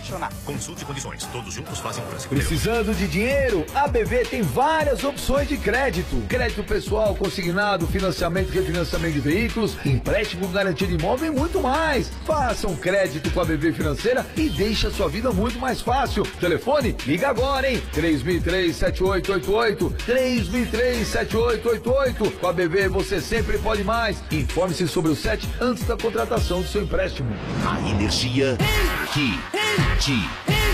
apaixonar. Consulte condições. Todos juntos fazem um Brasil. Precisando de dinheiro? A BV tem várias opções de crédito. Crédito pessoal, consignado, financiamento, refinanciamento de veículos, empréstimo com garantia de imóvel e muito mais. Faça um crédito com a BV Financeira e deixe a sua vida muito mais fácil. Telefone? Liga agora, hein? 3003-7888. 3003-7888. Com a BV você sempre pode mais. Informe-se sobre o SET antes da contratação do seu empréstimo. A energia que te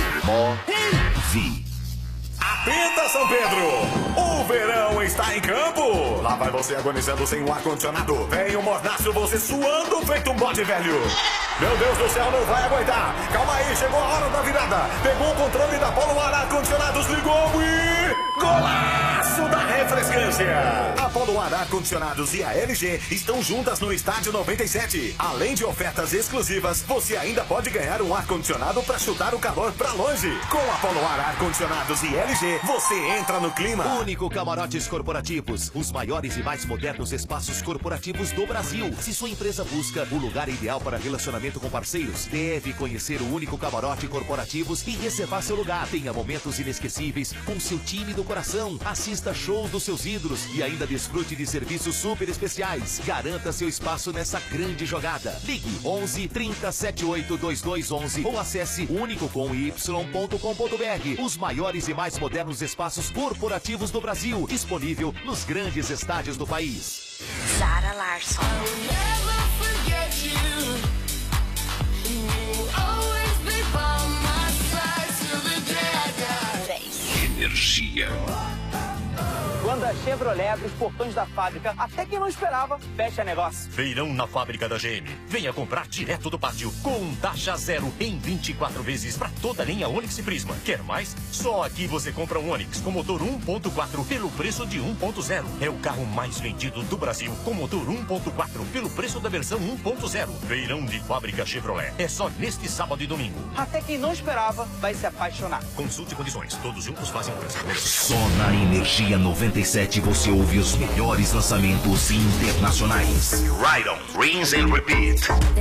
move. Apita São Pedro! O verão está em campo! Lá vai você agonizando sem um ar-condicionado. Vem o mornaço, você suando feito um bode velho. Meu Deus do céu, não vai aguentar! Calma aí, chegou a hora da virada! Pegou o controle da Polo Ar-Condicionados, ligou e... Golaço da refrescância! A Polo Ar-Condicionados e a LG estão juntas no Estádio 97. Além de ofertas exclusivas, você ainda pode ganhar um ar-condicionado para chutar o calor pra longe. Com a Polo Ar-Condicionados e LG, você entra no clima. Único Camarotes Corporativos, os maiores e mais modernos espaços corporativos do Brasil. Se sua empresa busca o lugar ideal para relacionamento com parceiros, deve conhecer o Único Camarote Corporativos e reservar seu lugar. Tenha momentos inesquecíveis com seu time do coração. Assista shows dos seus ídolos e ainda desfrute de serviços super especiais. Garanta seu espaço nessa grande jogada. Ligue 11 30 78 2211 ou acesse unicocomy.com.br. Os maiores e mais modernos espaços corporativos do Brasil, disponível nos grandes estádios do país. Zara Larsson. Energia. Quando a Chevrolet abre os portões da fábrica, até quem não esperava, fecha negócio. Feirão na fábrica da GM. Venha comprar direto do pátio, com taxa zero em 24 vezes para toda a linha Onix e Prisma. Quer mais? Só aqui você compra um Onix com motor 1.4 pelo preço de 1.0. É o carro mais vendido do Brasil, com motor 1.4 pelo preço da versão 1.0. Feirão de fábrica Chevrolet. É só neste sábado e domingo. Até quem não esperava, vai se apaixonar. Consulte condições. Todos juntos fazem um Brasil. Só na Energia 97 você ouve os melhores lançamentos internacionais. Ride on, rinse and repeat.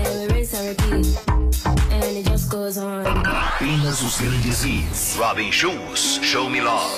Apenas os grandes hits. Robin Schulz, Show Me Love.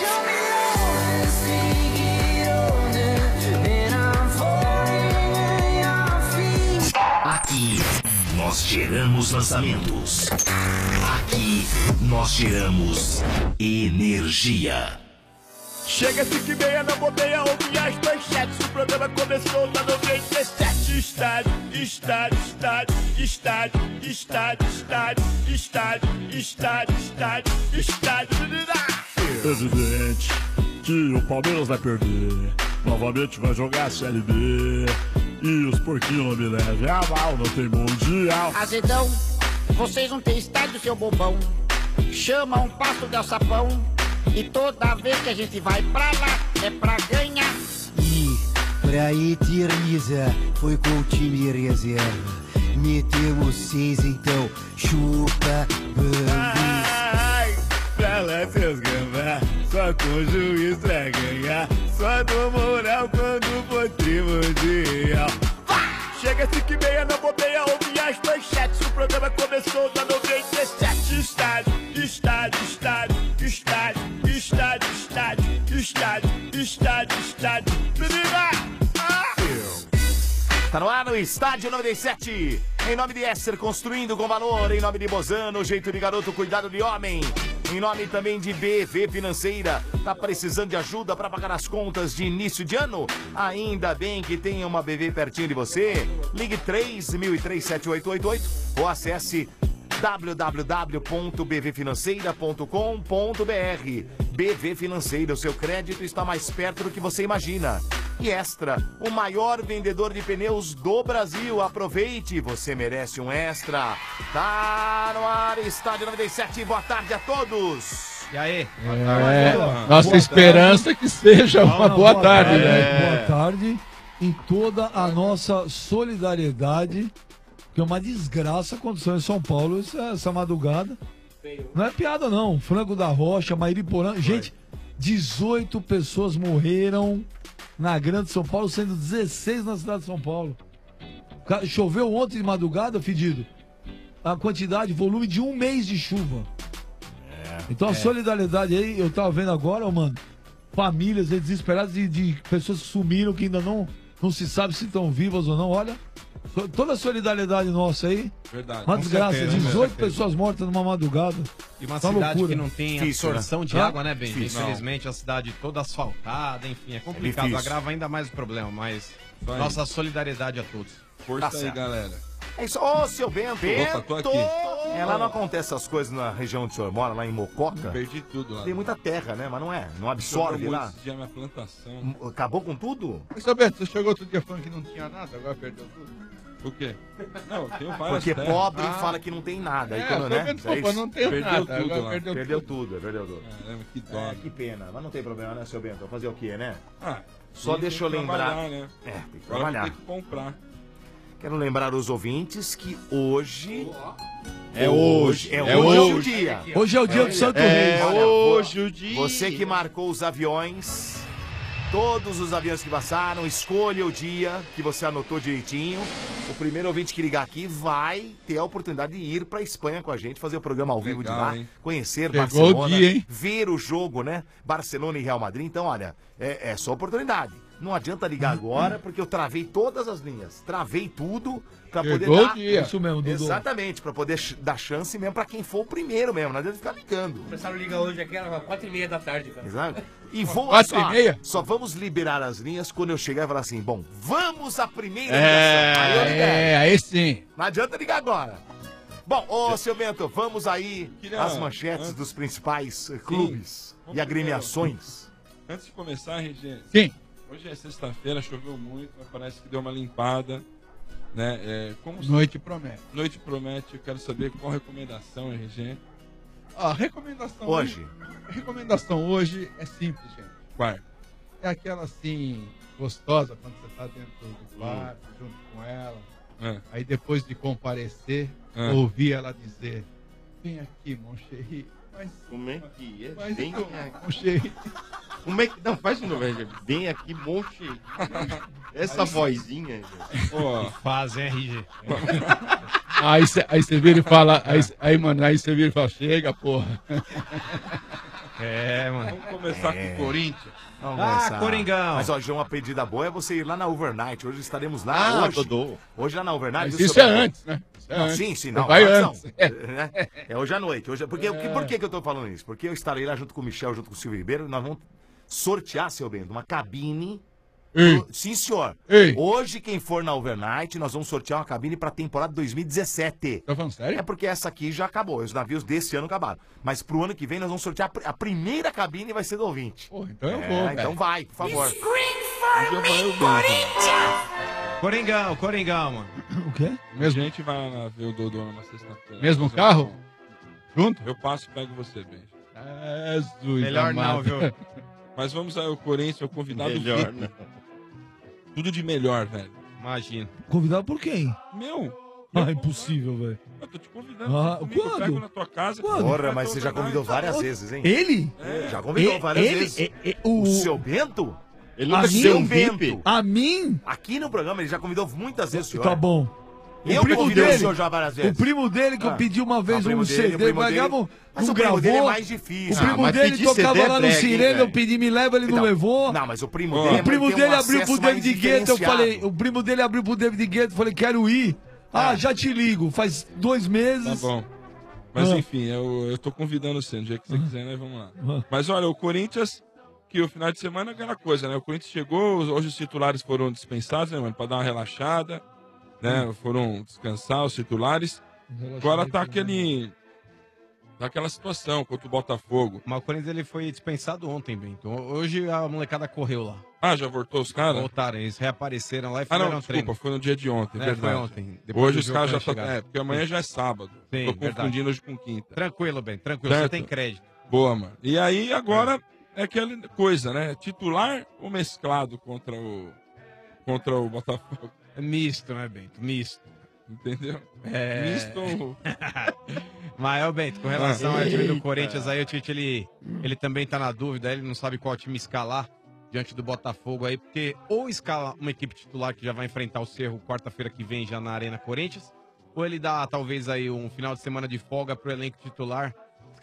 Aqui nós geramos lançamentos. Aqui nós geramos energia. Chega 5h30 na bobeia, ouve as manchetes. O programa começou na 97. Estádio, estádio, estádio, estádio, estádio, estádio, estádio, estádio, estádio, estádio. Evidente que o Palmeiras vai perder. Novamente vai jogar a Série B. E os porquinhos não me levem a mal, não tem mundial. Azedão, vocês não têm estádio, seu bobão. Chama um passo de alçapão. E toda vez que a gente vai pra lá, é pra ganhar. E pra Eterniza foi com o time reserva. Metemos 6, então chupa bambi. Ai, pra lá seus gambá, só com o juiz pra ganhar. Só dou moral quando for primordial. Chega 5h30 na bobeia, ouve as manchetes. O programa começou na 97. Estádio, estádio, estádio, estádio, estádio, estádio, estádio, estádio, estádio. Menina! Tá no ar no Estádio 97. Em nome de Esser, construindo com valor. Em nome de Bozano, jeito de garoto, cuidado de homem. Em nome também de BV Financeira. Tá precisando de ajuda para pagar as contas de início de ano? Ainda bem que tem uma BV pertinho de você. Ligue 3003-7888 ou acesse www.bvfinanceira.com.br. BV Financeira, o seu crédito está mais perto do que você imagina. E Extra, o maior vendedor de pneus do Brasil. Aproveite, você merece um Extra. Tá no ar, Estádio 97. Boa tarde a todos. E aí? Nossa boa esperança tarde. É que seja uma boa tarde, né? Boa tarde em toda a nossa solidariedade, que é uma desgraça aconteceu em São Paulo essa madrugada. Não é piada não, Frango da Rocha, Mairiporã, gente, 18 pessoas morreram na Grande São Paulo, sendo 16 na cidade de São Paulo. Choveu ontem de madrugada, fedido, a quantidade, volume de um mês de chuva. Então a solidariedade aí, eu tava vendo agora, mano, famílias aí desesperadas de pessoas que sumiram, que ainda não se sabe se estão vivas ou não. Olha, toda a solidariedade nossa aí. Verdade. Uma Com desgraça, certeza, 18 pessoas mortas numa madrugada. E uma Tá cidade loucura. que não tem Difícil, absorção né? de água, né, Ben? Difícil. Infelizmente, a cidade toda asfaltada, enfim, é complicado. difícil. Agrava ainda mais o problema, mas Vai. nossa solidariedade a todos. Força Tá aí, certo. galera. É isso. Ô, seu Bento. Opa, tô aqui. Lá não acontece essas coisas na região onde o senhor mora, lá em Mococa? Perdi tudo lá. Tem muita terra, né? Mas não é. Não absorve lá. Esse dia minha plantação. Acabou com tudo? Seu Bento, você chegou outro dia falando que não tinha nada, agora perdeu tudo. O quê? Não, eu tenho várias Porque terras. pobre fala que não tem nada. Aí quando, né? Desculpa, não tenho Perdeu nada. tudo agora lá. Perdeu tudo. Caramba, que dó. É, que pena. Mas não tem problema, né, seu Bento? Vai fazer o quê, né? Ah, Só tem deixa que eu lembrar. trabalhar, né? É, tem que Agora eu vou trabalhar. ter que comprar. Quero lembrar os ouvintes que hoje. É hoje. É É hoje hoje. o dia. Hoje é o dia do Santo Reis. Olha, hoje o dia. Você que marcou os aviões, todos os aviões que passaram, escolha o dia que você anotou direitinho. O primeiro ouvinte que ligar aqui vai ter a oportunidade de ir para Espanha com a gente, fazer o programa ao vivo Legal, de lá, hein? conhecer Chegou Barcelona, o dia, hein? ver o jogo, né? Barcelona e Real Madrid. Então, olha, é sua oportunidade. Não adianta ligar agora, porque eu travei todas as linhas. Travei tudo pra poder Chegou dar. o dia. Isso mesmo, Dudu. Exatamente, pra poder dar chance mesmo pra quem for o primeiro mesmo. Não adianta ficar ligando. O pessoal liga hoje aqui, era 4h30 da tarde, cara. Exato. E vou 4h30? Só vamos liberar as linhas quando eu chegar e falar assim: bom, vamos à primeira É, ligação. Aí eu libero. aí sim. Não adianta ligar agora. Bom, ô seu Bento, vamos aí Queria- às manchetes antes- dos principais clubes Vamos e agremiações. Antes de começar, RG. Sim. Hoje é sexta-feira, choveu muito, mas parece que deu uma limpada. Né? Como Noite promete. Noite promete, eu quero saber qual recomendação, RG. A recomendação Hoje. A recomendação hoje é simples, gente. Vai. É aquela assim, gostosa quando você tá dentro do quarto, junto com ela. Aí depois de comparecer, ouvir ela dizer: vem aqui, mon chéri. Mas como é que é? Mas Vem não, aqui. mon chéri. Como é que. Não, faz de novo, RG. Vem aqui, monche. Essa vozinha. Pô. Faz, hein, RG? Aí você vira e fala, aí você vira e fala, chega, porra. É, mano. Vamos começar com o Corinthians. Vamos Ah, começar. Coringão. Mas ó, já uma pedida boa é você ir lá na Overnight. Hoje estaremos lá. Dodô. Hoje lá na Overnight. Mas viu, isso seu é Bento? antes, né? Isso é Não, antes. sim, Você não. vai antes antes. não. É hoje à noite. Hoje, por que eu tô falando isso? Porque eu estarei lá junto com o Michel, junto com o Silvio Ribeiro, e nós vamos sortear, seu Bento, uma cabine. Ei. Sim, senhor. Ei. Hoje, quem for na Overnight, nós vamos sortear uma cabine para a temporada 2017. Tá falando sério? É porque essa aqui já acabou. Os navios desse ano acabaram. Mas pro ano que vem nós vamos sortear a primeira cabine vai ser do ouvinte. Porra, então eu vou, Então velho. vai, por favor. Coringão, mano. O quê? A gente vai lá ver o Dodô numa sexta-feira. Mesmo carro? Junto? Eu passo e pego você, beijo. Jesus, Melhor não, amado. viu? Mas vamos aí, o Corinthians é o convidado Melhor, VIP. né? Tudo de melhor, velho. Imagina. Convidado por quem? Meu, Ah, impossível, velho. eu tô te convidando. Ah, Comigo, eu quando? pego na tua casa. Quando? Porra, mas você já convidou várias vezes, hein? Ele? Já convidou várias ele, vezes. o, O seu Bento? Ele A nunca mim? deu um Bento. VIP. A mim? Aqui no programa ele já convidou muitas vezes o senhor. Tá bom. Eu O primo convidei dele- o senhor já várias vezes. O primo dele que eu pedi uma vez o primo um dele, o CD, primo mas dele- gravou, Mas não o primo gravou. dele é mais O difícil. primo mas dele pedir tocava CD é lá no drag, hein, Sirene, eu velho? pedi, me leva, ele não Então, levou. Não, mas o primo Ó, dele O primo tem um dele abriu pro acesso mais David Guetta, eu diferenciado. falei, o primo dele abriu pro David Guetta, eu falei, quero ir. Ah, já te ligo, faz 2 meses. Tá bom. Mas Ah. enfim, eu tô convidando você. No dia que você quiser, né? Vamos lá. Ah. Mas olha, o Corinthians, que o final de semana é aquela coisa, né? O Corinthians chegou, hoje os titulares foram dispensados, né, mano? Pra dar uma relaxada, né? Foram descansar os titulares. Agora tá aquela situação contra o Botafogo. Mas o Corinthians ele foi dispensado ontem, Bento. Hoje a molecada correu lá. Ah, já voltou os caras? Voltaram, eles reapareceram lá e Ah, fizeram não, desculpa, treino. foi no dia de ontem, É, verdade. foi ontem, depois Hoje do os jogo caras já quando estão. chegaram. É, porque amanhã já é sábado. Sim, Tô verdade. confundindo hoje com quinta. Tranquilo, Ben, tranquilo, Certo? você tem crédito. Boa, mano. E aí agora é aquela coisa, né? Titular ou mesclado contra o Botafogo? É misto, né, Bento? Misto. Entendeu? É... Misto ou... Mas, ô Bento, com relação ao time do Corinthians, aí o Tite, ele também tá na dúvida, ele não sabe qual time escalar diante do Botafogo aí, porque ou escala uma equipe titular que já vai enfrentar o Cerro quarta-feira que vem já na Arena Corinthians, ou ele dá talvez aí um final de semana de folga pro elenco titular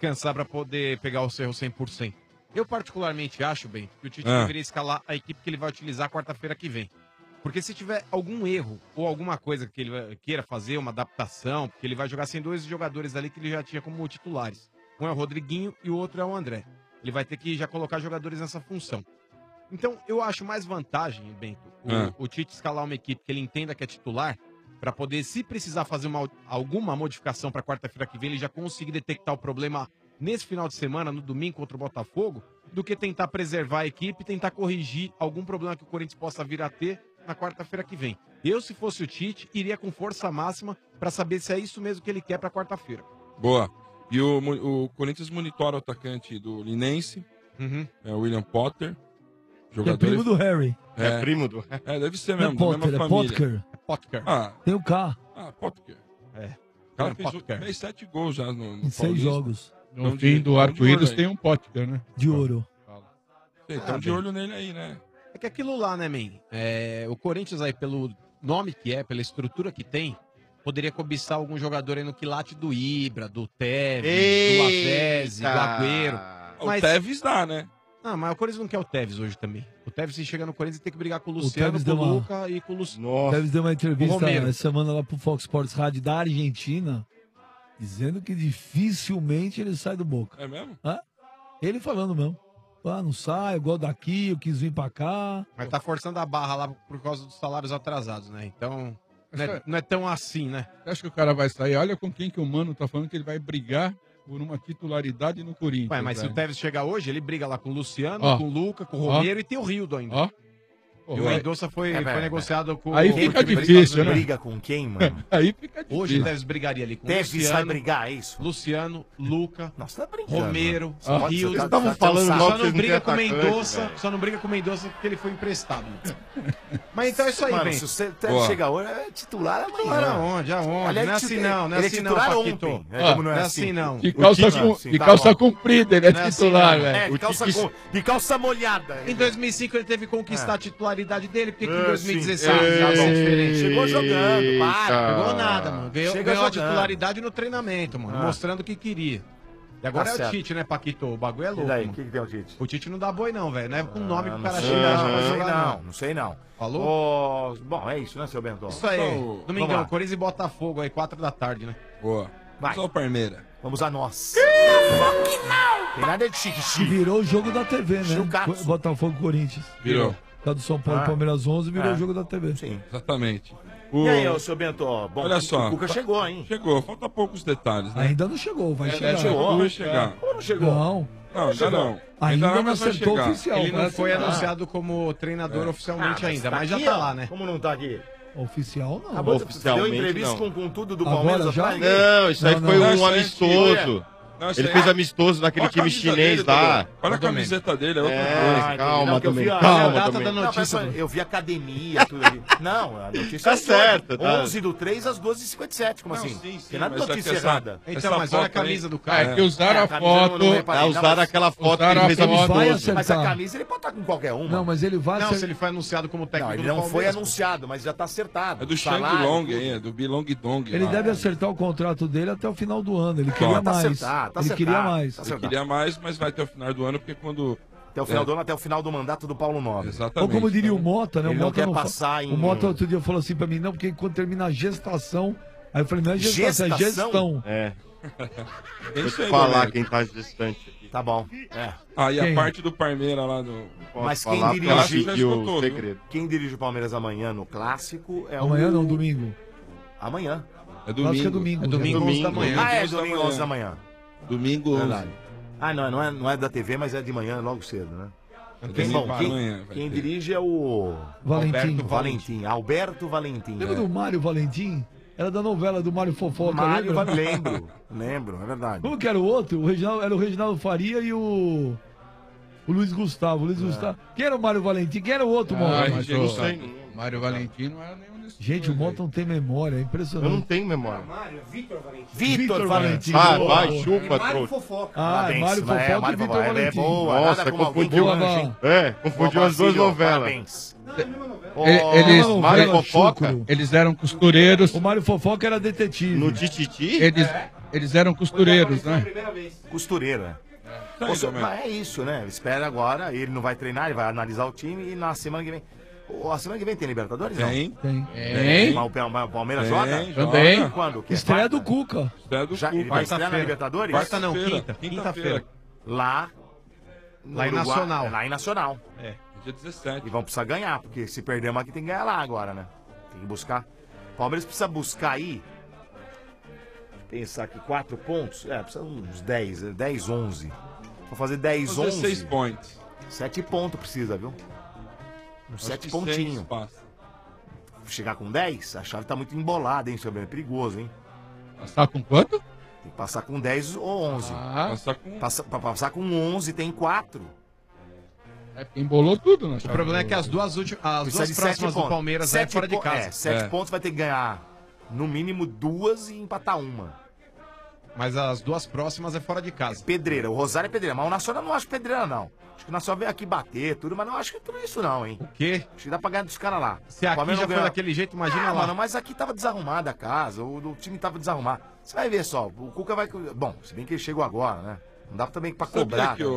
descansar para poder pegar o Cerro 100%. Eu particularmente acho, bem, que o Tite Ah. deveria escalar a equipe que ele vai utilizar quarta-feira que vem. Porque se tiver algum erro ou alguma coisa que ele queira fazer, uma adaptação, porque ele vai jogar sem dois jogadores ali que ele já tinha como titulares. Um é o Rodriguinho e o outro é o André. Ele vai ter que já colocar jogadores nessa função. Então, eu acho mais vantagem, Bento, o Tite escalar uma equipe que ele entenda que é titular, para poder, se precisar fazer alguma modificação para quarta-feira que vem, ele já conseguir detectar o problema nesse final de semana, no domingo contra o Botafogo, do que tentar preservar a equipe e tentar corrigir algum problema que o Corinthians possa vir a ter na quarta-feira que vem. Eu, se fosse o Tite, iria com força máxima para saber se é isso mesmo que ele quer para quarta-feira. Boa. E o Corinthians monitora o atacante do Linense, é o William Potter. Que é primo do Harry. É primo do... É, deve ser Não é mesmo, da Potter, mesma é família. Potker. É Potker. Ah, Tem o K. Potker. É. O cara Potker. fez 7 gols já no Em 6 Paulista. jogos. No Então, fim do de arco-íris olho tem aí. um Potker, né? De ouro. Então, de olho nele aí, né? É que aquilo lá, né, man? O Corinthians aí, pelo nome que é, pela estrutura que tem, poderia cobiçar algum jogador aí no quilate do Ibra, do Tevez, do Lavezzi, do Agüero. O Tevez dá, né? Não, mas o Corinthians não quer o Tevez hoje também. O Tevez, se chega no Corinthians, tem que brigar com o Luciano, Tevez com o deu uma- Luca e com o Luciano. O Tevez deu uma entrevista Romero. essa semana lá pro Fox Sports Rádio da Argentina, dizendo que dificilmente ele sai do Boca. É mesmo? Hã? Ele falando mesmo. Ah, não sai, eu gosto daqui, eu quis vir pra cá. Mas tá forçando a barra lá por causa dos salários atrasados, né? Então, não é tão assim, né? Você acha que o cara vai sair? Olha com quem que o Mano tá falando que ele vai brigar por uma titularidade no Corinthians. Ué, mas se velho. o Tevez chegar hoje, ele briga lá com o Luciano, Ó. com o Luca, com o Ó. Romero e tem o Rildo ainda. Ó. E o Mendonça foi negociado com Aí o fica time dos difícil, Estados né? Unidos. Briga com quem, mano? Aí fica difícil. Hoje o Tevez brigaria ali com o Tevez Luciano. vai brigar, é isso? Luciano, Luca, Nossa, tá brincando. Romero, Você pode- Rildo. vocês estavam falando mal que Só vocês não não briga têm com o atacante, Mendonça, velho. só não briga com o Mendonça porque ele foi emprestado. Mas então é isso aí, Mano, Ben. se você Tevez chegar hoje, é titular amanhã. Titular aonde? Aonde? Aliás, Não é assim não, não é ele assim não, titular Paquito. ontem. Ó, Como não é não é assim? assim não. De O calça, Tite- de tá calça bom. comprida, ele é Não é assim, titular, não. velho. É, de calça molhada. Em 2005 ele teve que conquistar a titularidade dele, porque que em É, 2016 sim. já é Ei, diferente. chegou jogando, para. Não jogou nada, mano. Ganhou Chega a jogando. titularidade no treinamento, mano. Ah. Mostrando o que queria. E agora Tá é o certo. Tite, né, Paquito? O bagulho é louco. E daí, o mano. que tem o Tite? O Tite não dá boi, não, velho. Não é com o nome que o Não cara sei chega não, pra não sei jogar, não, não sei não. Falou? Bom, é isso, né, seu Bento? Isso aí. Vamos Domingão, lá. Corinthians e Botafogo aí, 4 da tarde, né? Boa. Vai. Só o Parmeira. Vamos a nós. Tem nada de chique, Que chique. virou o jogo da TV, né? Churrasco. Botafogo e Corinthians. Virou. Tá do São Paulo e Ah. Palmeiras 11 virou É. o jogo da TV. Sim. Exatamente. E aí, ô, seu Bento? Bom, Olha só. o Cuca chegou, hein? Chegou, falta poucos detalhes, né? Ainda não chegou, vai chegar. chegou. Vai chegar. Como não chegou? Não. Não, ainda não. Ainda não mas vai acertou chegar. oficial. Ele não parece foi que anunciado como treinador oficialmente ainda, mas já aqui, tá ó. lá, né? Como não tá aqui? Oficial não. Acabou, Oficialmente, deu entrevista não. com tudo do Agora Palmeiras já? atrás. Não, isso aí Não, foi não, um isso aí é amistoso. Não, isso Ele aí fez é- amistoso naquele Olha a time camisa chinês dele, lá. Dudu. Olha a camiseta dele, é outra É, coisa. calma, Não, que eu vi Domênico. a- Calma, a data Domênico. da notícia. Não, eu vi academia, tudo ali. Não, a notícia Tá é de certo, hoje. tá. 11/3 às 12h57, como Não, assim? sim, sim, Tem nada de mas é notícia que essa- errada. Então, essa mas olha a foto aí- camisa do É, cara. que usaram É, a a camisa eu não foto. reparei. Usaram aquela foto que Usaram ele fez a foto. amistoso. Vai Mas a acertar. camisa ele pode estar com qualquer uma. Não, mas ele vai Não, se acertar. ele foi anunciado como técnico Não, ele do não foi Palmeiras, anunciado, mas já tá acertado. É do Shang Salário, Long tudo. aí, é do Bilong Dong. Ele lá. deve acertar o contrato dele até o final do ano. Ele queria tá mais. acertado, tá Ele acertado, queria mais. tá Ele acertado. queria mais, mas vai até o final do ano, porque quando... Até o final do ano, até o final do mandato do Paulo Nobre. Ou Exatamente. como diria o Mota, né? Ele o não Mota quer fa- passar em- O Mota outro dia falou assim pra mim, não, porque quando termina a gestação. Aí eu falei, não é gestação, é Gestação? gestão. É, Tem vou isso aí, te falar Domênico. quem tá distante aqui. Tá bom. É. Ah, e Quem? a parte do Parmeira lá do... Posso Mas quem falar dirige- porque ela Já pediu escutou, o viu? segredo. Quem dirige o Palmeiras amanhã no Clássico é Amanhã o... não, domingo. Amanhã. É Eu acho que é domingo. domingo. É domingo, já. 11 da manhã. Ah, é 11 da domingo, manhã. 11 da manhã. Domingo 11. Verdade. Ah, não é da TV, mas é de manhã, logo cedo, né? Quem, domingo bom, de manhã vai quem ter. dirige é o... Valentim. Alberto Valentim. Alberto Valentim. Lembra é. do Mário Valentim? Era da novela do Mário Fofoca, Mário lembra? lembro, é verdade. Como que era o outro? O Reginaldo, era o Reginaldo Faria e o Luiz Gustavo. O Luiz Gustavo. Quem era o Mário Valentim? Quem era o outro, Ah, Mota? mas não o sei. Mário Valentim não era nenhum desses. Gente, o Mota não tem memória, é Eu não impressionante. tenho memória. Vitor Valentim. Ah, Boa. vai, chupa, Mário trouxa. Fofoca. Ah, Parabéns. Mário Fofoca e Mário Vitor Fofoca. É Valentim. boa, Nossa, nada como alguém que confundiu. manja, hein? É, confundiu as duas Boa, novelas. Parabéns. Eles, Não, Mário novela Fofoca? Chucro. eles eram costureiros. O Mário Fofoca era detetive. No Tititi? Eles, Eles eram costureiros, né? Costureiro, né? Ou seja, mas é isso, né? Espera agora, ele não vai treinar, ele vai analisar o time e na semana que vem. A semana que vem tem Libertadores? Tem. Mas o Palmeiras joga? Também. Quando? Que é Estreia quarta? do Cuca. Ele vai estrear na Libertadores? Quarta não, quinta-feira. Lá no Lá em Uruguai, Nacional. Lá em Nacional. Dia 17. E vão precisar ganhar, porque se perdermos aqui tem que ganhar lá agora, né? Tem que buscar. O Palmeiras precisa buscar aí. Pensar aqui, 4 pontos. Precisa uns 10, 11. Vou fazer 10, 11. 16 pontos. 7 pontos precisa, viu? Uns Acho 7 que pontinhos. 6 passa. Chegar com 10, a chave tá muito embolada, hein, seu bem? É perigoso, hein? Passar com quanto? Tem que passar com 10 ou 11. Pra passar com 11 tem 4. Embolou tudo, né? O problema é que as duas próximas do Palmeiras é fora de casa. 7 pontos vai ter que ganhar no mínimo 2 e empatar uma. Mas as duas próximas é fora de casa. Pedreira, o Rosário é pedreira, mas o Nacional não acho pedreira, não. Acho que o Nacional veio aqui bater tudo, mas não acho que tudo isso não, hein? O quê? Acho que dá pra ganhar dos caras lá. Se aqui já foi daquele jeito, imagina lá. Mano, mas aqui tava desarrumada a casa, o time tava desarrumado. Você vai ver só, o Cuca vai... Bom, se bem que ele chegou agora, né? Não dá também pra cobrar. Que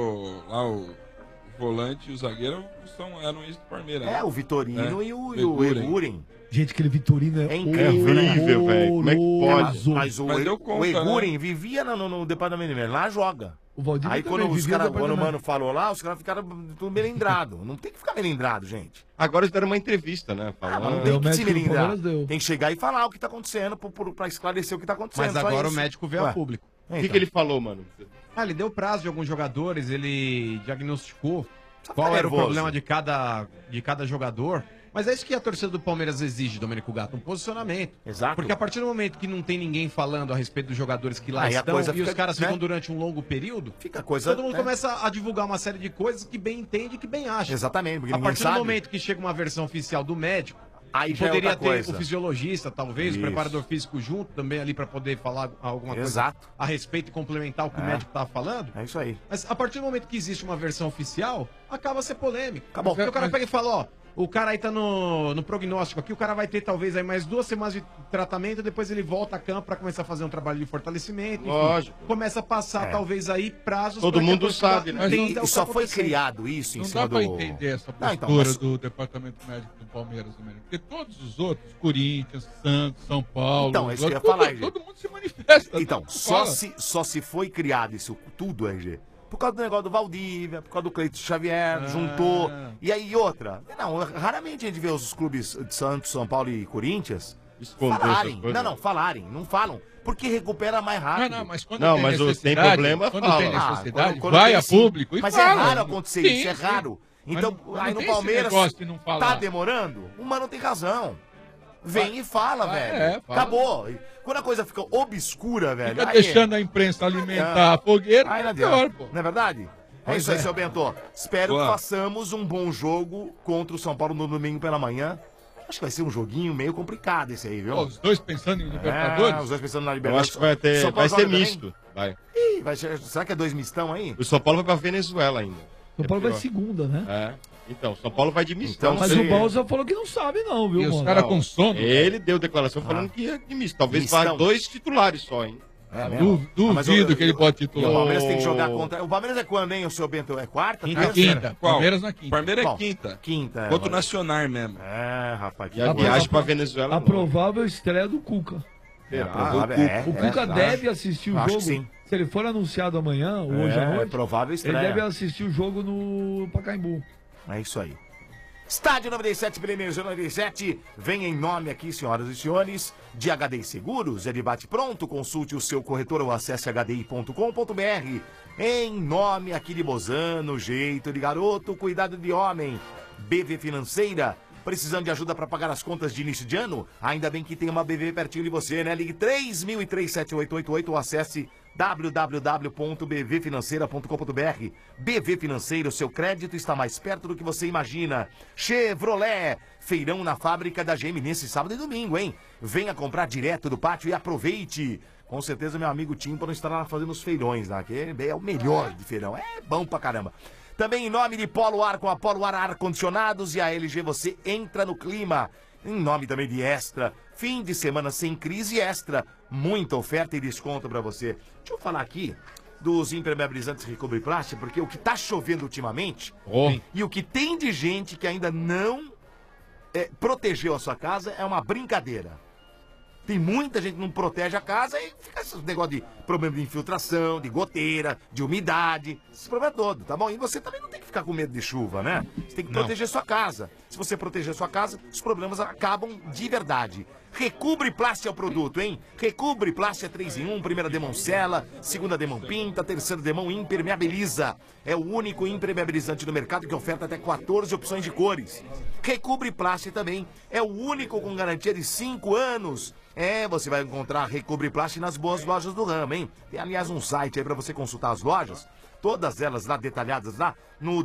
o volante e o zagueiro eram ex do Palmeiras. O Vitorino e o Eguren. Gente, aquele Vitorino é incrível, velho. Como é que pode? Mas o Eguren vivia no departamento de lá joga. Aí quando o Mano falou lá, os caras ficaram tudo melindrado. Não tem que ficar melindrado, gente. Agora eles deram uma entrevista, né? Mas não tem que se melindrar. Tem que chegar e falar o que tá acontecendo pra esclarecer o que tá acontecendo. Mas agora o médico veio a público. O que ele falou, mano? Ele deu prazo de alguns jogadores, ele diagnosticou qual era o problema de cada jogador. Mas é isso que a torcida do Palmeiras exige, Domênico Gato, um posicionamento. Exato. Porque a partir do momento que não tem ninguém falando a respeito dos jogadores que lá Aí a estão coisa e fica, os caras né? ficam durante um longo período, fica a coisa, todo mundo começa a divulgar uma série de coisas que bem entende e que bem acha. Exatamente, porque a ninguém partir sabe. do momento que chega uma versão oficial do médico, aí já poderia é outra ter coisa. o fisiologista, talvez, Isso. o preparador físico junto também ali para poder falar alguma coisa Exato. a respeito e complementar o que o médico estava falando. É isso aí. Mas a partir do momento que existe uma versão oficial, acaba a ser polêmico. Acabou. Porque o cara pega e fala, ó, o cara aí tá no prognóstico aqui, o cara vai ter talvez aí mais 2 semanas de tratamento, depois ele volta a campo pra começar a fazer um trabalho de fortalecimento. Enfim, Lógico. começa a passar talvez aí prazos. Todo pra que a mundo torcida sabe, né? entenda o E que só tá foi acontecendo. criado isso em Não cima dá do... pra entender essa postura Não, então, mas- do Departamento Médico do Palmeiras, porque todos os outros, Corinthians, Santos, São Paulo... Então, é isso que eu ia todo- falar, RG. Todo mundo se manifesta. Então, todo mundo só se foi criado isso tudo, RG, por causa do negócio do Valdívia, por causa do Cleiton Xavier, juntou. E aí outra. Não, raramente a gente vê os clubes de Santos, São Paulo e Corinthians Esconder falarem. essas coisas. falarem. Não falam. Porque recupera mais rápido. Não, mas quando Não, tem mas tem necessidade, problema, quando fala. tem necessidade, quando vai tem, a sim. público e Mas fala. é raro acontecer Sim, isso, é sim. raro. Então, Mas aí não no tem esse Palmeiras negócio de não falar. tá demorando, o Mano tem razão. Vem e fala, velho. fala. Acabou. Quando a coisa fica obscura, velho. Fica aí- deixando a imprensa alimentar a fogueira, Aí não é pior, adianta. pô. Não é verdade? É isso aí, seu Bento. Espero Boa. que façamos um bom jogo contra o São Paulo no domingo pela manhã. Acho que vai ser um joguinho meio complicado esse aí, viu? Ó, os dois pensando em Libertadores? Os dois pensando na Eu Libertadores. acho que vai ter, São vai Paulo ser joga também? misto. Vai. Ih, será que é 2 mistão aí? O São Paulo vai pra Venezuela ainda. São Paulo vai pior. segunda, né? É. Então, São Paulo vai de mistão. Então, Mas sei. o Balsa falou que não sabe, não, viu, E os mano? caras Não, com sono. Ele deu declaração falando que ia de misto. Talvez Mistão. vá 2 titulares só, hein? É mesmo? Duvido mas que ele pode E o titular. Palmeiras tem que jogar contra... O Palmeiras é quando, hein, o seu Bento? É quarta? Na terça? quinta. Qual? Palmeiras na quinta. Palmeiras é Bom, quinta. Quinta, é. Contra o Nacional mesmo. É, rapaz. E a viagem pra Venezuela A não. provável estreia do Cuca. provável, O Cuca deve assistir o Acho jogo. que sim. Se ele for anunciado amanhã, ou hoje à É noite, provável ele estreia. deve assistir o jogo no Pacaembu. É isso aí. Estádio 97 pela Energia 97. Vem em nome aqui, senhoras e senhores, de HD Seguros. É de bate pronto. Consulte o seu corretor ou acesse hdi.com.br. Em nome aqui de Bozano, jeito de garoto, cuidado de homem. BV Financeira. Precisando de ajuda para pagar as contas de início de ano? Ainda bem que tem uma BV pertinho de você, né? Ligue 30037888 ou acesse www.bvfinanceira.com.br. BV Financeiro, seu crédito está mais perto do que você imagina. Chevrolet, feirão na fábrica da GM nesse sábado e domingo, hein? Venha comprar direto do pátio e aproveite. Com certeza meu amigo Timpa não estará lá fazendo os feirões, né? Que é o melhor de feirão. É bom pra caramba. Também em nome de Polo Ar, com a Polo Ar Ar-Condicionados e a LG, você entra no clima. Em nome também de Extra. Fim de semana sem crise Extra. Muita oferta e desconto pra você. Deixa eu falar aqui dos impermeabilizantes Recobre Plástico, porque o que tá chovendo ultimamente e o que tem de gente que ainda não protegeu a sua casa é uma brincadeira. Tem muita gente que não protege a casa e fica esse negócio de problema de infiltração, de goteira, de umidade, esse problema todo, tá bom? E você também não tem que ficar com medo de chuva, né? Você tem que proteger sua casa. Se você proteger sua casa, os problemas acabam de verdade. Recobre Plástico é o produto, hein? Recobre Plástico é 3 em 1, primeira demão sela, segunda demão pinta, terceira demão impermeabiliza. É o único impermeabilizante no mercado que oferta até 14 opções de cores. Recobre Plástico também é o único com garantia de 5 anos. Você vai encontrar Recobre Plástico nas boas lojas do ramo, hein? Tem, aliás, um site aí pra você consultar as lojas. Todas elas lá detalhadas lá no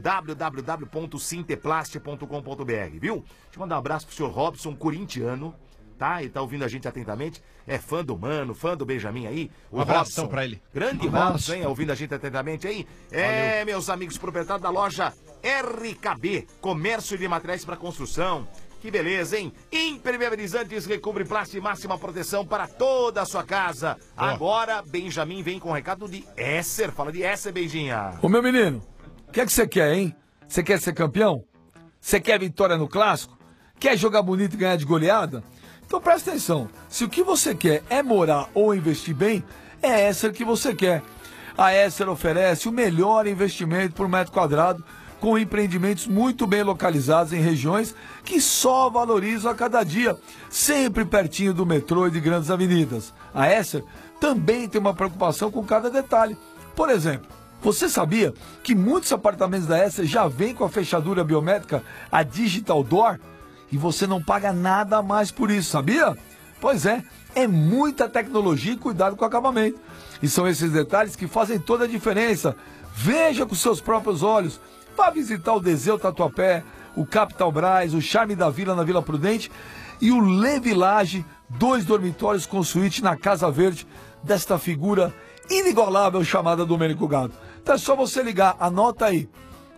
www.sinteplast.com.br, viu? Deixa eu mandar um abraço pro senhor Robson, corintiano, tá? Ele tá ouvindo a gente atentamente. É fã do Mano, fã do Benjamin aí. Um abração pra ele. Grande Robson, hein? Ouvindo a gente atentamente aí. Valeu. Meus amigos proprietários da loja RKB, Comércio de Materiais para Construção. Que beleza, hein? Impermeabilizantes Recobre Plástico, máxima proteção para toda a sua casa. Agora, Benjamin vem com o recado de Esser. Fala de Esser, Beijinha. Ô, meu menino, o que é que você quer, hein? Você quer ser campeão? Você quer vitória no clássico? Quer jogar bonito e ganhar de goleada? Então presta atenção. Se o que você quer é morar ou investir bem, é Esser que você quer. A Esser oferece o melhor investimento por metro quadrado, com empreendimentos muito bem localizados em regiões que só valorizam a cada dia, sempre pertinho do metrô e de grandes avenidas. A Esser também tem uma preocupação com cada detalhe. Por exemplo, você sabia que muitos apartamentos da Esser já vêm com a fechadura biométrica, a Digital Door, e você não paga nada a mais por isso, sabia? Pois é muita tecnologia e cuidado com o acabamento. E são esses detalhes que fazem toda a diferença. Veja com seus próprios olhos. Vá visitar o Deseu Tatuapé, o Capital Braz, o Charme da Vila na Vila Prudente e o Le Village, 2 dormitórios com suíte na Casa Verde, desta figura inigualável chamada Domênico Gado. Então é só você ligar, anota aí,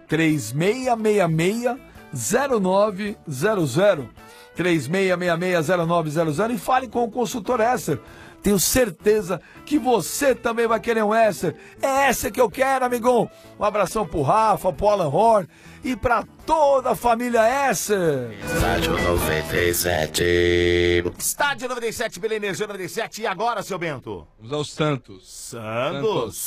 3666-0900, 3666-0900 e fale com o consultor Esser. Tenho certeza que você também vai querer um Esser. É Esser que eu quero, amigão. Um abração pro Rafa, pro Alan Horn e pra toda a família Esser. Estádio 97. Estádio 97 pela Energia 97. E agora, seu Bento? Vamos ao Santos. Santos!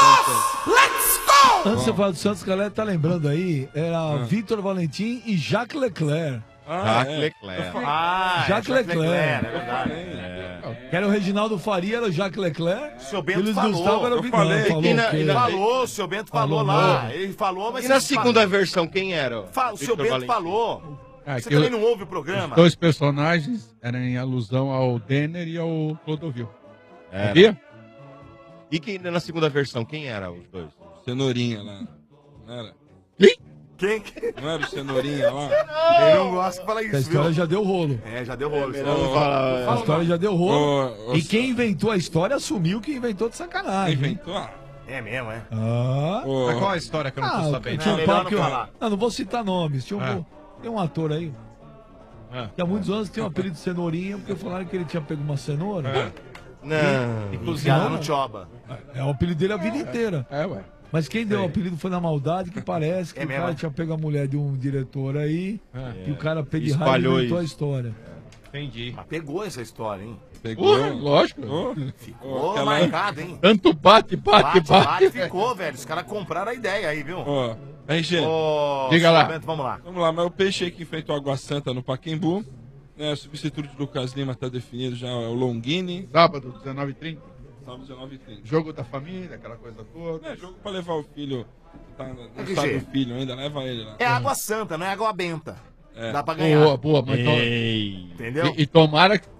Let's go! Antes de você falar do Santos, galera, tá lembrando aí? Era Vitor Valentim e Jacques Leclerc. Jacques Leclerc. Jacques Leclerc. É verdade. Que era o Reginaldo Faria, era o Jacques Leclerc. O seu Bento e o Luiz falou. Gustavo era o Vitor. Falou, o seu Bento falou lá. Ele falou, mas... E na segunda versão, quem era? O seu Bento falou. Você que também não ouve o programa? Os 2 personagens eram em alusão ao Denner e ao Clodovil. Sabia? E quem, na segunda versão, quem era os 2? Cenourinha lá. Não era? Quem? Não era o Cenourinha lá? Eu não gosto de falar isso, A história viu? já deu rolo. Já deu rolo. A história já deu rolo. E quem inventou a história assumiu que inventou de sacanagem. Inventou? É mesmo, é? Mas qual a história que eu não tô sabendo? Tinha um melhor papo não que falar. não vou citar nomes. Tem um ator aí. Que há muitos anos tem um apelido de Cenourinha, porque falaram que ele tinha pego uma cenoura. Não. E Cozinhado no Choba. É o apelido dele a vida inteira. Ué. Mas quem deu o apelido foi na maldade, que parece que o cara tinha pego a mulher de um diretor aí e o cara pegou de raiva e inventou a história. Entendi. Mas pegou essa história, hein? Pegou? Lógico. Ficou marcado, hein? Tanto bate. Ficou, velho. Os caras compraram a ideia aí, viu? RG. Diga lá. Bento, vamos lá. Vamos lá, mas o Peixe aí que enfrentou a Água Santa no Pacaembu. O substituto de Lucas Lima está definido já, é o Longini. Sábado, 19h30. Sábado, 19h30. Jogo da família, aquela coisa toda. Jogo pra levar o filho. Tá no estado do filho ainda, leva ele lá. É água santa, não é água benta. Dá pra ganhar. Boa, mas entendeu? E tomara que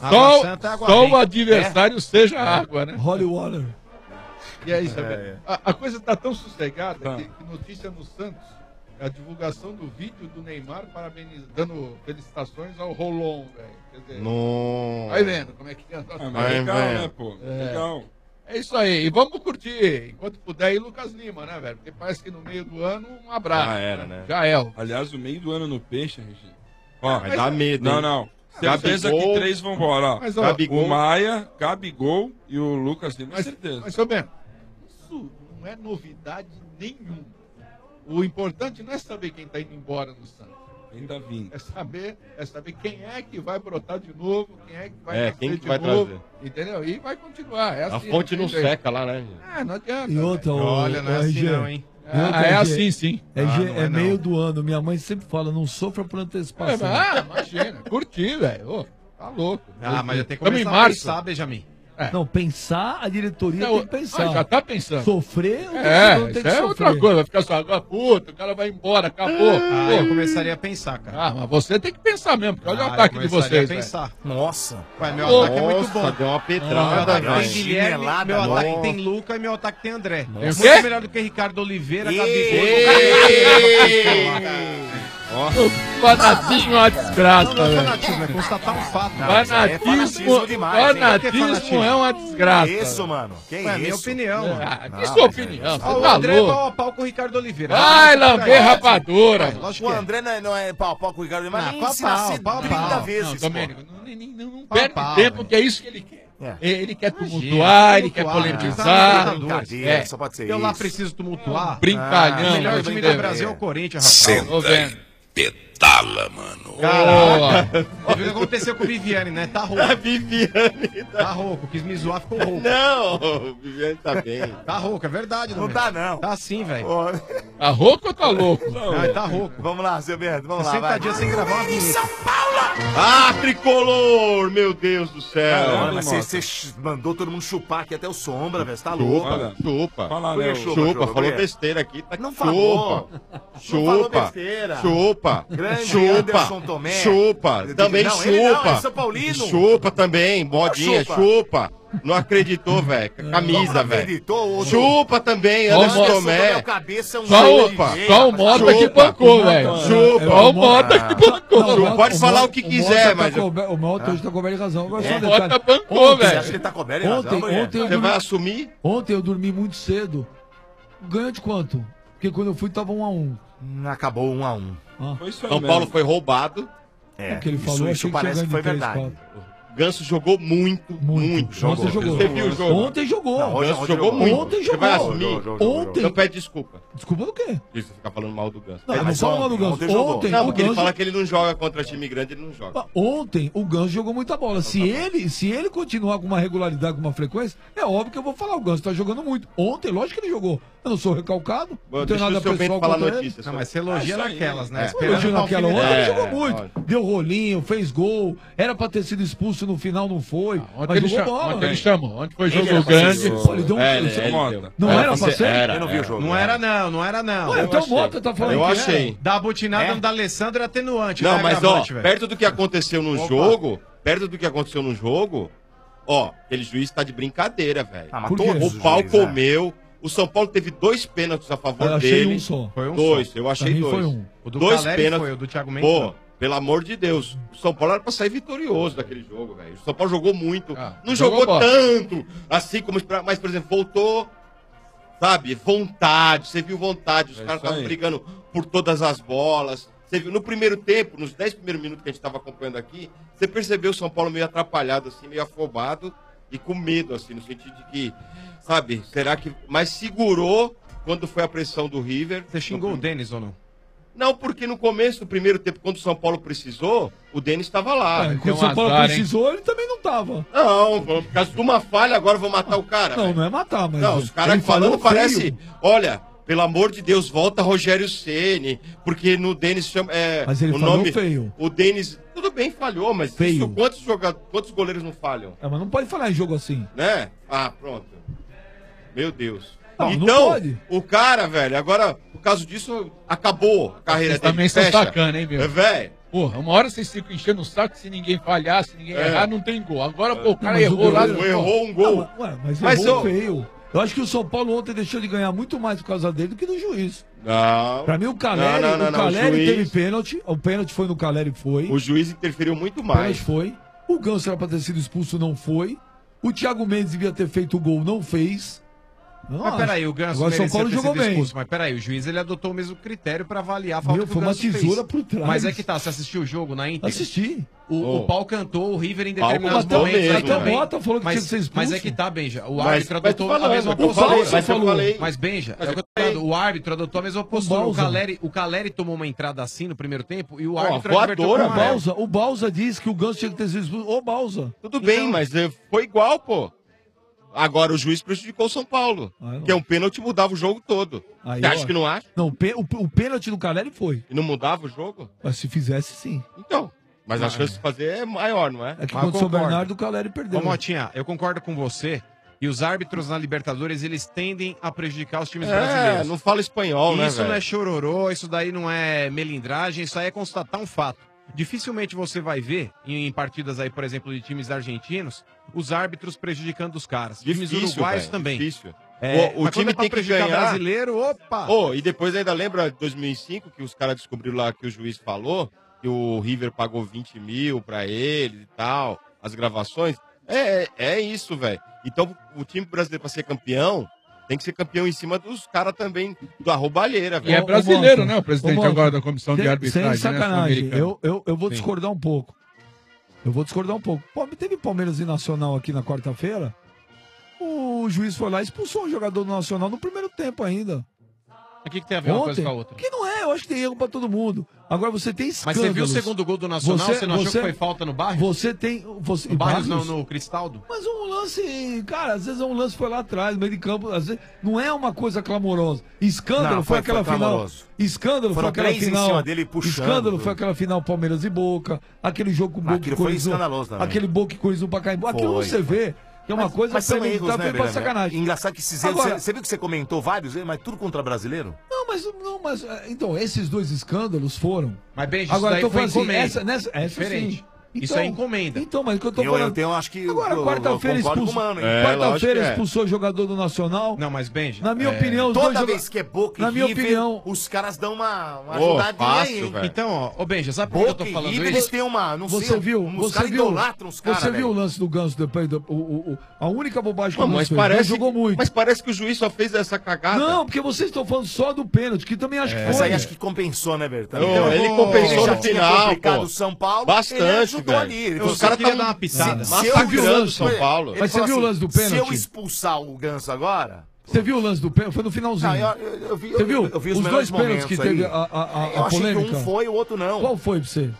só o adversário seja água, né? Holy water. E é isso, a coisa tá tão sossegada que notícia no Santos, a divulgação do vídeo do Neymar dando felicitações ao Rolon, velho. Quer dizer, vai vendo como é que anda. Legal, né, pô? Legal. É isso aí. E vamos curtir, enquanto puder, ir Lucas Lima, né, velho? Porque parece que no meio do ano, um abraço. Já era, né? Já é. Aliás, o meio do ano no Peixe, Regina, Ó, Vai dar medo, hein? Não. Certeza Gabigol. que 3 vão embora, ó. Mas, ó, O Maia, Gabigol e o Lucas Lima, com certeza. Mas, seu Bento, isso não é novidade nenhuma. O importante não é saber quem tá indo embora do Santos. Quem tá vindo. É saber quem é que vai brotar de novo, quem é que vai É, nascer quem que de vai novo, trazer. entendeu? E vai continuar. É A assim, fonte não tem jeito. seca lá, né? Não adianta. E outra, Olha, não é assim não, hein? E outra, É Gê, assim, sim. É meio do ano. Minha mãe sempre fala, não sofra por antecipação. Imagina, curti, velho. Ô, tá louco. Ah, mas já tem que Tamo em começar a março. pensar, Benjamin. Não, pensar, a diretoria tem que pensar. Já tá pensando. Sofrer, o Isso tem que é sofrer. outra coisa. Vai ficar só agora, puta, o cara vai embora, acabou. Ah, eu começaria a pensar, cara. Ah, mas você tem que pensar mesmo, porque olha o Ah, ataque eu de começaria vocês. a pensar. Nossa. Ué, meu ataque é muito Nossa, bom. deu uma Meu pedrada, ataque tem velho. Guilherme, Chinelada, meu ataque nossa. tem Luca e meu ataque tem André. Tem o Muito quê? melhor do que Ricardo Oliveira, Ei! Fanatismo é uma desgraça, Não é velho. fanatismo, é constatar um fato. fanatismo demais, hein? Fanatismo é uma desgraça. Que isso, mano? Que Ué, minha isso? opinião, mano. Que sua opinião? Você Ah, o tá André é louco. pau a pau com o Ricardo Oliveira. Vai Não, lamber rapadura. Ué, lógico O que é. André não é pau a pau com o Ricardo, mas Não, nem pau a se pau, nascer pau a 30 pau. vezes, Não, pô. Domênico, não Pau a perde pau, tempo, velho. que é isso que ele quer. É. Ele quer Imagina, tumultuar, ele quer tumultuar, polemizar. né? Brincadeira, É. só pode ser Eu isso. lá preciso tumultuar. Brincalhão. O melhor mas time é- do Brasil é o Corinthians, rapaz. Tô vendo. Pedala, mano. Caralho. Você viu o que aconteceu com o Viviane, né? Tá rouco. A Viviane Tá rouco. Quis me zoar, ficou rouco. Não, o Viviane tá bem. Tá rouco, é verdade, Não Domênico. tá, não. Tá sim, velho. Ó, Tá rouco ou tá louco? Não, tá rouco. Vamos lá, seu Bento, vamos lá, 60 vai. dias sem gravar uma vinheta. Ah, tricolor! Meu Deus do céu! Caramba, mas Mota. você mandou todo mundo chupar aqui até o sombra, velho. Você tá louco. Olha. Chupa. Fala, Por que Léo. chupa? Chupa, falou por quê? besteira aqui. Tá... Não falou. Não falou Chupa. besteira. Chupa. Grande Chupa. Anderson Tomé. Chupa. Também Não, ele não, chupa. ele é São Paulino. Chupa também. Modinha, Chupa. chupa. Não acreditou, velho. Camisa, Não velho. acreditou, ô, Chupa também, Ó, Anderson Anderson Tomé. o cabeça é um Chupa. Só o Mota que Chupa. pancou, velho. Chupa. Só o Mota que pancou. Não, pode falar o que quiser, mas... O Mota hoje tá coberto de razão. Agora só um O Mota detalhe. pancou, Você acha velho. que ele tá coberto? Ele Ontem eu Você vai dormi, assumir? ontem eu dormi muito cedo. Ganhou de quanto? Porque quando eu fui tava 1-1. Acabou 1-1. Foi isso aí São mesmo. Paulo foi roubado. É, que ele falou, achei isso que parece tinha que foi ganho de três, verdade. Ganso jogou muito. Ontem jogou. Você viu o jogo? Ontem jogou. Não, hoje- Ganso ontem jogou jogou. muito. Ontem Você vai jogou. assumir? Ontem. Então pede desculpa. Desculpa do quê? Isso, ficar falando mal do Ganso. Não, eu não mas falo mal do ontem Ganso. jogou. Ontem, Não, o porque ele Ganso... fala que ele não joga contra time grande, ele não joga. Ontem o Ganso jogou muita bola. Se ele continuar com uma regularidade, com uma frequência, é óbvio que eu vou falar. O Ganso tá jogando muito. Ontem, lógico que ele jogou. Eu não sou recalcado. Não tenho Deixa nada o seu pessoal Bento falar contra ele. notícia. Não, mas você elogia naquelas, né? É. Esperando Elogio o pau naquela fino. hora, ele É, jogou muito. lógico. Deu rolinho, fez gol. Era pra ter sido expulso no final, não foi. Ontem Mas ele, jogou chamou, bola. ontem ele chamou. Ontem foi jogo era grande. pra ser- Pô, ele deu um... Mota. Não era pra ser? Era. Eu não vi o jogo. Não era não, não era não. Ué, Eu então o achei. Mota tá falando Eu que achei. era. Dar a butinada no D'Alessandro é atenuante. Não, não é mas ó, agravante, velho. perto do que aconteceu no jogo, ó, aquele juiz tá de brincadeira, velho. Ah, mas Por quê? todos O os pau juízes, né? comeu. O São Paulo teve 2 pênaltis a favor Eu achei dele. um só. Foi um Dois, só. eu achei Pra mim 2. foi um. O do 2 Caleri pênaltis. foi, o do Thiago Mendes Pô, não. pelo amor de Deus. O São Paulo era pra sair vitorioso daquele jogo, velho. O São Paulo jogou muito. Não jogou jogou bola. tanto, assim como esperava. Mas, por exemplo, voltou, sabe, vontade. Você viu vontade. Os caras isso estavam aí. brigando por todas as bolas. Você viu, no primeiro tempo, nos 10 primeiros minutos que a gente estava acompanhando aqui, você percebeu o São Paulo meio atrapalhado, assim, meio afobado e com medo, assim, no sentido de que, sabe, será que... Mas segurou quando foi a pressão do River. Você xingou o Denis ou não? Não, porque no começo do primeiro tempo, quando o São Paulo precisou, o Denis estava lá. É, quando o São Paulo precisou, ele também não tava. Não, por causa de uma falha, agora vou matar o cara. Não, velho. não é matar, mas... Não, os caras ele falando falou parece... feio. Olha, pelo amor de Deus, volta Rogério Ceni, porque no Denis chama... Mas ele o falou nome, feio. O Denis... Tudo bem, falhou, mas Feio. isso, quantos goleiros não falham? É, mas não pode falar em jogo assim. Né? Ah, pronto. Meu Deus. Não, não então, pode. o cara, velho, agora, por causa disso, acabou a carreira Vocês dele. também são Fecha. sacana, hein, meu? É, velho. Porra, uma hora vocês ficam enchendo o saco, se ninguém falhar, se ninguém errar, não tem gol. Agora, pô, o cara Mas o errou lá. goleiro- Errou um gol. Mas ô, errou feio. Eu acho que o São Paulo ontem deixou de ganhar muito mais por causa dele do que do juiz. Não. Pra mim, o Caleri, Não, o Caleri juiz- teve pênalti. O pênalti foi no Caleri, foi. O juiz interferiu muito O pênalti mais. foi. O Ganso era pra ter sido expulso, não foi. O Thiago Mendes devia ter feito o gol, não fez. Mas peraí, o Ganso Agora São merecia Paulo ter jogou sido bem. expulso. Mas peraí, o juiz ele adotou o mesmo critério pra avaliar a falta Meu, que o foi uma Ganso tesoura fez. por trás. Mas é que tá, você assistiu o jogo na íntegra? Assisti. O pau cantou, o River em Pau determinados bateu momentos. mesmo, aí né? também. Bota falou que mas, tinha que ser expulso. mas é que tá, Benja. O Mas- árbitro mas adotou tô a falando, mesma eu postura. falei, mas eu falei. Mas, Benja, Mas é o que eu tô falando. O árbitro adotou a mesma postura. O Caleri tomou uma entrada assim no primeiro tempo e o árbitro advertiu com amarelo. O Balsa disse que o Ganso tinha que ter sido expulso. Ô, Balsa. Tudo bem, mas foi igual, pô. Agora o juiz prejudicou o São Paulo. Que é um pênalti mudava o jogo todo. Aí Você eu acha que não acha? Não, o pênalti do Caleri foi. E não mudava o jogo? Mas se fizesse, sim. Então. Mas a chance de fazer é maior, não é? É que quando o São Bernardo, o Caleri perdeu. Ô, Motinha, eu concordo com você. E os árbitros na Libertadores, eles tendem a prejudicar os times brasileiros. não fala espanhol, né, Isso velho? não é chororô, isso daí não é melindragem, isso aí é constatar um fato. Dificilmente você vai ver, em partidas aí, por exemplo, de times argentinos, os árbitros prejudicando os caras. Times uruguaios velho, também. Difícil. O o time pra tem que prejudicar ganhar. brasileiro, opa! E depois ainda lembra de 2005 que os caras descobriram lá que o juiz falou que o River pagou 20 mil pra ele e tal, as gravações. É isso, velho. Então o time brasileiro pra ser campeão tem que ser campeão em cima dos caras também da roubalheira, velho. E é brasileiro, né? O presidente agora da comissão de arbitragem. Sem sacanagem, né, eu vou Sim. discordar um pouco. Teve Palmeiras e Nacional aqui na quarta-feira. O juiz foi lá e expulsou o jogador do Nacional no primeiro tempo ainda. O que tem a ver uma coisa com a outra? Que não é, eu acho que tem erro pra todo mundo. Agora você tem Mas escândalos. você viu o segundo gol do Nacional? Você não achou que foi falta no Barrios? Você tem... No Barrios não, no Cristaldo? Mas um lance, cara, às vezes é um lance foi lá atrás, no meio de campo, às vezes não é uma coisa clamorosa. Escândalo Não, foi foi aquela final. clamoroso. Escândalo Foram foi aquela três em final. cima dele puxando. Escândalo foi aquela final Palmeiras e Boca, aquele jogo com o Boca Aquilo e foi Corinthians. escandaloso também. Aquele Boca e Corinthians no Pacaembu. Aquilo Foi, você vê que é uma coisa mas são pra erros, né, pra Miranda? sacanagem. Engraçado que esses erros, você viu que você comentou vários, mas tudo contra brasileiro? Mas então, esses dois escândalos foram. Mas bem, isso Agora daí eu tô foi falando assim, encomenda. essa Diferente. sim. Isso é encomenda. Então, mas o que eu tô Eu falando. tenho, acho que Agora, eu quarta-feira concordo expulsou. com o Mano, hein? Quarta-feira expulsou o jogador do Nacional. Não, mas Benja. Na minha opinião, os Toda dois vez que é Boca e Na minha River, opinião. os caras dão uma ajudadinha aí, hein? Então, ó, Benja, sabe por que eu tô Boca e falando River, isso? eles têm uma, não Você sei, viu? os Você caras viu? idolatram os caras, Você viu o velho. lance do Ganso depois? A única bobagem que Não, o mas Ganso fez, parece, jogou muito. mas parece que o juiz só fez essa cagada. Não, porque vocês estão falando só do pênalti, que também acho que Mas foi. aí acho que compensou, né, Bertão? Ele compensou no final, complicado pô. o São Paulo. Bastante, ele ajudou velho. ali. Ele Os falou, caras queria tão dar uma pitada. Se eu massacrando o São Paulo. Ele Mas você falou viu o assim, lance do Se eu pênalti? expulsar o Ganso agora... Você viu o lance do pênalti? Foi no finalzinho. Não, eu vi, Você viu? eu vi os Os melhores dois pênaltis que momentos teve aí. a Eu achei que polêmica. um foi e o outro não. Qual foi pra você?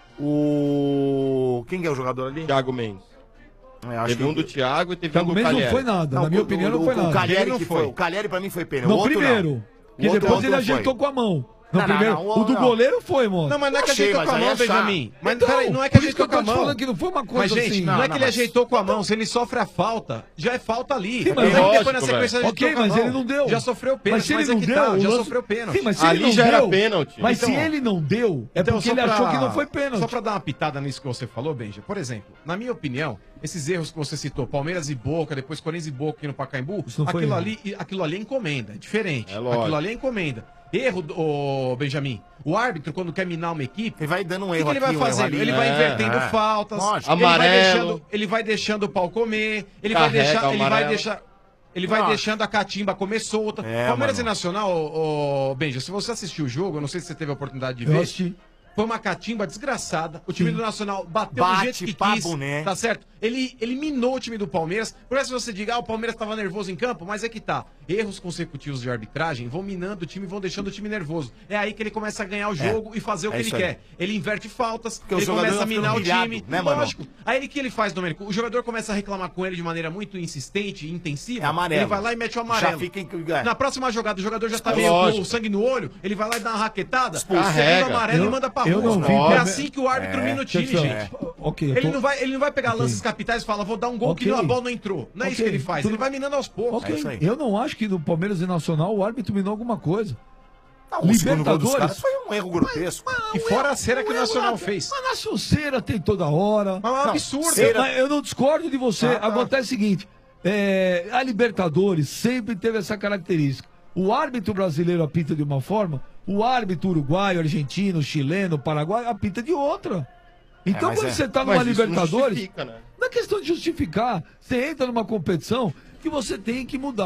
Quem é o jogador ali? Thiago Mendes. Acho Teve que- um do Thiago e teve Thiago um do Mendes não Calheri. foi nada. Na minha opinião, não foi nada. O Calheri Ele não que foi. foi. O Calheri pra mim foi pênalti. No O outro primeiro. não. Que O outro depois ele não ajeitou foi. com a mão. No Não, não, primeiro. não, O do não. goleiro foi, mano. Não, mas não é que Achei, ajeitou com a mas mão, aí é Benjamin. Mas Então, peraí, não é que por isso que ajeitou eu com tô a te mão. falando que não foi uma coisa Mas, gente, assim. não é que ele ajeitou com a mão. Se ele sofre a falta, já é falta ali. Sim, mas Não é que lógico, depois na sequência velho. ajeitou Ok, com a mas mão. ele não deu. Já sofreu Mas pênalti, se ele mas é não que deu, tá, o já lance- sofreu pênalti. Sim, mas se Ali ele não já era deu, pênalti. Mas se Então- ele não deu, é Então, porque só ele pra- achou que não foi pênalti. Só pra dar uma pitada nisso que você falou, Benja. Por exemplo, na minha opinião, esses erros que você citou, Palmeiras e Boca, depois Corinthians e Boca aqui no Pacaembu, não foi aquilo ali é encomenda, é diferente. É lógico. Aquilo ali é encomenda. Erro, ô, Benjamin. O árbitro, quando quer minar uma equipe, Ele vai dando um o erro que ele vai aqui, um erro fazendo? ali. Ele vai invertendo faltas, Lógico. Amarelo. ele vai deixando o pau comer, ele Carrega vai o amarelo. deixar. Ele vai Nossa. deixando a catimba comer solta. É, Palmeiras mano. e Nacional, ô, Benja, se você assistiu o jogo, eu não sei se você teve a oportunidade de Eu ver. assisti. Foi uma catimba desgraçada. O time do Nacional bateu Bate do jeito que pra quis, boné. tá certo? Ele eliminou o time do Palmeiras. Por isso você diga, o Palmeiras tava nervoso em campo, mas é que tá. Erros consecutivos de arbitragem vão minando o time, vão deixando o time nervoso. É aí que ele começa a ganhar o jogo e fazer o que ele isso aí. quer. Ele inverte faltas, Porque o ele jogador começa a vai minar o ficando time. pilhado, né, mano? Lógico. Aí o que ele faz, Domênico? O jogador começa a reclamar com ele de maneira muito insistente e intensiva. É amarelo. Ele vai lá e mete o amarelo. Já fica Na próxima jogada, o jogador já tá meio Lógico. com o sangue no olho, ele vai lá e dá uma raquetada, Carrega. segundo amarelo Eu- e manda pra eu rua. não vi, É mas- assim que o árbitro mina o time, Deixa eu gente. falar. Ok, eu Ele tô- não vai pegar lances capitais e falar, vou dar um gol que Ok. a bola não entrou. Não é isso Ok, que ele faz. tudo- Ele vai minando aos poucos. Ok, isso aí. eu não acho que no Palmeiras e Nacional o árbitro minou alguma coisa. O segundo gol dos Libertadores. caras foi um erro grotesco. E fora a cera que o Nacional fez. Mas na suceira tem toda hora. Mas é um absurdo. Eu não discordo de você. Acontece o seguinte: a Libertadores sempre teve essa característica. O árbitro brasileiro apita de uma forma, o árbitro uruguaio, argentino, chileno, paraguaio apita de outra. Então, mas quando é. você tá numa Mas isso não Libertadores, justifica, né? não é questão de justificar. Você entra numa competição, que você tem que mudar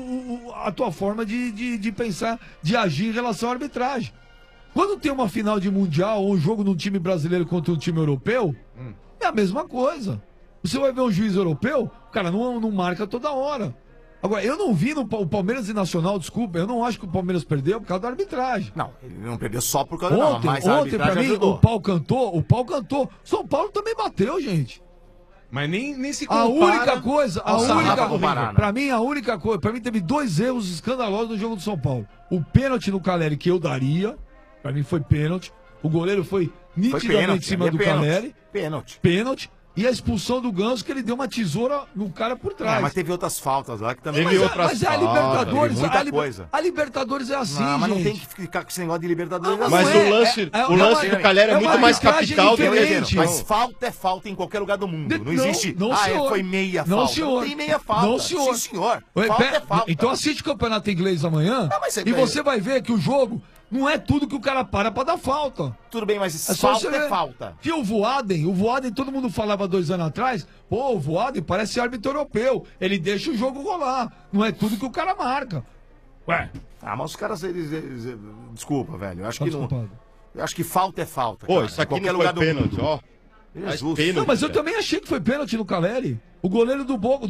a tua forma de pensar, de agir em relação à arbitragem. Quando tem uma final de Mundial ou um jogo num time brasileiro contra um time europeu, é a mesma coisa. Você vai ver um juiz europeu, o cara não marca toda hora. Agora, eu não vi o Palmeiras e Nacional, desculpa, eu não acho que o Palmeiras perdeu por causa da arbitragem. Não, ele não perdeu só por causa Ontem, mas a ontem pra arbitragem mim, ajudou. o pau cantou. São Paulo também bateu, gente. Mas nem se A compara única coisa, ao Sarrafa com o Paraná. pra mim, a única coisa, pra mim teve 2 erros escandalosos no jogo do São Paulo. O pênalti no Caleri, que eu daria, pra mim foi pênalti. O goleiro foi nitidamente em cima do Caleri. Pênalti. E a expulsão do Ganso, que ele deu uma tesoura no cara por trás. Mas teve outras faltas lá que também... Mas é a Libertadores. Muita coisa. A Libertadores é assim, Não, mas gente. não tem que ficar com esse negócio de Libertadores. Mas assim. o lance do Caleri é muito mais capital do que... Mas falta é falta em qualquer lugar do mundo. Não existe... Não, senhor. foi meia não, falta. Senhor. Não tem meia falta. Não, senhor. Sim, senhor. Falta é falta. Então assiste o campeonato inglês amanhã mas e você vai ver que o jogo não é tudo que o cara para dar falta. Tudo bem, mas só falta você é ver. falta. Que o Voaden, todo mundo falava 2 anos atrás, pô, o Voaden parece árbitro europeu, ele deixa o jogo rolar, não é tudo que o cara marca. Ué. Mas os caras, eles desculpa, velho, eu acho Tá que não... desculpado. Eu acho que falta é falta, Pô, cara. isso aqui Em qualquer não foi lugar do pênalti, mundo. ó. Jesus. Não, mas eu também achei que foi pênalti no Caleri. O goleiro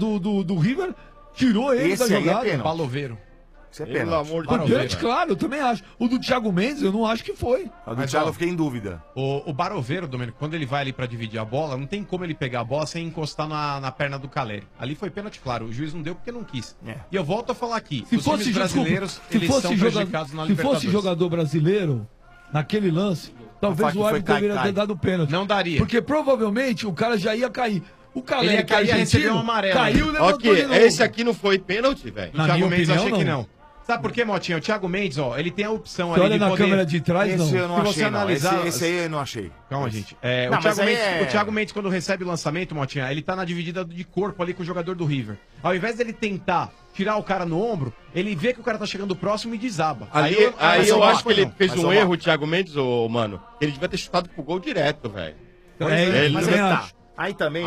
do River tirou ele da jogada. Baloveiro. Isso é Pelo pênalti. amor de Foi Deus. pênalti, claro, eu também acho. O do Thiago Mendes, eu não acho que foi. O do Thiago eu fiquei em dúvida. O Baroveiro, Domênico, quando ele vai ali pra dividir a bola, não tem como ele pegar a bola sem encostar na perna do Caleri. Ali foi pênalti, claro. O juiz não deu porque não quis. E eu volto a falar aqui. Se os fosse times brasileiros, eles são prejudicados na se Libertadores. fosse jogador brasileiro, naquele lance, talvez o árbitro deveria ter dado pênalti. Não daria. Porque provavelmente o cara já ia cair. O Caleri, Ele ia cair e receber um amarelo. caiu e levantou Ok, de novo. esse aqui não foi pênalti, velho? O Thiago Mendes achei que não. Sabe por quê, Motinha? O Thiago Mendes, ó, ele tem a opção Você ali olha de na poder... câmera de trás, Esse não. eu não Se achei, você não. analisar... Esse aí eu não achei. Calma, gente. Não, o, mas Thiago aí Mendes, é- o Thiago Mendes, quando recebe o lançamento, Motinha, ele tá na dividida de corpo ali com o jogador do River. Ao invés dele tentar tirar o cara no ombro, ele vê que o cara tá chegando próximo e desaba. Aí eu acho que ele fez um erro, o Thiago Mendes, mano. Ele devia ter chutado pro gol direto, velho. Mas Ele- tá. Aí também,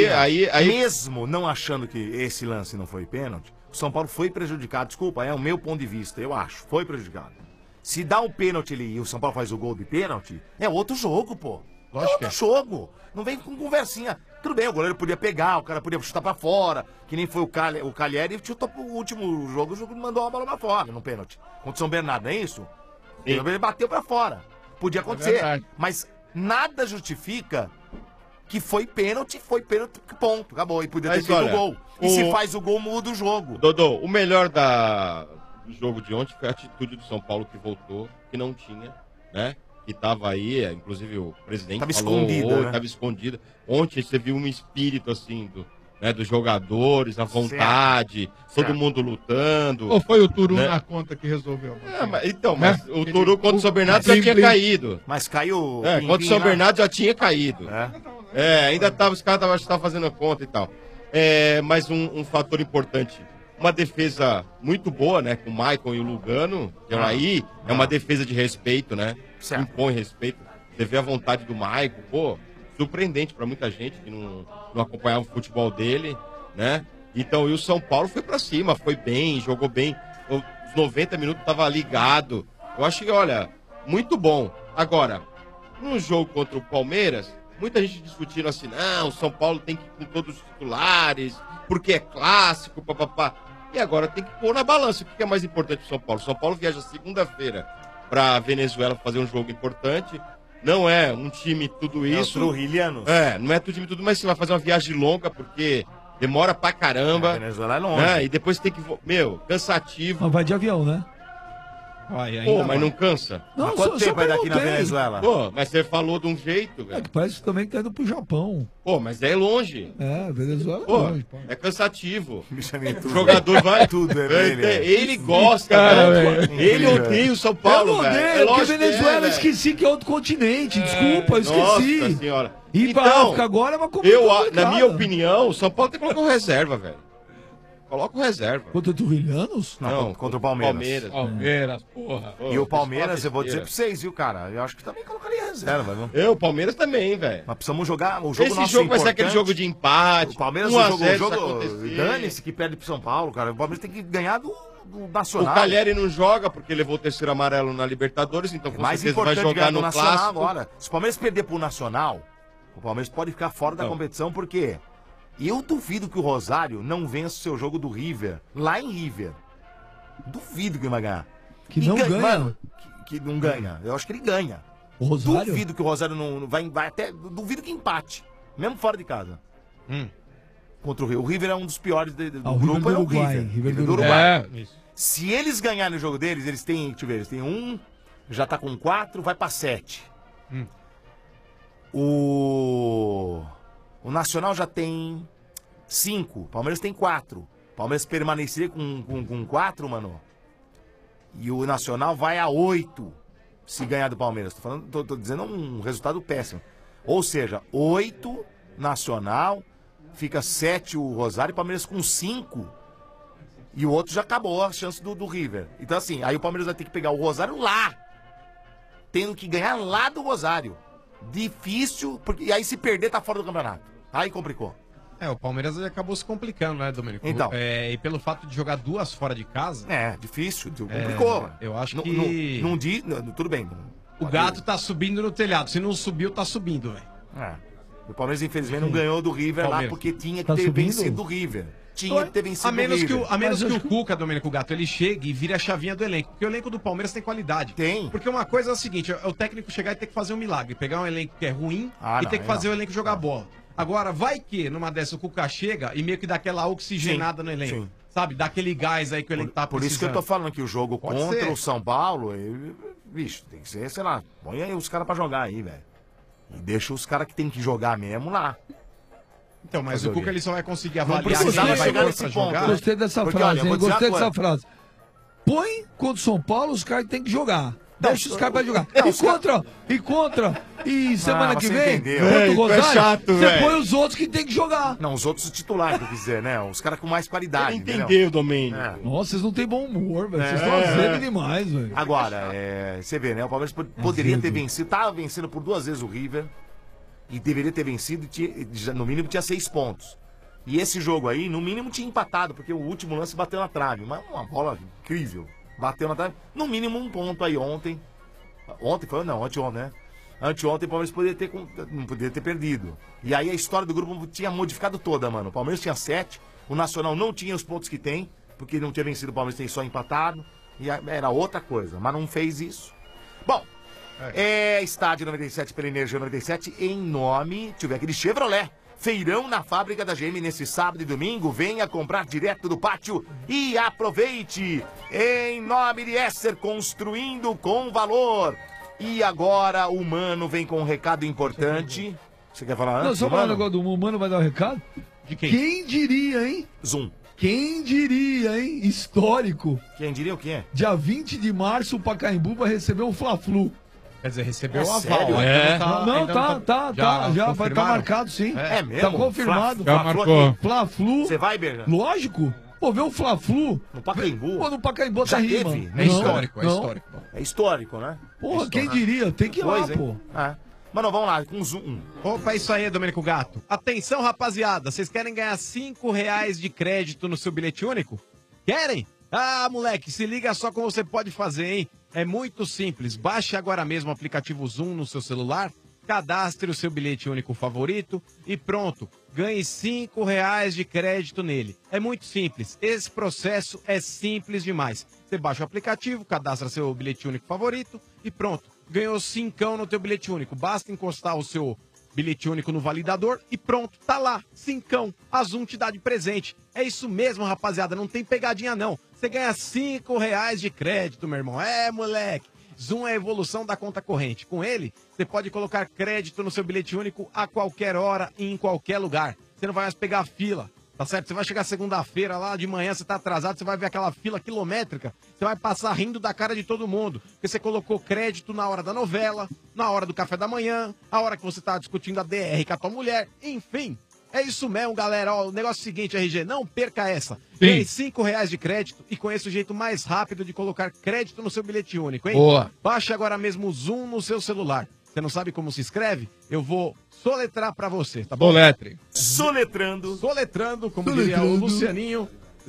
Aí- mesmo não achando que esse lance não foi pênalti, o São Paulo foi prejudicado. Desculpa, é o meu ponto de vista, eu acho. Foi prejudicado. Se dá um pênalti ali e o São Paulo faz o gol de pênalti, é outro jogo, pô. Lógico é que outro jogo. Não vem com conversinha. Tudo bem, o goleiro podia pegar, o cara podia chutar pra fora, que nem foi o Cagliari e chutou pro último jogo, o jogo mandou a bola pra fora no pênalti. Contra o São Bernardo, não é isso? Ele bateu pra fora. Podia acontecer. verdade. Mas nada justifica que foi pênalti, ponto, acabou. E podia ter Mas feito olha, o gol. E se faz o gol, muda o jogo. Dodô, o melhor do jogo de ontem foi a atitude do São Paulo que voltou, que não tinha, né? Que tava aí, inclusive o presidente Tava falou, escondida, né? tava escondida. Ontem você viu um espírito assim dos jogadores, a vontade, todo mundo lutando. Ou foi o Turu né? na conta que resolveu? Mas o Turu contra o São Bernardo já tinha caído. Mas caiu. Contra o São Bernardo já tinha caído. Ainda tava, os caras estavam fazendo a conta e tal. Mas um fator importante. Uma defesa muito boa, né? Com o Maicon e o Lugano. Então aí é uma defesa de respeito, né? Certo. Impõe respeito. Você vê a vontade do Maicon, pô, surpreendente pra muita gente que não acompanhava o futebol dele, né? Então, e o São Paulo foi pra cima, foi bem, jogou bem. Os 90 minutos tava ligado. Eu acho que, olha, muito bom. Agora, no jogo contra o Palmeiras, muita gente discutindo assim, não, o São Paulo tem que ir com todos os titulares, porque é clássico, papapá. E agora tem que pôr na balança. O que é mais importante pro São Paulo? O São Paulo viaja segunda-feira pra Venezuela fazer um jogo importante. Não é um time tudo isso. Trujillianos. Não é tudo time tudo, mas você vai fazer uma viagem longa, porque demora pra caramba. Venezuela é longe. Né? E depois tem que... cansativo. Mas vai de avião, né? Pô, mas não cansa? Não, Mas quanto tempo vai daqui na perguntei. Venezuela? Pô, mas você falou de um jeito, É velho. que parece também que tá indo pro Japão. Pô, mas é longe. Venezuela é Pô, longe. Pô. é cansativo. Tudo. O jogador vai... Tudo é pra ele. Ele gosta, Cara, velho. velho. Ele odeia o São Paulo, Eu não velho. odeio, É porque lógico que Venezuela eu velho. esqueci que é outro continente. Desculpa, eu esqueci. Nossa senhora. Ir pra África agora é uma coisa na complicada. minha opinião, o São Paulo tem que colocar um reserva, velho. Coloca um reserva. Contra o Trujillianos? Não, contra o Palmeiras. Palmeiras, porra. E o Palmeiras, eu vou dizer pra vocês, viu, cara? Eu acho que também colocaria reserva, viu? Eu, o Palmeiras também, velho. Mas precisamos jogar o jogo Esse nosso jogo vai ser importante. aquele jogo de empate. O Palmeiras 1 a jogou 0 o jogo. se acontecer. Dane-se que perde pro São Paulo, cara. O Palmeiras tem que ganhar do Nacional. O Calheri não joga porque levou o terceiro amarelo na Libertadores, então com Mais certeza vai importante jogar ganhar do no Nacional clássico. agora. Se o Palmeiras perder pro Nacional, o Palmeiras pode ficar fora da competição, porque eu duvido que o Rosário não vença o seu jogo do River, lá em River. Duvido que ele vai ganhar. Que não ganha. Mano, que não ganha. Eu acho que ele ganha. O Rosário? Duvido que o Rosário não vai até. Duvido que empate. Mesmo fora de casa. Contra o River. O River é um dos piores do o River grupo, do é o Uruguai. River. River do Uruguai. Uruguai. Se eles ganharem o jogo deles, eles têm, deixa eu ver, eles têm 1, já tá com 4, vai pra 7. O Nacional já tem 5, o Palmeiras tem 4. O Palmeiras permaneceria com 4, mano. E o Nacional vai a 8 se ganhar do Palmeiras. Tô dizendo um resultado péssimo. Ou seja, 8 Nacional, fica 7 o Rosário e o Palmeiras com 5. E o outro já acabou a chance do River. Então assim, aí o Palmeiras vai ter que pegar o Rosário lá. Tendo que ganhar lá do Rosário. Difícil, porque e aí se perder tá fora do campeonato. Aí complicou. O Palmeiras acabou se complicando, né, Domênico? Então. E pelo fato de jogar 2 fora de casa... Difícil, complicou. Eu acho que... Tudo bem. O gato tá subindo no telhado. Se não subiu, tá subindo, velho. O Palmeiras, infelizmente, não ganhou do River lá porque tinha que Tá ter subindo? vencido o River. Tinha que ter vencido A menos o River. que, o Cuca, Domênico Gato, ele chegue e vire a chavinha do elenco. Porque o elenco do Palmeiras tem qualidade. Tem. Porque uma coisa é o seguinte, é o técnico chegar e ter que fazer um milagre. Pegar um elenco que é ruim e ter que fazer o elenco jogar bola. Agora, vai que numa dessa o Cuca chega e meio que dá aquela oxigenada no elenco. Sabe? Dá aquele gás aí que o elenco tá Por precisando. isso que eu tô falando que o jogo Pode contra ser. o São Paulo, bicho, tem que ser, sei lá, põe aí os caras pra jogar aí, velho. E deixa os caras que tem que jogar mesmo lá. Então, mas Fazer o o Cuca quê? ele só vai conseguir Não avaliar precisava quem vai chegar pôr nesse pra ponto, jogar. né? Gostei dessa Porque, frase, olha, eu vou hein? dizer Gostei uma dessa coisa. frase. Põe contra o São Paulo, os caras têm que jogar. Deixa os caras pra jogar. Não, E contra. E semana que você vem, entendeu. contra o É Rosário, chato, você velho. põe os outros que tem que jogar. Não, os outros titulares que eu quiser, né? Os caras com mais qualidade. Ele entendeu, Domênico. Nossa, vocês não têm bom humor, velho. Vocês estão azedos demais, velho. Agora, você vê, né? O Palmeiras poderia ter vencido, tava vencendo por 2 vezes o River e deveria ter vencido, no mínimo tinha 6 pontos. E esse jogo aí, no mínimo, tinha empatado, porque o último lance bateu na trave. Mas uma bola incrível. Bateu na trave. No mínimo 1 ponto aí ontem. Ontem foi? Não, anteontem, né? Anteontem o Palmeiras não poderia ter perdido. E aí a história do grupo tinha modificado toda, mano. O Palmeiras tinha 7, o Nacional não tinha os pontos que tem, porque não tinha vencido, o Palmeiras tem só empatado. E era outra coisa, mas não fez isso. Bom, Estádio 97 pela Energia 97 em nome, deixa eu ver aqui, de Chevrolet. Feirão na fábrica da GM nesse sábado e domingo. Venha comprar direto do pátio e aproveite. Em nome de Esser, construindo com valor. E agora o Mano vem com um recado importante. Você quer falar Não, antes? só falar um negócio do Mano, vai dar um recado? De quem? Quem diria, hein? Zoom. Quem diria, hein? Histórico. Quem diria o quê? Dia 20 de março, o Pacaembu vai receber um Fla-Flu. Quer dizer, recebeu o aval. sério? Ainda Já vai estar marcado, sim. É mesmo? Tá confirmado. Já marcou. Fla-Flu. Você vai, Berja? Lógico. Pô, ver o Fla-Flu. No Pacaembu? Pô, no Pacaembu Já tá teve? rima. É histórico, Não. É histórico, né? Porra, quem diria? Tem que ir lá, Coisa, hein? pô. Mano, vamos lá, com Zoom. Opa, isso aí, Domênico Gato. Atenção, rapaziada. Vocês querem ganhar R$5 de crédito no seu bilhete único? Querem? Ah, moleque, se liga só como você pode fazer, hein? É muito simples. Baixe agora mesmo o aplicativo Zoom no seu celular, cadastre o seu bilhete único favorito e pronto. Ganhe R$5 de crédito nele. É muito simples. Esse processo é simples demais. Você baixa o aplicativo, cadastra seu bilhete único favorito e pronto. Ganhou R$5 no teu bilhete único. Basta encostar o seu bilhete único no validador e pronto, tá lá, R$5. A Zoom te dá de presente. É isso mesmo, rapaziada, não tem pegadinha não. Você ganha R$5 de crédito, meu irmão. É, moleque. Zoom é a evolução da conta corrente. Com ele, você pode colocar crédito no seu bilhete único a qualquer hora e em qualquer lugar. Você não vai mais pegar fila, tá certo? Você vai chegar segunda-feira lá de manhã, você tá atrasado, você vai ver aquela fila quilométrica, você vai passar rindo da cara de todo mundo, porque você colocou crédito na hora da novela, na hora do café da manhã, a hora que você tá discutindo a DR com a tua mulher, enfim. É isso mesmo, galera. Ó, o negócio é o seguinte, RG, não perca essa. Ganhe R$5 de crédito e conheça o jeito mais rápido de colocar crédito no seu bilhete único, hein? Boa. Baixe agora mesmo o Zoom no seu celular. você não sabe como se escreve? Eu vou soletrar pra você, tá bom? Soletre. Soletrando. Soletrando, como diria o Lucianinho,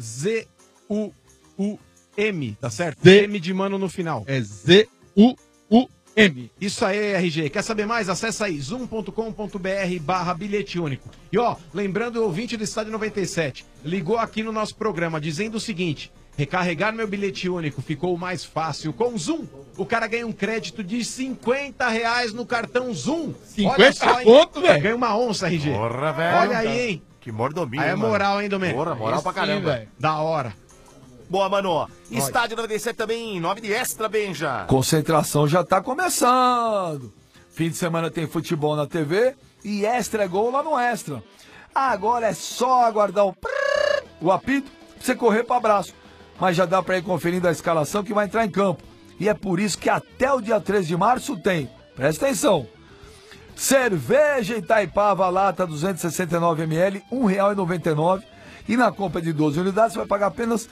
Z-U-U-M, tá certo? Z- M de mano no final. É Z-U-U-M. Isso aí, RG. Quer saber mais? Acessa aí, zoom.com.br/bilhete único. E ó, lembrando o ouvinte do Estádio 97, ligou aqui no nosso programa dizendo o seguinte: recarregar meu bilhete único ficou mais fácil com Zoom. O cara ganha um crédito de R$50 no cartão Zoom. 50 conto, velho? Ganha uma onça, RG. Porra, velho. Olha aí, hein? Que mordomia, Aí é mano. moral, hein, Domênico? Porra, moral pra Esse caramba. sim, da hora. Boa, mano. Estádio 97 também, em nome de Extra, Benja. Concentração já tá começando. Fim de semana tem futebol na TV e Extra é gol lá no Extra. Agora é só aguardar o apito pra você correr pro abraço. Mas já dá pra ir conferindo a escalação que vai entrar em campo. E é por isso que até o dia 13 de março tem, presta atenção, cerveja Itaipava lata 269ml, R$1,99. E na compra de 12 unidades você vai pagar apenas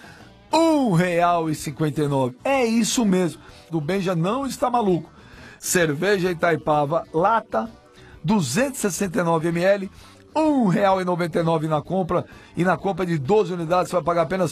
R$1,59. É isso mesmo. Do Benja não está maluco. Cerveja Itaipava lata 269ml, R$1,99 na compra. E na compra de 12 unidades você vai pagar apenas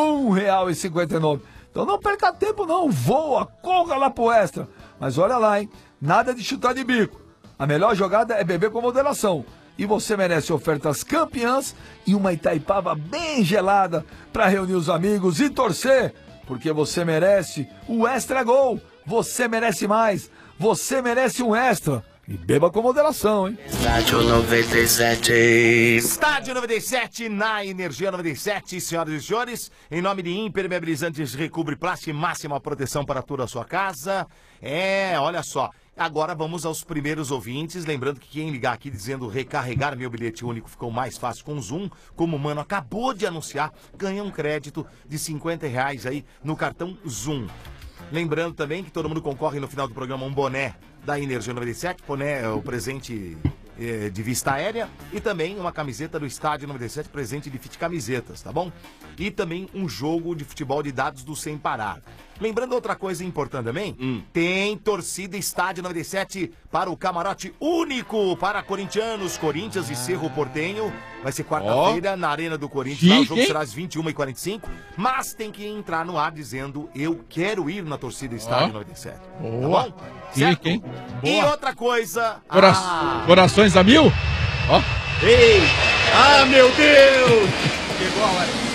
R$1,59. Então não perca tempo não, voa, corra lá pro Extra. Mas olha lá, hein, nada de chutar de bico. A melhor jogada é beber com moderação. E você merece ofertas campeãs e uma Itaipava bem gelada para reunir os amigos e torcer. Porque você merece o Extra Gol. Você merece mais. Você merece um Extra. E beba com moderação, hein? Estádio 97. Estádio 97 na Energia 97, senhoras e senhores. Em nome de Impermeabilizantes Recobre Plast, máxima proteção para toda a sua casa. Olha só. Agora vamos aos primeiros ouvintes. Lembrando que quem ligar aqui dizendo recarregar meu bilhete único ficou mais fácil com o Zoom, como o Mano acabou de anunciar, ganha um crédito de R$50 aí no cartão Zoom. Lembrando também que todo mundo concorre no final do programa um boné da Energia 97, boné, o presente de vista aérea, e também uma camiseta do Estádio 97, presente de Fit Camisetas, tá bom? E também um jogo de futebol de dados do Sem Parar. Lembrando outra coisa importante também, tem torcida Estádio 97 para o camarote único para corintianos, Corinthians e Cerro Porteño. Vai ser quarta-feira na Arena do Corinthians, lá o jogo será às 21h45, mas tem que entrar no ar dizendo eu quero ir na torcida Estádio 97. Boa. Tá bom? Certo? Hein? E outra coisa... Corações a mil? Ó. Ei! Ah, meu Deus! Chegou a hora.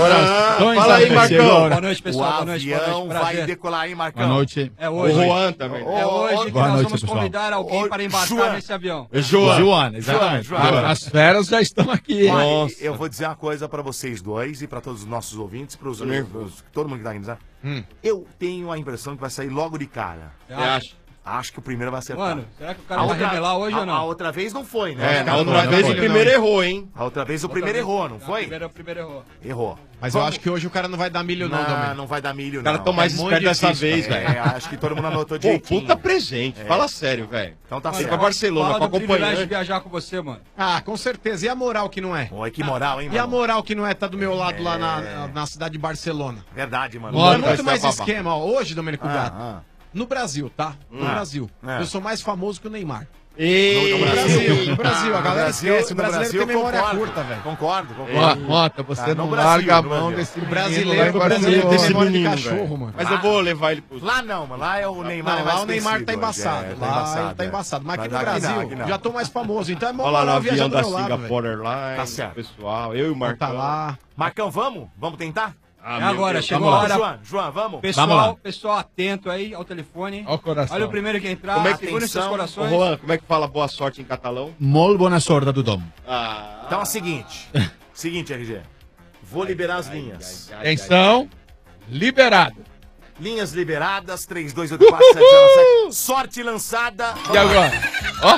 Fala aí, Marcão. Boa noite, pessoal. O Boa noite, boa avião noite. vai decolar, hein, Marcão? Boa noite. É hoje. O Juan também. É hoje que Boa nós noite, vamos pessoal. convidar alguém para embarcar Joan. nesse avião. Joana, exatamente. Joana. As feras já estão aqui. Olha, eu vou dizer uma coisa pra vocês dois e pra todos os nossos ouvintes, todo mundo que tá indo, né? Eu tenho a impressão que vai sair logo de cara. Você acha? Acho que o primeiro vai acertar. Mano, será que o cara vai revelar hoje ou não? A outra vez não foi, né? Na outra vez o primeiro errou, hein? A outra vez o primeiro errou, não foi? O primeiro errou. Errou. Mas eu acho que hoje o cara não vai dar milho não, Domênico. Não vai dar milho, Os não. caras estão mais muito espertos dessa difícil, vez, velho. Acho que todo mundo anotou Pô, direitinho. puta presente. Fala sério, velho. Então tá Fica certo. pra Barcelona, Fala pra do privilégio de acompanhante. viajar com você, mano. Ah, com certeza. E a moral que não é? Pô, que moral, hein, E a mano? moral que não é tá do meu lado lá na cidade de Barcelona? Verdade, mano. É Vai muito ser mais babá. esquema. Ó, hoje, Domênico Gato, no Brasil, tá? No Brasil. É. Eu sou mais famoso que o Neymar. Ei, No Brasil, a galera esquece. O brasileiro tem memória concordo, curta, velho. Concordo. Mota, você no não Brasil, larga a no mão Brasil. desse menino Brasileiro, lá em brasileiro tem Barcelona. memória de menino, cachorro, velho. mano. Mas eu vou levar ele pro... Lá não, mano. Lá é o Neymar. Não, mais lá o Neymar tá conhecido embaçado. hoje, Lá ele tá é. embaçado. Mas aqui no Mas aqui não, Brasil, aqui não. já tô mais famoso. Então é mó Olha lá no moral avião viajar do da meu lado, velho. Singapore lá, Tá certo. pessoal. Eu e o Então Marcão. tá lá. Marcão, vamos? Vamos tentar? Ah, É meu agora, Deus. chegou a hora. João, vamos? Vamos lá. Pessoal atento aí ao telefone. Ó o coração. Olha o primeiro que entrar. Como é que segurem seus atenção? Ô, corações. Juan, como é que fala boa sorte em catalão? Molt bona sorte do Dom. Ah, Então é o seguinte. Seguinte, RG. Vou liberar as linhas. Atenção, liberado. Linhas liberadas, 3284-707. Sorte lançada. E agora? Ó,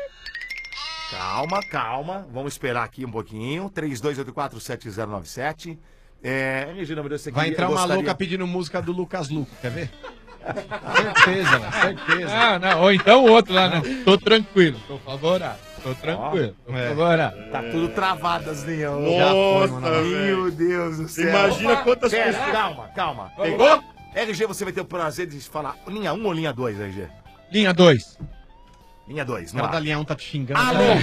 Calma. Vamos esperar aqui um pouquinho. 3284-7097. RG, número esse aqui. Vai entrar eu uma gostaria- louca pedindo música do Lucas Luco, quer ver? Certeza, velho, certeza. não. Ou então o outro lá, né? Tô tranquilo, tô favorável. Tô tranquilo, tô favorável. Tá tudo travado as linhas. Nossa, Meu Deus do céu. Imagina quantas Pera, pessoas... calma. Pegou? RG, você vai ter o prazer de falar linha 1 ou linha 2, RG? Linha 2. Linha 2, O cara da linha 1 tá te xingando.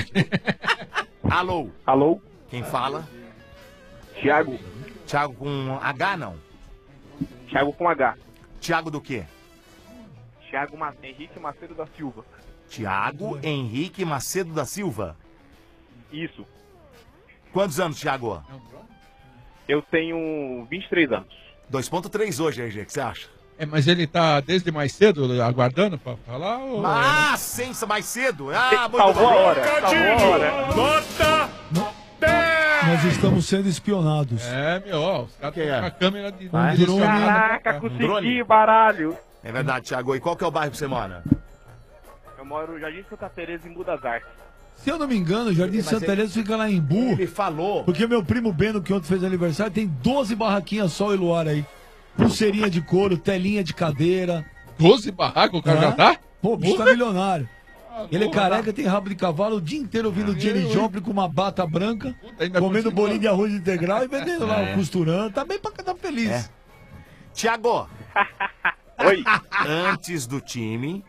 Alô? Alô? Alô? Quem fala? Thiago. Thiago com H, não? Thiago com H. Thiago do quê? Thiago Henrique Macedo da Silva. Thiago Henrique Macedo da Silva. Isso. Quantos anos, Thiago? Eu tenho 23 anos. 2.3 hoje, RG, o que você acha? Mas ele tá desde mais cedo aguardando pra falar? Ou... Ah, sensa, mais cedo. Ah, muito Salvou bom. a hora. Salvou a hora. Nota! Nós estamos sendo espionados. Meu, ó, os caras estão com a câmera de Vai. direcionada. Caraca, consegui, baralho. É verdade, Thiago. E qual que é o bairro que você mora? Eu moro no Jardim Santa Teresa, em Budas Artes. Se eu não me engano, o Jardim Mas Santa ele- Teresa fica lá em Bu. Ele falou. Porque meu primo Beno, que ontem fez aniversário, tem 12 barraquinhas Sol e Luar aí. Pulseirinha de couro, telinha de cadeira. 12 barracos o cara já tá? Pô, o bicho tá milionário. Ele é careca, tem rabo de cavalo, o dia inteiro ouvindo Jenny Joplin com uma bata branca, comendo bolinho de arroz integral e vendendo lá, costurando. Tá bem pra tá feliz. Tiago. Oi. Antes do time,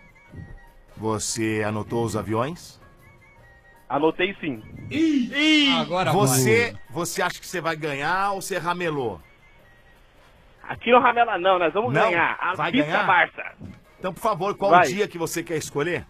você anotou os aviões? Anotei sim. Agora você acha que você vai ganhar ou você ramelou? Aqui no Ramela não, nós vamos Não? ganhar. A Vai Vista ganhar? Barça. Então, por favor, qual Vai. o dia que você quer escolher?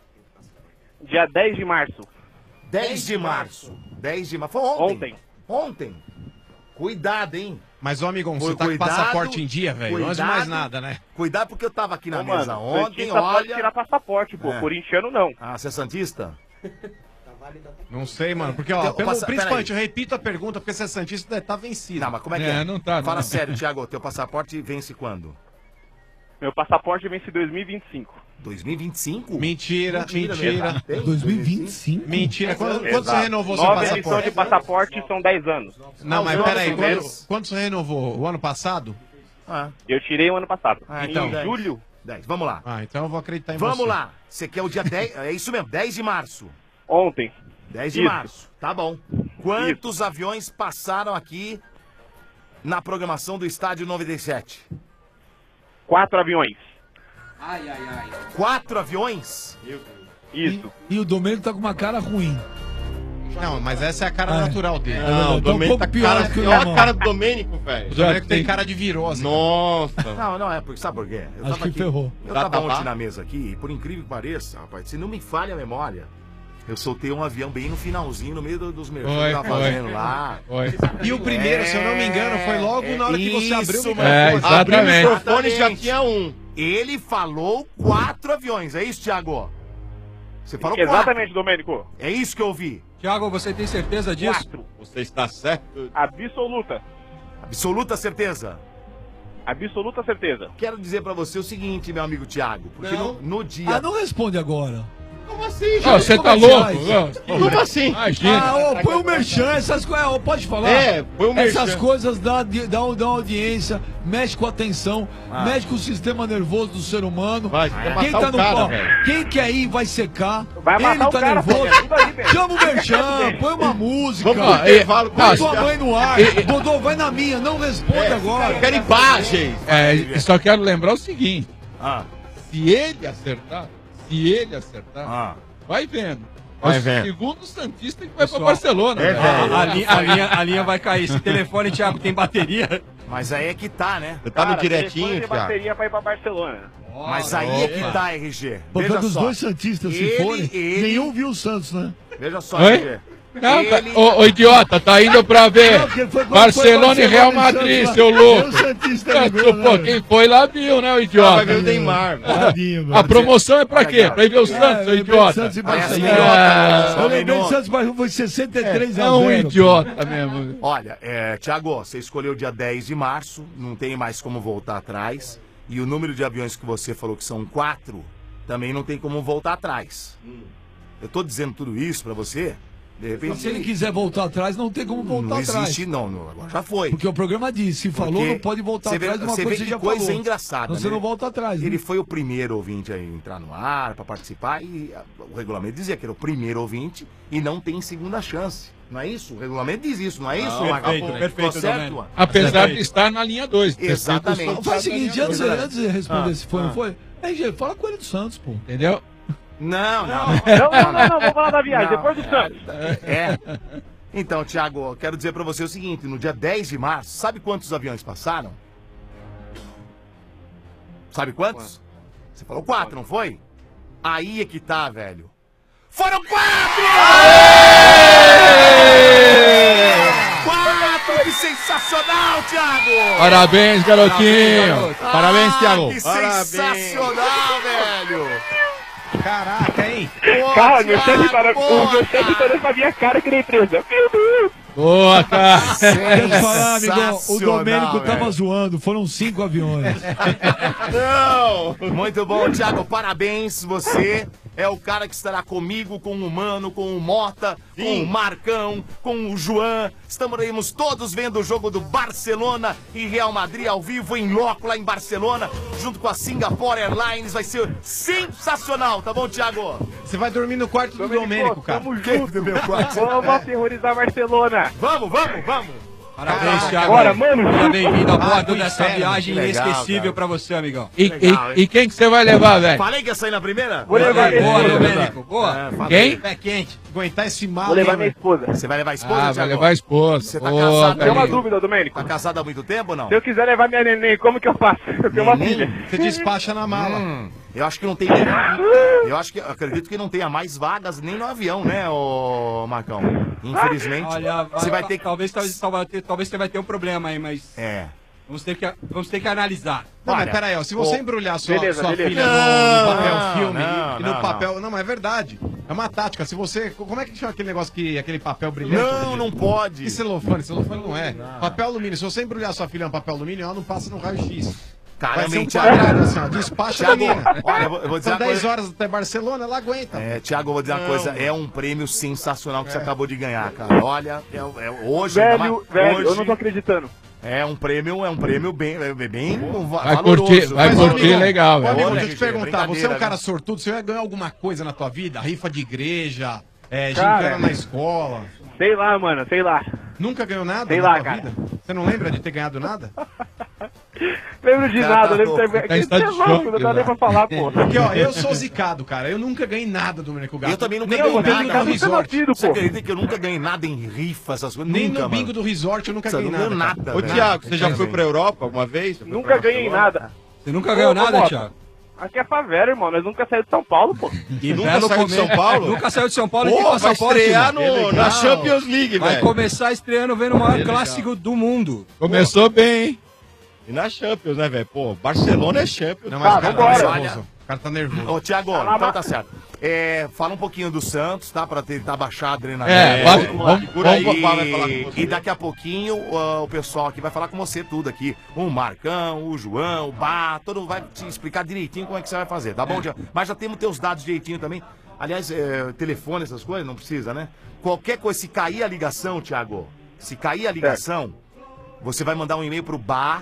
Dia 10 de março. 10 de março. 10 de março. Foi ontem. Ontem. Cuidado, hein? Mas, ô, amigão, Foi você tá com cuidado, passaporte em dia, velho? Antes de mais cuidado. nada, né? Cuidado porque eu tava aqui na Ô, mesa mano, ontem, Santista pode olha... tirar passaporte, pô. É. Corintiano não. Ah, você é Santista? Não sei, mano. Porque, ó, Então, principalmente, eu peraí. repito a pergunta, porque você é Santista, deve tá vencido. Não, mas como é que é? não tá, Fala não. sério, Thiago, teu passaporte vence quando? Meu passaporte vence em 2025. 2025? Mentira. Exato. Tem? 2025? Mentira. Quando você Exato. renovou seu Nova edição passaporte? de passaporte são 10 anos. Não, mas Os peraí, outros primeiros- quando você renovou? O ano passado? Eu tirei o ano passado. então. Em julho. 10, vamos lá. Ah, então eu vou acreditar em Vamos você. lá. Você quer o dia 10? É isso mesmo, 10 de março. Ontem. 10 de Isso. março. Tá bom. Quantos aviões passaram aqui na programação do Estádio 97? 4 aviões. Ai, ai, ai. 4 aviões? Isso. E o Domênico tá com uma cara ruim. Não, mas essa é a cara É. natural dele. Não, o Domênico tá pior que o Olha a irmão. cara do Domênico, velho. O Domênico tem cara de virose. Nossa. Não, é porque, sabe por quê? Eu Acho que ferrou. Eu Tá, tava tá, ontem tá. na mesa aqui e por incrível que pareça, rapaz, se não me falha a memória, eu soltei um avião bem no finalzinho, no meio dos meus que eu tava fazendo lá. E o primeiro, se eu não me engano, foi logo na hora que você abriu o microfone. Abriu o microfone e já tinha um. Ele falou 4 aviões, é isso, Thiago? Você falou 4. Exatamente, Domênico. É isso que eu ouvi. Thiago, você tem certeza disso? 4. Você está certo? Absoluta. Absoluta certeza. Absoluta certeza. Quero dizer pra você o seguinte, meu amigo Thiago, porque no dia... Ah, não responde agora. Como assim, Ó, você tá louco? Ó, Como assim? Imagina. Ah, ô, põe o merchan, essas coisas, ó, pode falar? É, põe o merchan. Essas coisas dá audiência, mexe com a atenção, mexe com o sistema nervoso do ser humano. Vai, vai Quem matar tá o no cara, pau, velho. quem quer ir vai secar. Vai matar Ele o tá cara, nervoso. pô, tudo ali, velho. Chama o merchan, põe uma música. Vamos pro intervalo, Põe cara. tua mãe no ar. Dodô, vai na minha, não responde agora. Eu quero imagens. É, só quero lembrar o seguinte. Ah, Se ele acertar, vai vendo. Vai É o vendo. segundo Santista que vai pra Pessoal, Barcelona. é, velho. velho. A linha vai cair. Esse telefone, Thiago, tem bateria. mas aí é que tá, né? Você tá no Cara, direitinho, telefone de Thiago? bateria pra ir pra Barcelona. Mas aí é que tá, RG. Por Veja causa dos só. dois Santistas, se Ele- forem, ele- nenhum viu o Santos, né? Veja só, Oi? RG. Não, Ele- ô, idiota, tá indo pra ver Não, porque foi quando Barcelona foi e Real Barcelona Madrid, Santos, seu lá. louco. O Santista ligou, né, Pô, velho? quem foi lá viu, né, o Ah, idiota? vai ver o Neymar, velho. Tadinho, velho. A promoção é pra quê? Pra ir ver o Santos, eu seu lembrei idiota. de Santos e Parece Barcelona. idiota. Eu lembrei de Santos, mas foi 63 a 0. É um idiota mesmo. Olha, Thiago, você escolheu o dia 10 de março, não tem mais como voltar atrás. E o número de aviões que você falou que são 4, também não tem como voltar atrás. Eu tô dizendo tudo isso pra você, de repente... Se ele quiser voltar atrás, não tem como voltar não atrás. existe, não, agora já foi. Porque o programa diz, se falou, Porque não pode voltar você vê- atrás de uma você coisa vê que que já coisa falou. engraçada, Não, você né? não volta atrás. Ele né? foi o primeiro ouvinte a entrar no ar, pra participar, e o regulamento dizia que era o primeiro ouvinte e não tem segunda chance. Não é isso? O regulamento diz isso, não é isso, Magal? perfeito, Tô certo? Domênico. Apesar de estar na linha 2. Exatamente. Faz o seguinte, antes de responder se foi ou não foi, RG, fala com ele do Santos, pô. Entendeu? Não, vamos falar da viagem, depois do Santos. É. Então, Thiago, eu quero dizer pra você o seguinte, no dia 10 de março, sabe quantos aviões passaram? Sabe quantos? Você falou 4, não foi? Aí é que tá, velho. Foram 4! 4! Que sensacional, Thiago! Parabéns, garotinho! Parabéns, Thiago! Que sensacional, velho! Caraca, hein? Cara, meu chefe parece com a minha cara que nem presa. Meu Deus! Boa, cara! Quer te falar, amigão, o Domênico tava velho. zoando, foram 5 aviões. Não! Muito bom, Thiago, parabéns, você é o cara que estará comigo, com o Mano, com o Mota, com o Marcão, com o João. Estaremos todos vendo o jogo do Barcelona e Real Madrid ao vivo em loco lá em Barcelona, junto com a Singapore Airlines. Vai ser sensacional, tá bom, Thiago? Você vai dormir no quarto do Domênico, cara. Tamo junto, meu quarto. Vamos aterrorizar Barcelona. Vamos! Parabéns, Thiago. Bora, mano. Seja bem-vindo a bordo que dessa inferno. viagem Que legal, inesquecível cara. pra você, amigão. E quem que você vai levar, velho? Falei que ia sair na primeira? Vou levar minha Boa, esposa. Domênico, boa. Quem? Pé quente. Aguentar esse mal. Vou levar hein, minha esposa. Você vai levar a esposa, Ah, vai Thiago? levar a esposa. Você tá Ô, casado? Tem uma velho. dúvida, Domênico. Tá casado há muito tempo ou não? Se eu quiser levar minha neném, como que eu faço? Eu tenho uma filha. Você despacha na mala. Eu acho que não tem. Acredito que não tenha mais vagas nem no avião, né, ô Marcão? Infelizmente. Olha, você vai ter que. talvez você vai ter um problema aí, mas É. vamos ter que analisar. Não, mas Olha, peraí, ó, se você embrulhar sua beleza. filha Não, no papel filme não, e no não, papel... Não, mas é verdade. É uma tática. Se você... Como é que chama aquele negócio aquele papel brilhante? Não, não pode. E celofane? Celofane não é. Papel alumínio. Se você embrulhar sua filha no papel alumínio, ela não passa no raio-x. Caramba, Vai ser um hein, Thiago? quadrado assim, ó. Despacha a Thiago, menina. olha, eu vou dizer São uma 10 coisa. horas até Barcelona, ela aguenta. Thiago, eu vou dizer uma coisa. É um prêmio sensacional que você acabou de ganhar, cara. Olha, hoje... ainda mais- Velho, eu hoje não tô acreditando. É um prêmio bem Vai valoroso. curtir, vai Mas, curtir amigão, legal, ô, velho. amigo, Olha, deixa eu te perguntar. Você é um brincadeira, cara né? sortudo, você vai ganhar alguma coisa na tua vida? Rifa de igreja, Cara, gincana na escola. Sei lá, mano, sei lá. Nunca ganhou nada Sei na lá, tua cara. vida? Você não lembra de ter ganhado nada? Lembro de Cara, nada, tá lembro de louco. ter... Tá em estado Você é de louco, choque, não dá nem pra falar, pô. Porque, ó, eu sou zicado, cara. Eu nunca ganhei nada do Domênico Gato. Eu também nunca Nem ganhei no bingo nada. do resort. Você acredita que eu nunca ganhei nada em rifa, essas coisas? Nem nunca, no bingo mano. do resort eu nunca Você ganhei não ganhou nada. nada, cara. velho. Thiago, você já foi pra Europa alguma vez? Nunca ganhei nada. Você nunca ganhou nada, Mota, Thiago? Aqui é favela, irmão. Nós nunca saímos de São Paulo, pô. E nunca saiu de São Paulo? Nunca saiu de São Paulo e tem Pô, vai passaporte. estrear mano. na Champions League, Vai velho. começar estreando vendo o maior clássico do mundo. Começou bem, hein? E na Champions, né, velho? Pô, Barcelona é Champions. Não, mas o cara tá vambora. nervoso. O cara tá nervoso. Ô, Thiago, então tá certo. Fala um pouquinho do Santos, tá? Pra tentar baixar a adrenalina. Vamos Por aí, E, vai falar com você. e daqui a pouquinho o pessoal aqui vai falar com você tudo aqui. O Marcão, o João, o Bá, todo vai te explicar direitinho como é que você vai fazer, tá bom, Thiago? Mas já temos teus dados direitinho também. Aliás, telefone, essas coisas, não precisa, né? Qualquer coisa, se cair a ligação, Thiago, se cair a ligação, você vai mandar um e-mail pro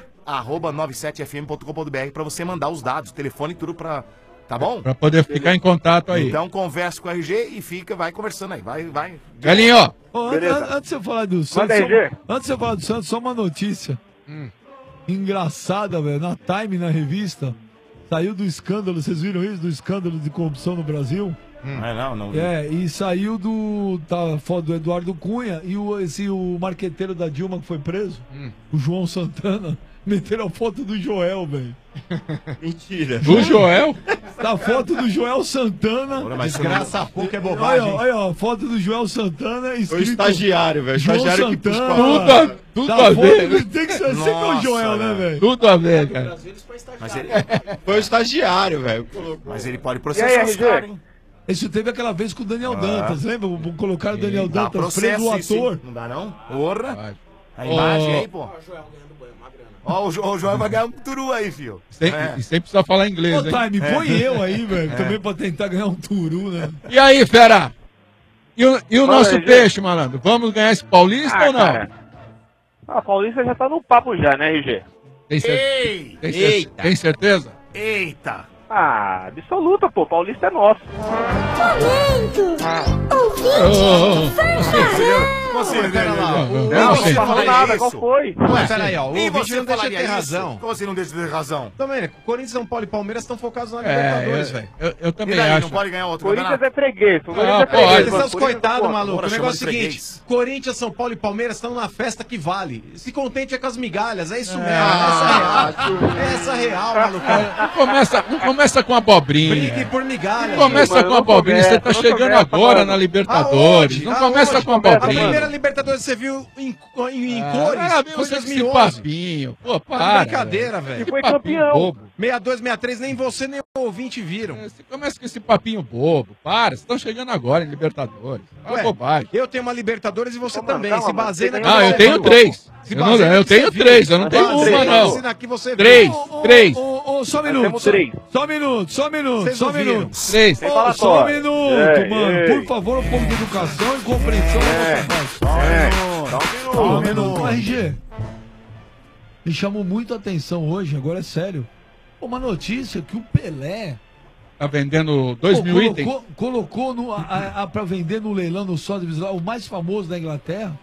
bar@97fm.com.br pra você mandar os dados, telefone e tudo pra... Tá bom? Pra poder ficar em contato aí. Então conversa com o RG e vai conversando aí. Vai. Galinho, ó. Ô, Beleza. antes de você falar do Manda Santos, RG. antes de você falar do Santos, só uma notícia engraçada, velho. Na Time, na revista, saiu do escândalo, vocês viram isso? Do escândalo de corrupção no Brasil? Não. E saiu foto do Eduardo Cunha e o marqueteiro da Dilma que foi preso, o João Santana, meteram a foto do Joel, velho. Mentira. Do Joel? Tá a foto do Joel Santana. Desgraça a pouco é bobagem. Olha, ó, a foto do Joel Santana Foi o escrito estagiário, velho. João Estagiário que pus Santana. pra... Tudo Tá a foto, ver. tem que ser sempre o Nossa, Joel, né, velho. velho? Tudo a ver, cara. Foi o estagiário, velho. Mas ele pode E aí, processar os RG? caras, hein? Isso teve aquela vez com o Daniel Dantas, lembra? Colocaram o Daniel Dá Dantas preso, o processo, isso, ator. hein? Não dá, não? Porra. Vai. A imagem aí, pô. Ó, o Joel vai ganhar um turu aí, filho. E sem precisar falar inglês, Ô, hein? Time, põe eu aí, velho, também pra tentar ganhar um turu, né? E aí, fera? E o nosso RG. peixe, malandro? Vamos ganhar esse Paulista ou não? Cara. A Paulista já tá no papo já, né, RG? Ei! Tem certeza? Eita! Ah, absoluta, pô. Paulista é nosso. Oh. conselho pera dele. lá. Não, você não falou nada, qual foi? Ué, peraí, ó. O Nem ouvinte você não deixa de falaria ter isso. razão. Como você não deixa de ter razão? Domênico, Corinthians, São Paulo e Palmeiras estão focados na Libertadores, velho. Eu também E daí, acho. não pode ganhar outro Corinthians campeonato? é freguês. O Corinthians Ah, é freguês. Vocês mano. são os coitados, maluco. Bora, O negócio é o chamando de seguinte: freguês. Corinthians, São Paulo e Palmeiras estão na festa que vale. Se contente é com as migalhas, é isso mesmo. Essa é real, maluco. Não começa com abobrinha. Brigue por migalhas. Não começa mano, com não abobrinha. Você tá começa, não chegando começa, agora mano. na Libertadores. Não começa com A abobrinha. primeira Libertadores você viu em cores foi você com esse 2011. papinho. Pô, para. Brincadeira, velho. Que Foi papinho campeão. bobo. 62, 63, nem você nem o ouvinte viram. Você começa com esse papinho bobo. Para, vocês estão chegando agora em Libertadores. É uma Ué, bobagem. eu tenho uma Libertadores e você Ô, mano, também. calma, Se mano, baseia você naquilo ganhou Ah, eu que tenho você viu. três. Se Eu baseia não- eu no que tenho você três, viu. eu não tenho Baseia uma, não. naquilo que você viu. Três. Três. Só um Nós minuto. temos três. Só um minuto, só um minuto, Vocês só um ouviram? minuto. Três. Sem Só um falatório. minuto, Ei, mano. ei. Por favor, um pouco de educação e compreensão É. da nossa parte. Só um minuto. minuto. RG, me chamou muito a atenção hoje, agora é sério. Uma notícia que o Pelé Tá vendendo 2 mil itens. colocou pra vender no leilão no Sotheby's, o mais famoso da Inglaterra.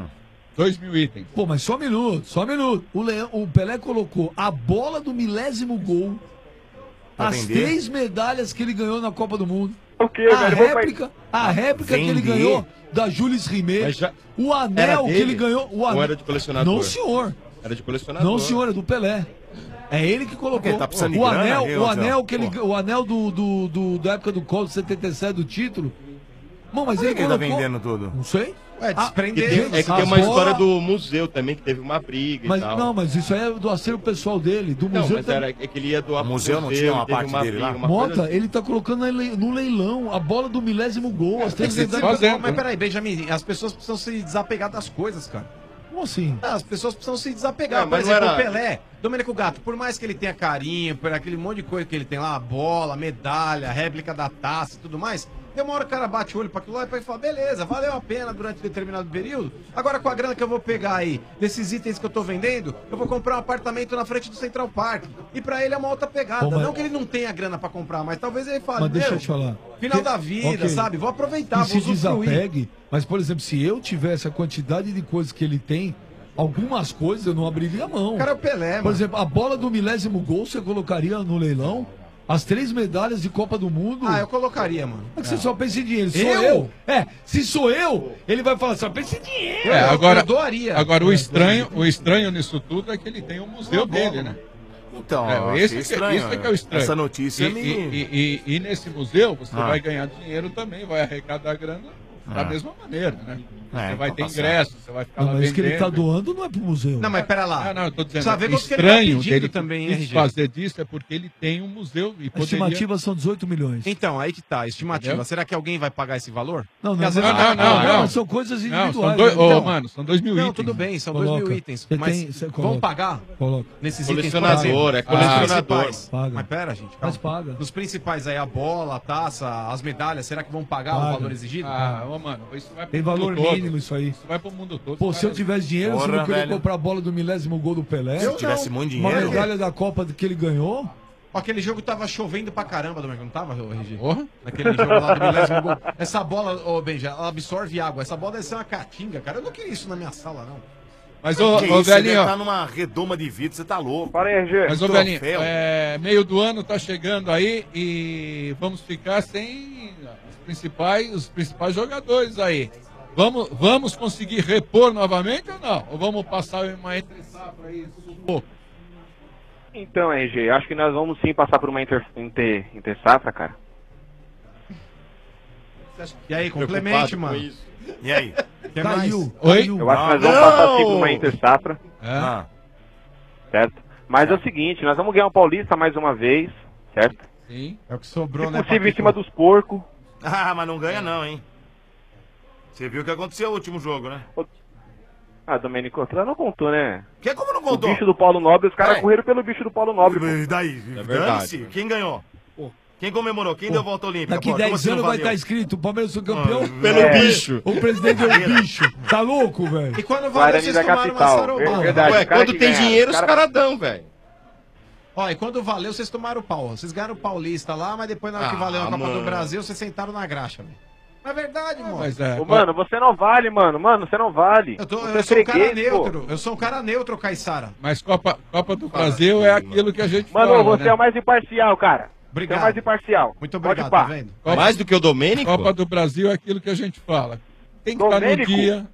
2 mil itens. Pô, mas só um minuto, só um minuto. O Pelé colocou a bola do milésimo gol, Pra as vender? 3 medalhas que ele ganhou na Copa do Mundo, O quê, a velho? Vou réplica que ele Vender? ganhou da Jules Rimet, Mas já- o anel Era que dele? ele ganhou. O Ou anel... era de colecionador? Não, senhor. Era de colecionador. Não, senhor, é do Pelé. É ele que colocou. Porque tá precisando de o grana, anel, viu, o anel Zé? que ele, o anel da época do Collor, 77 do título. Bom, mas Por que ele que ele tá colocou. vendendo tudo? Não sei. Ué, E desprender. tem, é que tem As uma bolas- história do museu também, que teve uma briga Mas e tal. não, mas isso aí é do acervo pessoal dele, do Não, museu. mas também. é que ele ia doar O pro museu não tinha uma teve parte dele lá? uma coisa Mota, assim. ele tá colocando no leilão a bola do milésimo gol. As três Você medalhas. fazendo. Mas peraí, Benjamin, as pessoas precisam se desapegar das coisas, cara. Como assim? As pessoas precisam se desapegar. Não, Por mas não exemplo, era- o Pelé, Domênico Gato, por mais que ele tenha carinho, por aquele monte de coisa que ele tem lá, a bola, a medalha, a réplica da taça e tudo mais, tem uma hora que o cara bate o olho pra aquilo lá e fala, beleza, valeu a pena durante determinado período. Agora com a grana que eu vou pegar aí, desses itens que eu tô vendendo, eu vou comprar um apartamento na frente do Central Park. E pra ele é uma outra pegada. Pô, mas- Não que ele não tenha grana pra comprar, mas talvez ele fale, Mas deixa meu, eu te falar. final Que- da vida, ok. sabe? Vou aproveitar, Que vou se usufruir. desapegue. Mas, por exemplo, se eu tivesse a quantidade de coisas que ele tem, algumas coisas eu não abriria a mão. O cara é o Pelé, Por mano. exemplo, a bola do milésimo gol você colocaria no leilão? As 3 medalhas de Copa do Mundo? Ah, eu colocaria, mano. É que você só pensa em dinheiro. Sou Eu? eu? É, se sou eu, ele vai falar, só pensa em dinheiro. É, agora, eu doaria. agora o estranho nisso tudo é que ele tem o museu dele, né? Então, É, esse que é o estranho. Essa notícia e nesse museu você Ah. vai ganhar dinheiro também, vai arrecadar grana da Ah. mesma maneira, né? É, Você vai então ter tá ingressos, você vai ficar Não, lá mas vendendo. isso que ele tá doando não é pro museu. Não, mas pera lá. Ah, não, eu tô dizendo, Precisa ver quanto que ele tá estranho pedindo dele também, hein, quis RG? fazer disso é porque ele tem um museu e A poderia... estimativa são 18 milhões. Então, aí que tá, a estimativa. Entendeu? Será que alguém vai pagar esse valor? Não, Porque não, às vezes não, o cara- não. são coisas Não, individuais. são dois, né? ô, Então, mano, são 2 mil Não, itens. tudo bem, são Coloca. 2 mil itens. Você Mas tem- você vamos coloca. pagar Coloca. nesses itens? por Colecionador, exemplo? é colecionador. Nos principais. Paga. Mas pera, gente, Mas calma. paga. Nos principais aí, a bola, a taça, as medalhas, será que vão pagar o Paga. valor exigido? Ah, ô, mano, isso vai pro Tem mundo valor todo. mínimo isso aí. Isso vai pro mundo todo. Pô, se eu tivesse dinheiro, você Porra, não queria velho. comprar a bola do milésimo gol do Pelé? Se tivesse muito Uma dinheiro. medalha da Copa que ele ganhou? Aquele jogo tava chovendo pra caramba, Domingos, não tava, RG? Porra. Naquele jogo lá do milésimo gol. Essa bola, ô Benja, ela absorve água. Essa bola deve ser uma caatinga, cara. Eu não queria isso na minha sala, não. Mas, Que ô, isso, você velhinho, deve tá numa redoma de vidro, você tá louco. Para aí, RG. mas, ô, troféu. velhinho, meio do ano tá chegando aí e vamos ficar sem os principais jogadores aí. Vamos conseguir repor novamente ou não? Ou vamos passar uma entre-safra aí, sufoco? Então, RG, acho que nós vamos sim passar por uma intersafra, cara. E aí, Preocupado complemente, com mano. isso. E aí? Que Caiu. Oi? Caiu. Eu acho que nós vamos passar sim por uma intersafra, Ah, certo? Mas é o seguinte, nós vamos ganhar o Paulista mais uma vez, certo? sim. É o que sobrou, Se né? possível em Paquito? cima dos porcos. Ah, mas não ganha não, hein? Você viu o que aconteceu no último jogo, né? Ah, Domênico, você não contou, né? Que como não O contou? bicho do Paulo Nobre, os caras É. correram pelo bicho do Paulo Nobre. pô. E daí? verdade. Dane-se. Quem ganhou? Quem comemorou? Quem deu volta olímpica? Daqui Pô, como 10 assim não anos vai valeu? estar escrito: o Palmeiras foi campeão Pelo bicho. O presidente é um bicho. Tá louco, velho? E quando valeu, Guarani vocês da tomaram uma capital. sarobada. Verdade. Ué, os caras quando que tem ganharam, dinheiro, os os caras- caras dão, velho. Ó, e quando valeu, vocês tomaram o pau. Vocês ganharam o Paulista lá, mas depois na hora que Ah, valeu a Copa mano. do Brasil, vocês sentaram na graxa, velho. É verdade, mano. Mas é. Ô, mano, você não vale, mano. Mano, você não vale. Eu Você sou um cara freguês, pô. neutro. Eu sou um cara neutro, Caissara. Mas Copa do Brasil é aquilo que a gente Mano, fala, você né? é o mais imparcial, cara. Obrigado. Você é o mais imparcial. Muito Pode obrigado, pá. tá vendo? Mais do que o Domênico? Copa do Brasil é aquilo que a gente fala. Tem que estar no Domênico? dia,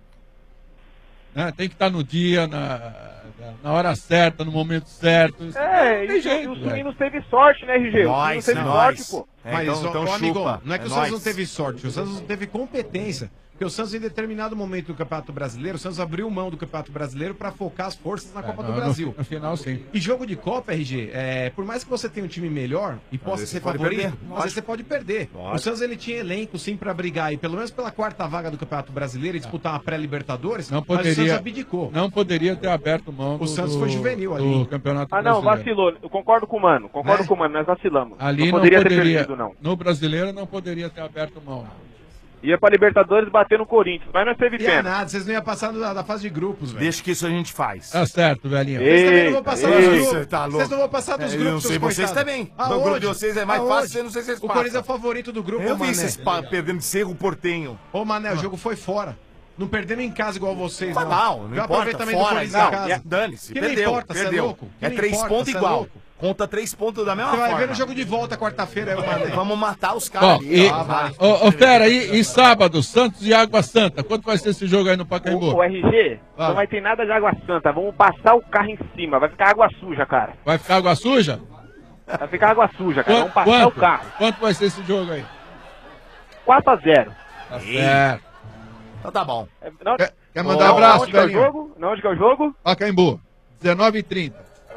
né? Tem que estar no dia, na hora certa, no momento certo. Isso É, não tem e jeito, o velho. Suínos teve sorte, né, RG? O Nós, Suínos teve nós. sorte, pô. Mas, então ô, amigão, chupa. não é que o nóis. Santos não teve sorte, o Santos não teve competência. Porque o Santos, em determinado momento do Campeonato Brasileiro, o Santos abriu mão do Campeonato Brasileiro para focar as forças na Copa do Brasil. No final, sim. E jogo de Copa, RG, por mais que você tenha um time melhor e possa vezes ser você pode favorito, perder, às vezes você pode perder. Lógico. O Santos ele tinha elenco, sim, para brigar aí, pelo menos pela quarta vaga do Campeonato Brasileiro e disputar uma pré-Libertadores, Não mas o Santos poderia, abdicou. não poderia ter aberto mão O Santos foi juvenil ali. do Campeonato Ah, não, Brasileiro. vacilou. Eu concordo com o Mano. Concordo Né? com o Mano, nós vacilamos. Ali não poderia ter poderia, perdido, não. no Brasileiro não poderia ter aberto mão. Ia pra Libertadores bater no Corinthians, mas nós teve Ia pena. nada, vocês não iam passar da fase de grupos, velho. Deixa que isso a gente faz. Tá certo, velhinho. Vocês também não vão passar dos grupos. Você tá louco. Vocês não vão passar dos É, grupos, eu não sei seus vocês coitados. também. Aonde? No grupo de vocês é mais Aonde? fácil, eu não sei se vocês O passam. Corinthians é o favorito do grupo, Eu vi Mané. vocês perdendo de Cerro Portenho. Ô, Mané, o jogo foi fora. Não perdemos em casa igual vocês, Mas não. não O importa, aproveitamento do fora, Corinthians não, em casa. dane-se, Que não perdeu, importa, você é perdeu. louco? Que É não 3 importa, pontos você é igual. louco? Conta 3 pontos da mesma Você vai forma. ver no jogo de volta quarta-feira, aí, Mané. Vamos matar os Ó, caras ali, e, ó. Vai. ô, Fera, e sábado, Santos e Água Santa, quanto vai ser esse jogo aí no Pacaembu? O RG, Fala. não vai ter nada de água santa. Vamos passar o carro em cima. Vai ficar água suja, cara. Vai ficar água suja? Vai ficar água suja, cara. Vamos passar o carro. Quanto vai ser esse jogo aí? 4-0. Tá certo. Então tá bom. Não, Quer mandar abraço, onde que é o velhinho? jogo? Não, onde que é o jogo? Pacaembu, 19h30.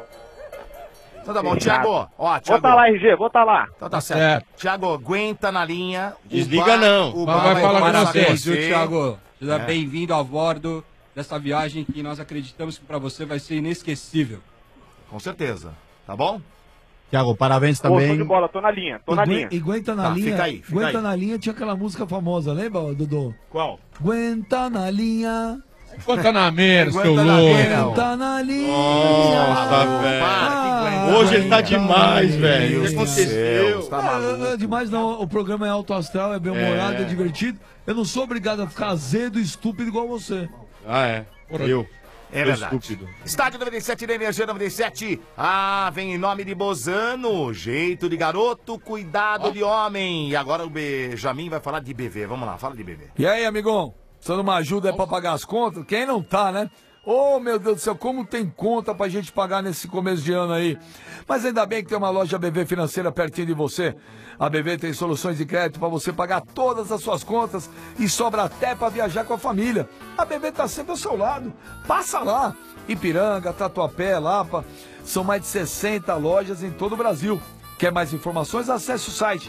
Então tá bom, Thiago. Ó, Vou Thiago. tá lá, RG, vou tá lá. Então tá certo. Thiago, aguenta na linha. Desliga não. O Vai Bar falar com Parabéns, você. viu, Thiago? Seja É. bem-vindo a bordo dessa viagem que nós acreditamos que pra você vai ser inesquecível. Com certeza. Tá bom? Tiago, parabéns Pô, show também. de bola, tô na linha, tô na linha. E aguenta na Tá, linha. fica aí, fica aguenta aí. na linha, tinha aquela música famosa, lembra, Dudu? Qual? Aguenta na linha. Guantanameiro, seu Aguenta na louco. linha, não. Aguenta na linha. Nossa, velho. Hoje ele tá demais, velho. O que aconteceu? Tá maluco. Não é demais não, o programa é alto astral, é bem-humorado, é divertido. Eu não sou obrigado a ficar azedo e estúpido igual você. Ah, é. Eu. É Sou verdade. estúpido. Estádio 97 da Energia 97. Ah, vem em nome de Bozano. Jeito de garoto, cuidado de homem. E agora o Benjamin vai falar de BV. Vamos lá, fala de BV. E aí, amigão? Precisando de uma ajuda aí pra pagar as contas? Quem não tá, né? Ô, meu Deus do céu, como tem conta pra gente pagar nesse começo de ano aí. Mas ainda bem que tem uma loja BV Financeira pertinho de você. A BV tem soluções de crédito pra você pagar todas as suas contas e sobra até pra viajar com a família. A BV tá sempre ao seu lado. Passa lá. Ipiranga, Tatuapé, Lapa. São mais de 60 lojas em todo o Brasil. Quer mais informações? Acesse o site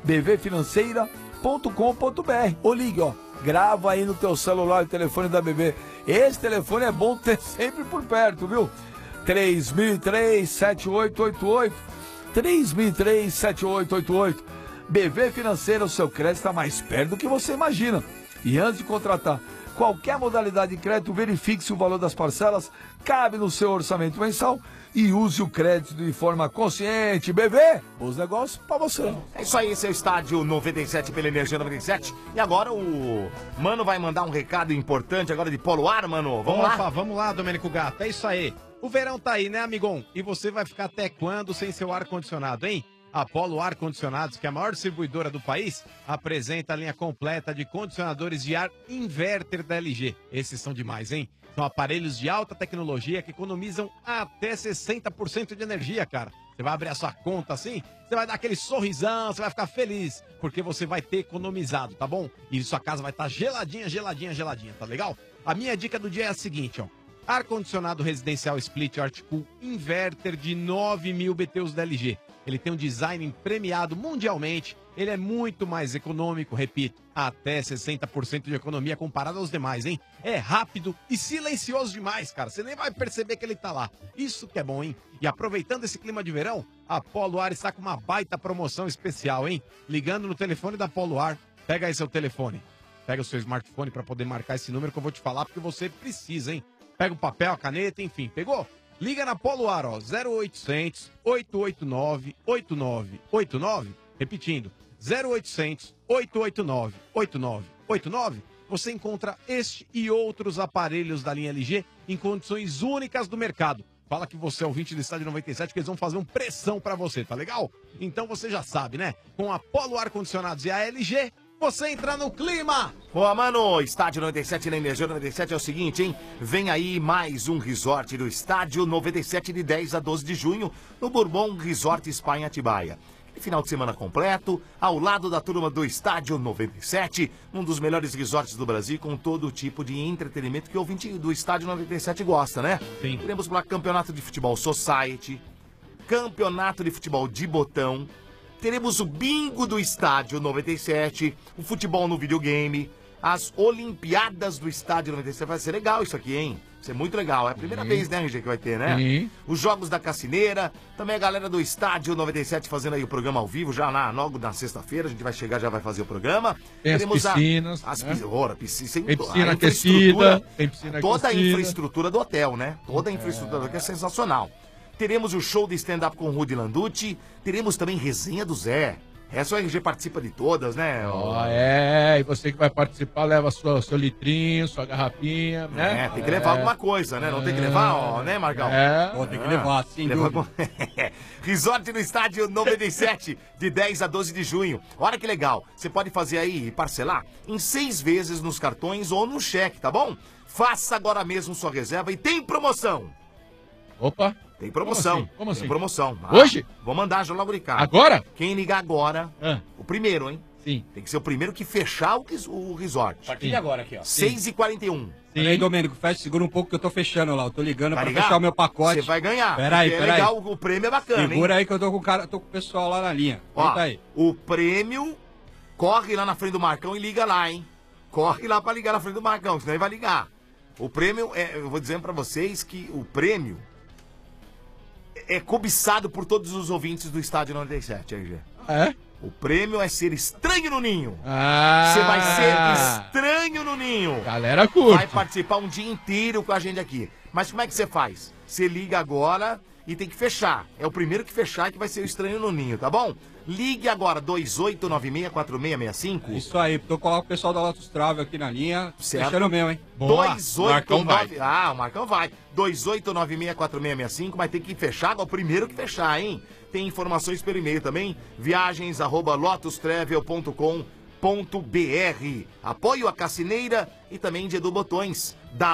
bvfinanceira.com.br ou ligue, ó. Grava aí no teu celular o telefone da BV. Esse telefone é bom ter sempre por perto, viu? 3003-7888. 3003-7888. BV Financeira, o seu crédito está mais perto do que você imagina. E antes de contratar qualquer modalidade de crédito, verifique se o valor das parcelas cabe no seu orçamento mensal e use o crédito de forma consciente. BV, bons negócios para você. É isso aí, esse é o Estádio 97 pela Energia 97. E agora o Mano vai mandar um recado importante agora de Polo Ar, Mano. Vamos lá? Opa, vamos lá, Domênico Gato. É isso aí. O verão tá aí, né, amigão? E você vai ficar até quando sem seu ar-condicionado, hein? A Polo Ar-Condicionados, que é a maior distribuidora do país, apresenta a linha completa de condicionadores de ar inverter da LG. Esses são demais, hein? São aparelhos de alta tecnologia que economizam até 60% de energia, cara. Você vai abrir a sua conta assim, você vai dar aquele sorrisão, você vai ficar feliz, porque você vai ter economizado, tá bom? E sua casa vai estar geladinha, geladinha, geladinha, tá legal? A minha dica do dia é a seguinte, ó. Ar-condicionado residencial Split Articool Inverter de 9.000 BTUs da LG. Ele tem um design premiado mundialmente, ele é muito mais econômico, repito, até 60% de economia comparado aos demais, hein? É rápido e silencioso demais, cara, você nem vai perceber que ele tá lá. Isso que é bom, hein? E aproveitando esse clima de verão, a Polo Ar está com uma baita promoção especial, hein? Ligando no telefone da Polo Ar, pega aí seu telefone, pega o seu smartphone para poder marcar esse número que eu vou te falar, porque você precisa, hein? Pega o papel, a caneta, enfim, pegou? Liga na Polo Ar, ó, 0800 889 8989 Repetindo, 0800 889 8989. Você encontra este e outros aparelhos da linha LG em condições únicas do mercado. Fala que você é ouvinte do Estádio 97, que eles vão fazer um pressão pra você, tá legal? Então você já sabe, né? Com a Polo Ar-Condicionados e a LG, você entra no clima! Pô, mano, Estádio 97 na Energia 97 é o seguinte, hein? Vem aí mais um resort do Estádio 97 de 10 a 12 de junho no Bourbon Resort Spa em Atibaia. Final de semana completo, ao lado da turma do Estádio 97, um dos melhores resorts do Brasil, com todo tipo de entretenimento que o ouvinte do Estádio 97 gosta, né? Sim. Teremos lá campeonato de futebol Society, campeonato de futebol de botão, teremos o bingo do Estádio 97, o futebol no videogame, as Olimpíadas do Estádio 97. Vai ser legal isso aqui, hein? Vai ser muito legal. É a primeira vez, né, RG, que vai ter, né? Sim. Os Jogos da Cassineira, também a galera do Estádio 97 fazendo aí o programa ao vivo, já logo na sexta-feira, a gente vai chegar, já vai fazer o programa. Tem as piscinas, As né? piscinas, Tem piscina aquecida, tem piscina toda a aquecida. infraestrutura do hotel, né? Toda a infraestrutura do hotel é sensacional. Teremos o show de stand-up com o Rudy Landucci, teremos também resenha do Zé. Essa o RG participa de todas, né? E você que vai participar, leva seu litrinho, sua garrafinha, né? É, tem que levar alguma coisa, né? Não tem que levar, ó, né, Marcão? Pô, tem que levar, sem dúvida. Resort no Estádio 97, de 10 a 12 de junho. Olha que legal, você pode fazer aí e parcelar em 6 vezes nos cartões ou no cheque, tá bom? Faça agora mesmo sua reserva e tem promoção. Opa! Tem promoção. Como assim? Tem promoção. Hoje? Vou mandar já logo de cá. Agora? Quem ligar agora, o primeiro, hein? Sim. Tem que ser o primeiro que fechar o resort. A partir de agora aqui, ó. 6h41. E aí, Domênico, segura um pouco que eu tô fechando lá. Eu tô ligando Vai pra ligar? fechar o meu pacote. Você vai ganhar. Peraí, porque peraí. É legal, o prêmio é bacana, Segura hein? aí que eu tô com o pessoal lá na linha. Ó, Tá aí. o prêmio, corre lá na frente do Marcão e liga lá, hein? Corre lá pra ligar na frente do Marcão, senão ele vai ligar. O prêmio, eu vou dizendo pra vocês que o prêmio é cobiçado por todos os ouvintes do Estádio 97, RG. É? O prêmio é ser estranho no ninho. Ah! Você vai ser estranho no ninho. Galera curte. Vai participar um dia inteiro com a gente aqui. Mas como é que você faz? Você liga agora e tem que fechar. É o primeiro que fechar que vai ser o estranho no ninho, tá bom? Ligue agora, 28964665. Isso aí, tô com o pessoal da Lotus Travel aqui na linha. Certo. Fechando mesmo, hein? 289... Ah, o Marcão vai. 28964665, mas tem que fechar, é o primeiro que fechar, hein? Tem informações pelo e-mail também, viagens@lotustravel.com.br. Apoio a Cassineira e também de Edu Botões,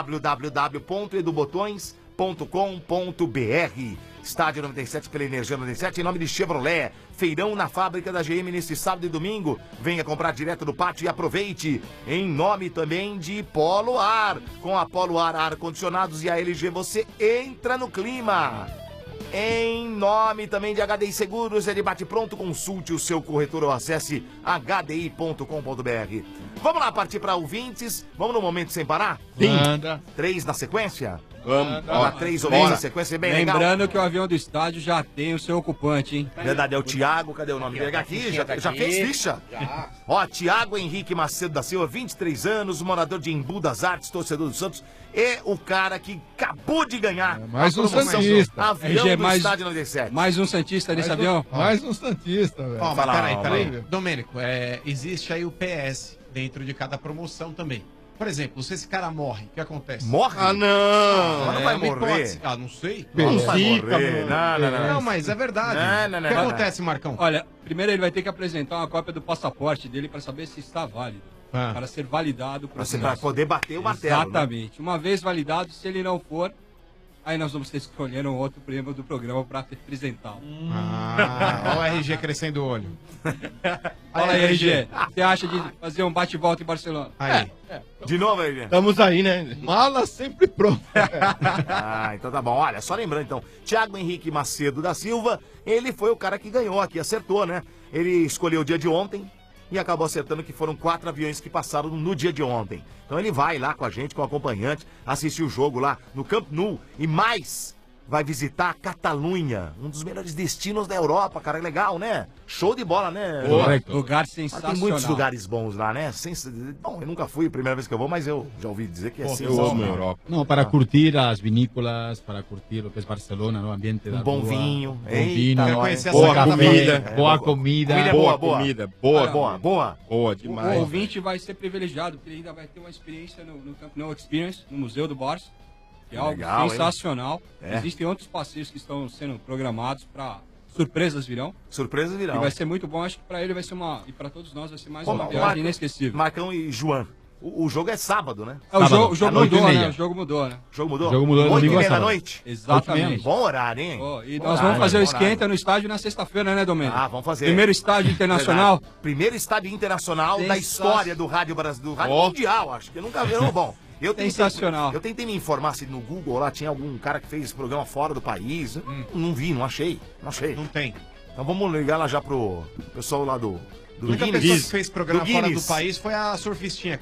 www.edubotões.com.br. Estádio 97 pela Energia 97, em nome de Chevrolet. Feirão na fábrica da GM neste sábado e domingo. Venha comprar direto do pátio e aproveite. Em nome também de Polo Ar. Com a Polo Ar Ar-Condicionados e a LG você entra no clima. Em nome também de HDI Seguros, é de bate-pronto, consulte o seu corretor ou acesse hdi.com.br. Vamos lá partir para ouvintes. Vamos no Momento Sem Parar? Manda. 3 na sequência? Vamos. Ó, 3 ouvintes na sequência, bem legal. Lembrando que o avião do estádio já tem o seu ocupante, hein? Verdade, é o Thiago, cadê o nome dele? Aqui, já fez ficha? Já. Ó, Thiago Henrique Macedo da Silva, 23 anos, morador de Embu das Artes, torcedor do Santos, é o cara que acabou de ganhar mais a um promoção do Santista. avião RG, do Estádio 97. Mais um Santista nesse avião? Mais um Santista, velho. Ó, mas Fala, peraí. ó, Domênico, existe aí o PS dentro de cada promoção também. Por exemplo, se esse cara morre, o que acontece? Morre? Ah, não! Não vai uma morrer. hipótese. Ah, não sei. Não vai morrer. Não. Não, mas é verdade. Não. O que acontece, Marcão? Olha, primeiro ele vai ter que apresentar uma cópia do passaporte dele para saber se está válido. Para ser validado. Pra você vai poder bater o martelo. Exatamente. Uma vez validado, se ele não for, aí nós vamos ter que escolher um outro prêmio do programa para representá-lo. Olha o RG crescendo o olho. Fala aí, RG. Você acha de fazer um bate-volta em Barcelona? Aí. De novo, RG? Estamos aí, né? Mala sempre pronta. Então tá bom. Olha, só lembrando então, Thiago Henrique Macedo da Silva, ele foi o cara que ganhou aqui, acertou, né? Ele escolheu o dia de ontem e acabou acertando que foram 4 aviões que passaram no dia de ontem. Então ele vai lá com a gente, com o acompanhante, assistir o jogo lá no Camp Nou e mais vai visitar a Catalunha, um dos melhores destinos da Europa, cara, legal, né? Show de bola, né? Lugar Ah, sensacional. tem muitos lugares bons lá, né? Bom, eu nunca fui, a primeira vez que eu vou, mas eu já ouvi dizer que é sensacional. No, para curtir as vinícolas, para curtir lo que es Barcelona, no ambiente da bom rua, vinho. bom Eita, vinho, nós. Conhecer boa essa comida, café. boa comida, Comida é boa, boa. comida, boa. Boa O ouvinte vai ser privilegiado, porque ele ainda vai ter uma experiência no Camp Nou Experience, no Museu do Barça, que é algo Legal, sensacional. É. Existem outros passeios que estão sendo programados para surpresas virão. Surpresas virão. E vai ser muito bom, acho que para ele vai ser e para todos nós vai ser mais Ô, uma Marcão, viagem inesquecível. Marcão e João. O jogo é sábado, né? É, o jogo mudou, né? O jogo mudou, né? O jogo mudou? O jogo mudou, 8h30 domingo é da sábado. noite? Exatamente. Bom horário, hein? E Bom nós horário, vamos fazer o bom esquenta horário. no estádio na sexta-feira, né, Domênico? Ah, vamos fazer. Primeiro estádio internacional. Verdade. Primeiro estádio internacional da história do rádio Brasil, do rádio Ó. mundial, acho que eu nunca vi. Bom, Sensacional. Eu tentei me informar se no Google lá tinha algum cara que fez programa fora do país. Não vi, não achei. Não tem. Então vamos ligar lá já pro pessoal lá do A única Guinness. pessoa que fez programa Do fora do Guinness. país foi a surfistinha.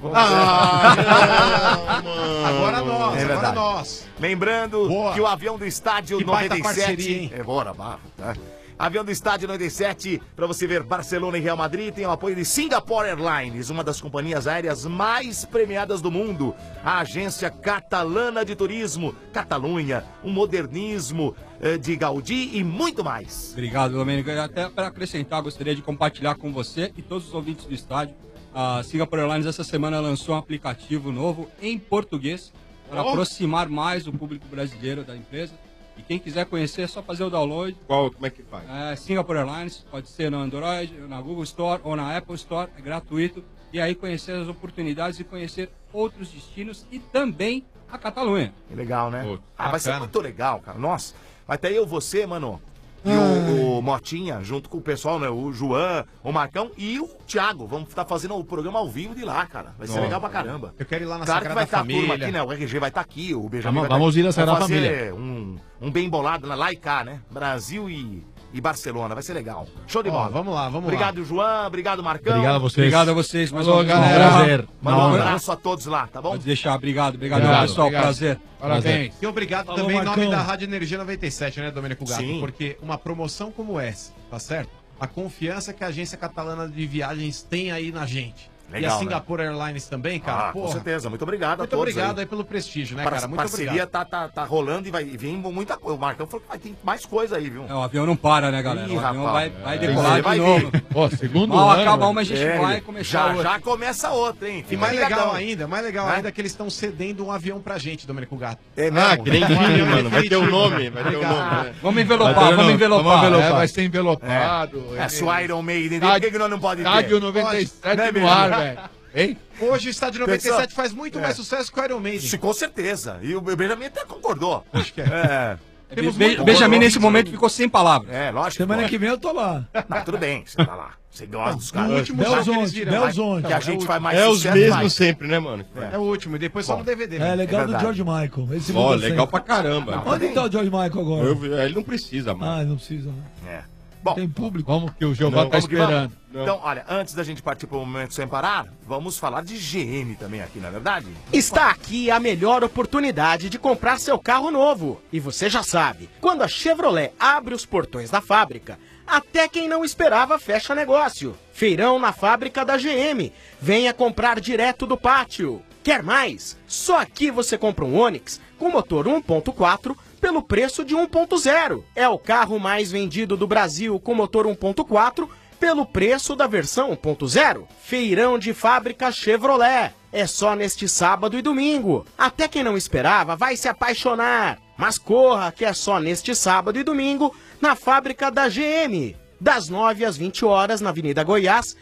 Mano. Agora nós, É agora verdade. nós. Lembrando que o avião do estádio Que baita 97. parceria, hein? Bora, tá? Avião do estádio 97, para você ver Barcelona e Real Madrid, tem o apoio de Singapore Airlines, uma das companhias aéreas mais premiadas do mundo. A agência catalana de turismo, Catalunha, um modernismo de Gaudí e muito mais. Obrigado, Domênico. E até para acrescentar, gostaria de compartilhar com você e todos os ouvintes do estádio. A Singapore Airlines essa semana lançou um aplicativo novo em português para aproximar mais o público brasileiro da empresa. E quem quiser conhecer é só fazer o download. Como é que faz? Singapore Airlines, pode ser no Android, na Google Store ou na Apple Store, é gratuito. E aí conhecer as oportunidades e conhecer outros destinos e também a Catalunha. Que legal, né? Vai ser bacana. muito legal, cara. Nossa, vai ter eu, você, mano, e o Motinha, junto com o pessoal, né? O João, o Marcão e o Thiago. Vamos estar fazendo o programa ao vivo de lá, cara. Vai ser Nossa. legal pra caramba. Eu quero ir lá na Claro que Sagrada vai estar a turma Família. aqui, né? O RG vai estar aqui, o Benjamin vai Vamos tá ir à Sagrada Vamos fazer Família. um bem bolado lá e cá, né? Brasil e Barcelona. Vai ser legal. Show de bola. Vamos lá, vamos Obrigado, João. Obrigado, Marcão. Obrigado a vocês. Obrigado a vocês. Mais Falou, uma vez. galera. Prazer. Manda Na um onda. abraço a todos lá, tá bom? Pode deixar. Obrigado Obrigado, pessoal. obrigado. Prazer. Parabéns. E obrigado Falou, também em nome Marcão. da Rádio Energia 97, né, Domênico Gato? Sim. Porque uma promoção como essa, tá certo? A confiança que a agência catalana de viagens tem aí na gente. E Legal, a Singapore Airlines também, cara. Com porra. certeza. Muito obrigado a Muito todos. obrigado aí pelo prestígio, né, cara? Muito parceria obrigado. tá rolando e vai vir muita coisa. O Marcão falou que vai ter mais coisa aí, viu? O avião não para, né, galera? Ih, O avião rapaz. vai decolar Vai de vir. novo. Ó, segundo Mal ano, acaba uma, a velho. gente vai começar outra. Já começa outra, hein? E Fica mais ligadão. mais legal Né? ainda é que eles estão cedendo um avião pra gente, Domênico Gato. É mesmo? que dentinho, mano. Vai ter o nome. Vai ter o Obrigado. nome. né? Vamos envelopar, vamos envelopar. Vai ser envelopado. Se o Iron Maiden, por que nós não pode ter? Estádio 97 Né, no mesmo? ar, velho. Hein? Hoje o Estádio 97 Pessoal, faz muito mais sucesso que o Iron Maiden. Com certeza. E o Benjamin até concordou. Acho que Temos Benjamin nesse momento ficou sem palavras. É, lógico. Semana que vem eu tô lá. Não, tudo bem, você tá lá. Você gosta dos caras. No último show que eles virão. Belzonte. Que a gente faz mais É os sucesso, mesmos vai. sempre, né, mano? É o último, e depois só no DVD. É né? legal do verdade. George Michael. Esse Ó, muda legal sempre. pra caramba. Onde tá o George Michael agora? Ele não precisa, mano. Ah, não precisa, né? É. Bom, Tem público. Vamos que o Jeová tá vamos que vamos. esperando. Então, olha, antes da gente partir para o Momento Sem Parar, vamos falar de GM também aqui, não é verdade? Está aqui a melhor oportunidade de comprar seu carro novo. E você já sabe, quando a Chevrolet abre os portões da fábrica, até quem não esperava fecha negócio. Feirão na fábrica da GM. Venha comprar direto do pátio. Quer mais? Só aqui você compra um Onix com motor 1.4 pelo preço de 1.0. É o carro mais vendido do Brasil com motor 1.4 pelo preço da versão 1.0. Feirão de fábrica Chevrolet. É só neste sábado e domingo. Até quem não esperava vai se apaixonar. Mas corra, que é só neste sábado e domingo na fábrica da GM. Das 9 às 20 horas na Avenida Goiás,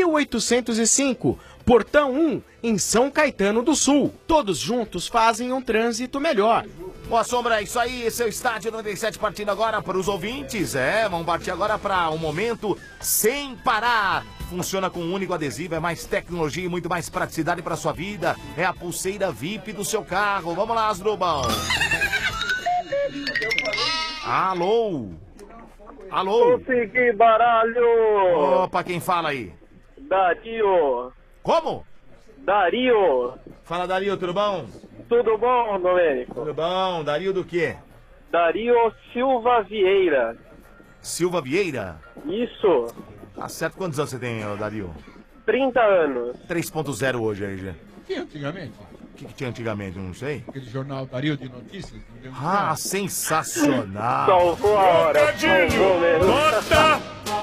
1805. Portão 1, em São Caetano do Sul. Todos juntos fazem um trânsito melhor. Boa Sombra, é isso aí, esse é o Estádio 97 partindo agora para os ouvintes. Vamos partir agora para um momento sem parar. Funciona com um único adesivo, é mais tecnologia e muito mais praticidade para sua vida. É a pulseira VIP do seu carro. Vamos lá, Asdrubal. Alô? Alô? Consegui, baralho! Opa, quem fala aí? Dario! Como? Dario! Fala, Dario, tudo bom? Tudo bom, Domênico? Tudo bom, Dario do quê? Dario Silva Vieira. Silva Vieira? Isso. Tá certo. Quantos anos você tem, ô, Dario? 30 anos. 3.0 hoje, RG. Tinha antigamente. O que tinha antigamente? Não sei. Aquele jornal Dario de Notícias. não deu Ah, nada. sensacional. Salvou a hora. Salvou mesmo. Nota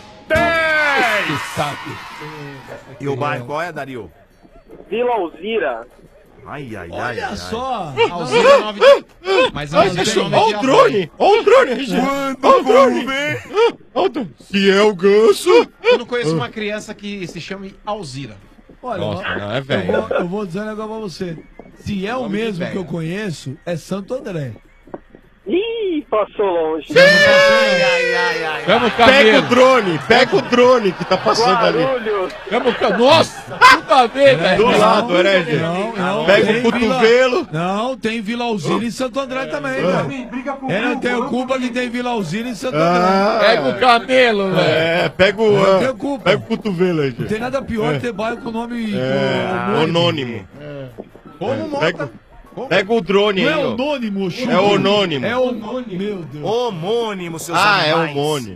10! Que sabe. E o bairro qual é, Dario? Vila Alzira. Ai, ai, ai. Olha ai. só! Alzira 9. Mas Olha o drone! Olha o drone, RG! Olha o drone! Olha o drone! Se é o ganso! Eu não conheço uma criança que se chame Alzira. Olha, Nossa, não, é eu velho. eu vou dizer um negócio pra você. Se é o Nome de mesmo velho. que eu conheço, é Santo André. Ih, passou longe. Chama o Pega o camelo. pega o drone que tá passando ali. Guarulhos. Chama o camelo. Nossa, tudo a ver, velho. Do lado, RG. Não, Pega tem o cotovelo. Não, tem Vila Alzira e Santo André também, velho. Eu não tenho culpa que tem Vila Alzira e Santo André. Pega o camelo, velho. É, pega o. Não tenho culpa. Pega o cotovelo, RG. Não tem nada pior que ter bairro com nome Anônimo. Como Pega, pega o drone Não aí, é ó. anônimo, Chuchu. É onônimo. É onônimo. Meu Deus. Homônimo, seus Ah, é animais. homônimo.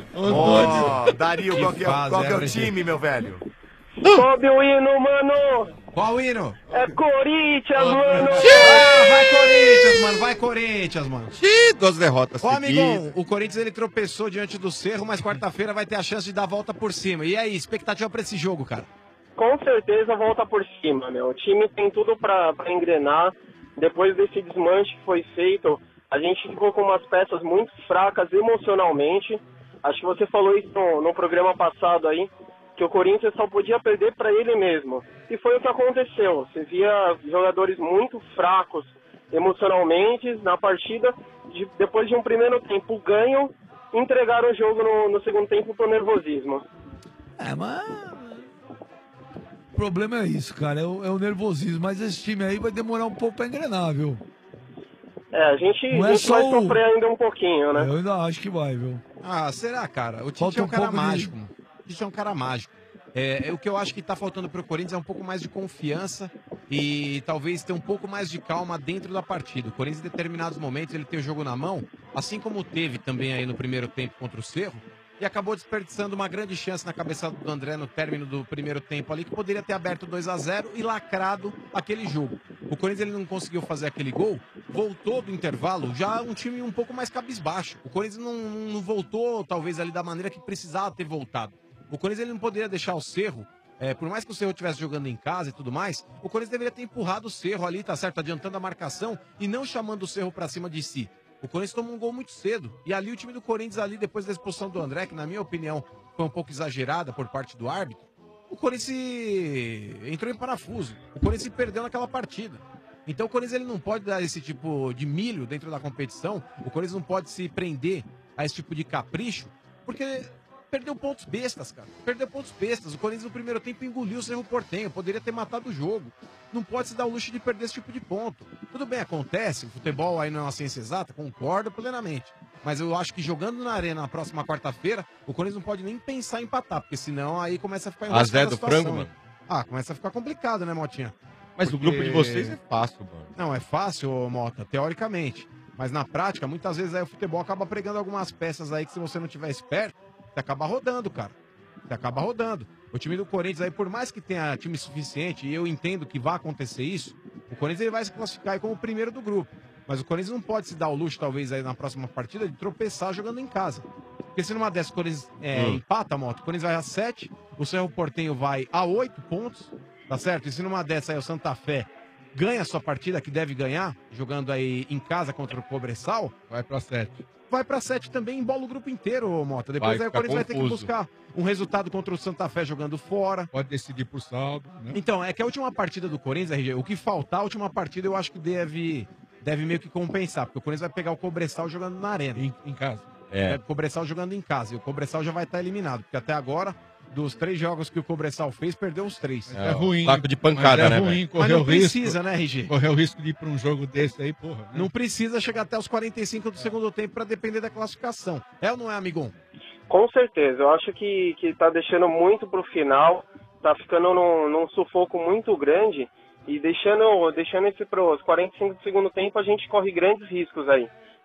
Ó, Dario, Que qual que é, fase, qual que é o RG? time, meu velho? Sobe o hino, mano. Qual hino? É Corinthians, mano. Vai Corinthians, mano. Vai Corinthians, mano. Ih, 2 derrotas Ô, seguidas. amigão, o Corinthians ele tropeçou diante do Cerro, mas quarta-feira vai ter a chance de dar a volta por cima. E aí, expectativa pra esse jogo, cara? Com certeza volta por cima, meu. O time tem tudo pra engrenar. Depois desse desmanche que foi feito, a gente ficou com umas peças muito fracas emocionalmente. Acho que você falou isso no programa passado aí, que o Corinthians só podia perder para ele mesmo. E foi o que aconteceu. Você via jogadores muito fracos emocionalmente na partida. Depois de um primeiro tempo ganho, entregaram o jogo no segundo tempo por nervosismo. É, mas... O problema é isso, cara. É o nervosismo. Mas esse time aí vai demorar um pouco pra engrenar, viu? É, a gente Não é só vai o- sofrer ainda um pouquinho, né? Eu ainda acho que vai, viu? Ah, será, cara? O Tite Falta é um um cara pouco de- mágico. mano. O Tite é um cara mágico. O que eu acho que tá faltando pro Corinthians é um pouco mais de confiança e talvez ter um pouco mais de calma dentro da partida. O Corinthians, em determinados momentos, ele tem o jogo na mão, assim como teve também aí no primeiro tempo contra o Cerro, e acabou desperdiçando uma grande chance na cabeçada do André no término do primeiro tempo ali, que poderia ter aberto 2-0 e lacrado aquele jogo. O Corinthians ele não conseguiu fazer aquele gol, voltou do intervalo já um time um pouco mais cabisbaixo. O Corinthians não voltou, talvez, ali da maneira que precisava ter voltado. O Corinthians ele não poderia deixar o Cerro, por mais que o Cerro estivesse jogando em casa e tudo mais, o Corinthians deveria ter empurrado o Cerro ali, tá certo? Adiantando a marcação e não chamando o Cerro pra cima de si. O Corinthians tomou um gol muito cedo. E ali o time do Corinthians, ali, depois da expulsão do André, que na minha opinião foi um pouco exagerada por parte do árbitro, o Corinthians entrou em parafuso. O Corinthians se perdeu naquela partida. Então o Corinthians ele não pode dar esse tipo de milho dentro da competição. O Corinthians não pode se prender a esse tipo de capricho, porque perdeu pontos bestas, cara. Perdeu pontos bestas. O Corinthians no primeiro tempo engoliu o Cerro Porteño. Poderia ter matado o jogo. Não pode se dar o luxo de perder esse tipo de ponto. Tudo bem, acontece. O futebol aí não é uma ciência exata. Concordo plenamente. Mas eu acho que jogando na Arena na próxima quarta-feira, o Corinthians não pode nem pensar em empatar. Porque senão aí começa a ficar A Zé enroscada do situação, frango, hein? mano. Ah, começa a ficar complicado, né, Motinha? Mas o grupo de vocês é fácil, mano. Não, é fácil, ô, Mota, teoricamente. Mas na prática, muitas vezes aí o futebol acaba pregando algumas peças aí que se você não tiver esperto, você acaba rodando, cara. Você acaba rodando. O time do Corinthians aí, por mais que tenha time suficiente, e eu entendo que vai acontecer isso, o Corinthians ele vai se classificar aí como o primeiro do grupo. Mas o Corinthians não pode se dar o luxo, talvez, aí na próxima partida, de tropeçar jogando em casa. Porque se numa dessas o Corinthians empata, Moto, o Corinthians vai a 7, o Cerro Porteño vai a 8 pontos, tá certo? E se numa dessas aí o Santa Fé ganha a sua partida, que deve ganhar, jogando aí em casa contra o Cobressal, vai pra 7. Vai pra 7 também, embola o grupo inteiro, ô, Mota. Depois Vai aí o ficar Corinthians vai ter que confuso. buscar um resultado contra o Santa Fé jogando fora. Pode decidir por saldo, né? Então, é que a última partida do Corinthians, RG, o que faltar, a última partida eu acho que deve meio que compensar, porque o Corinthians vai pegar o Cobressal jogando na arena. Em casa. O Cobressal jogando em casa. E o Cobressal já vai estar eliminado, porque até agora, dos 3 jogos que o Cobressal fez, perdeu os 3. É ruim. Saco de pancada, mas né, ruim velho? correr Mas não o risco. precisa, né, RG? Correr o risco de ir pra um jogo desse aí, porra. Né? Não precisa chegar até os 45 do segundo tempo para depender da classificação. É ou não é, amigão? Com certeza, eu acho que tá deixando muito pro final, tá ficando num sufoco muito grande e deixando esse pros 45 do segundo tempo a gente corre grandes riscos aí.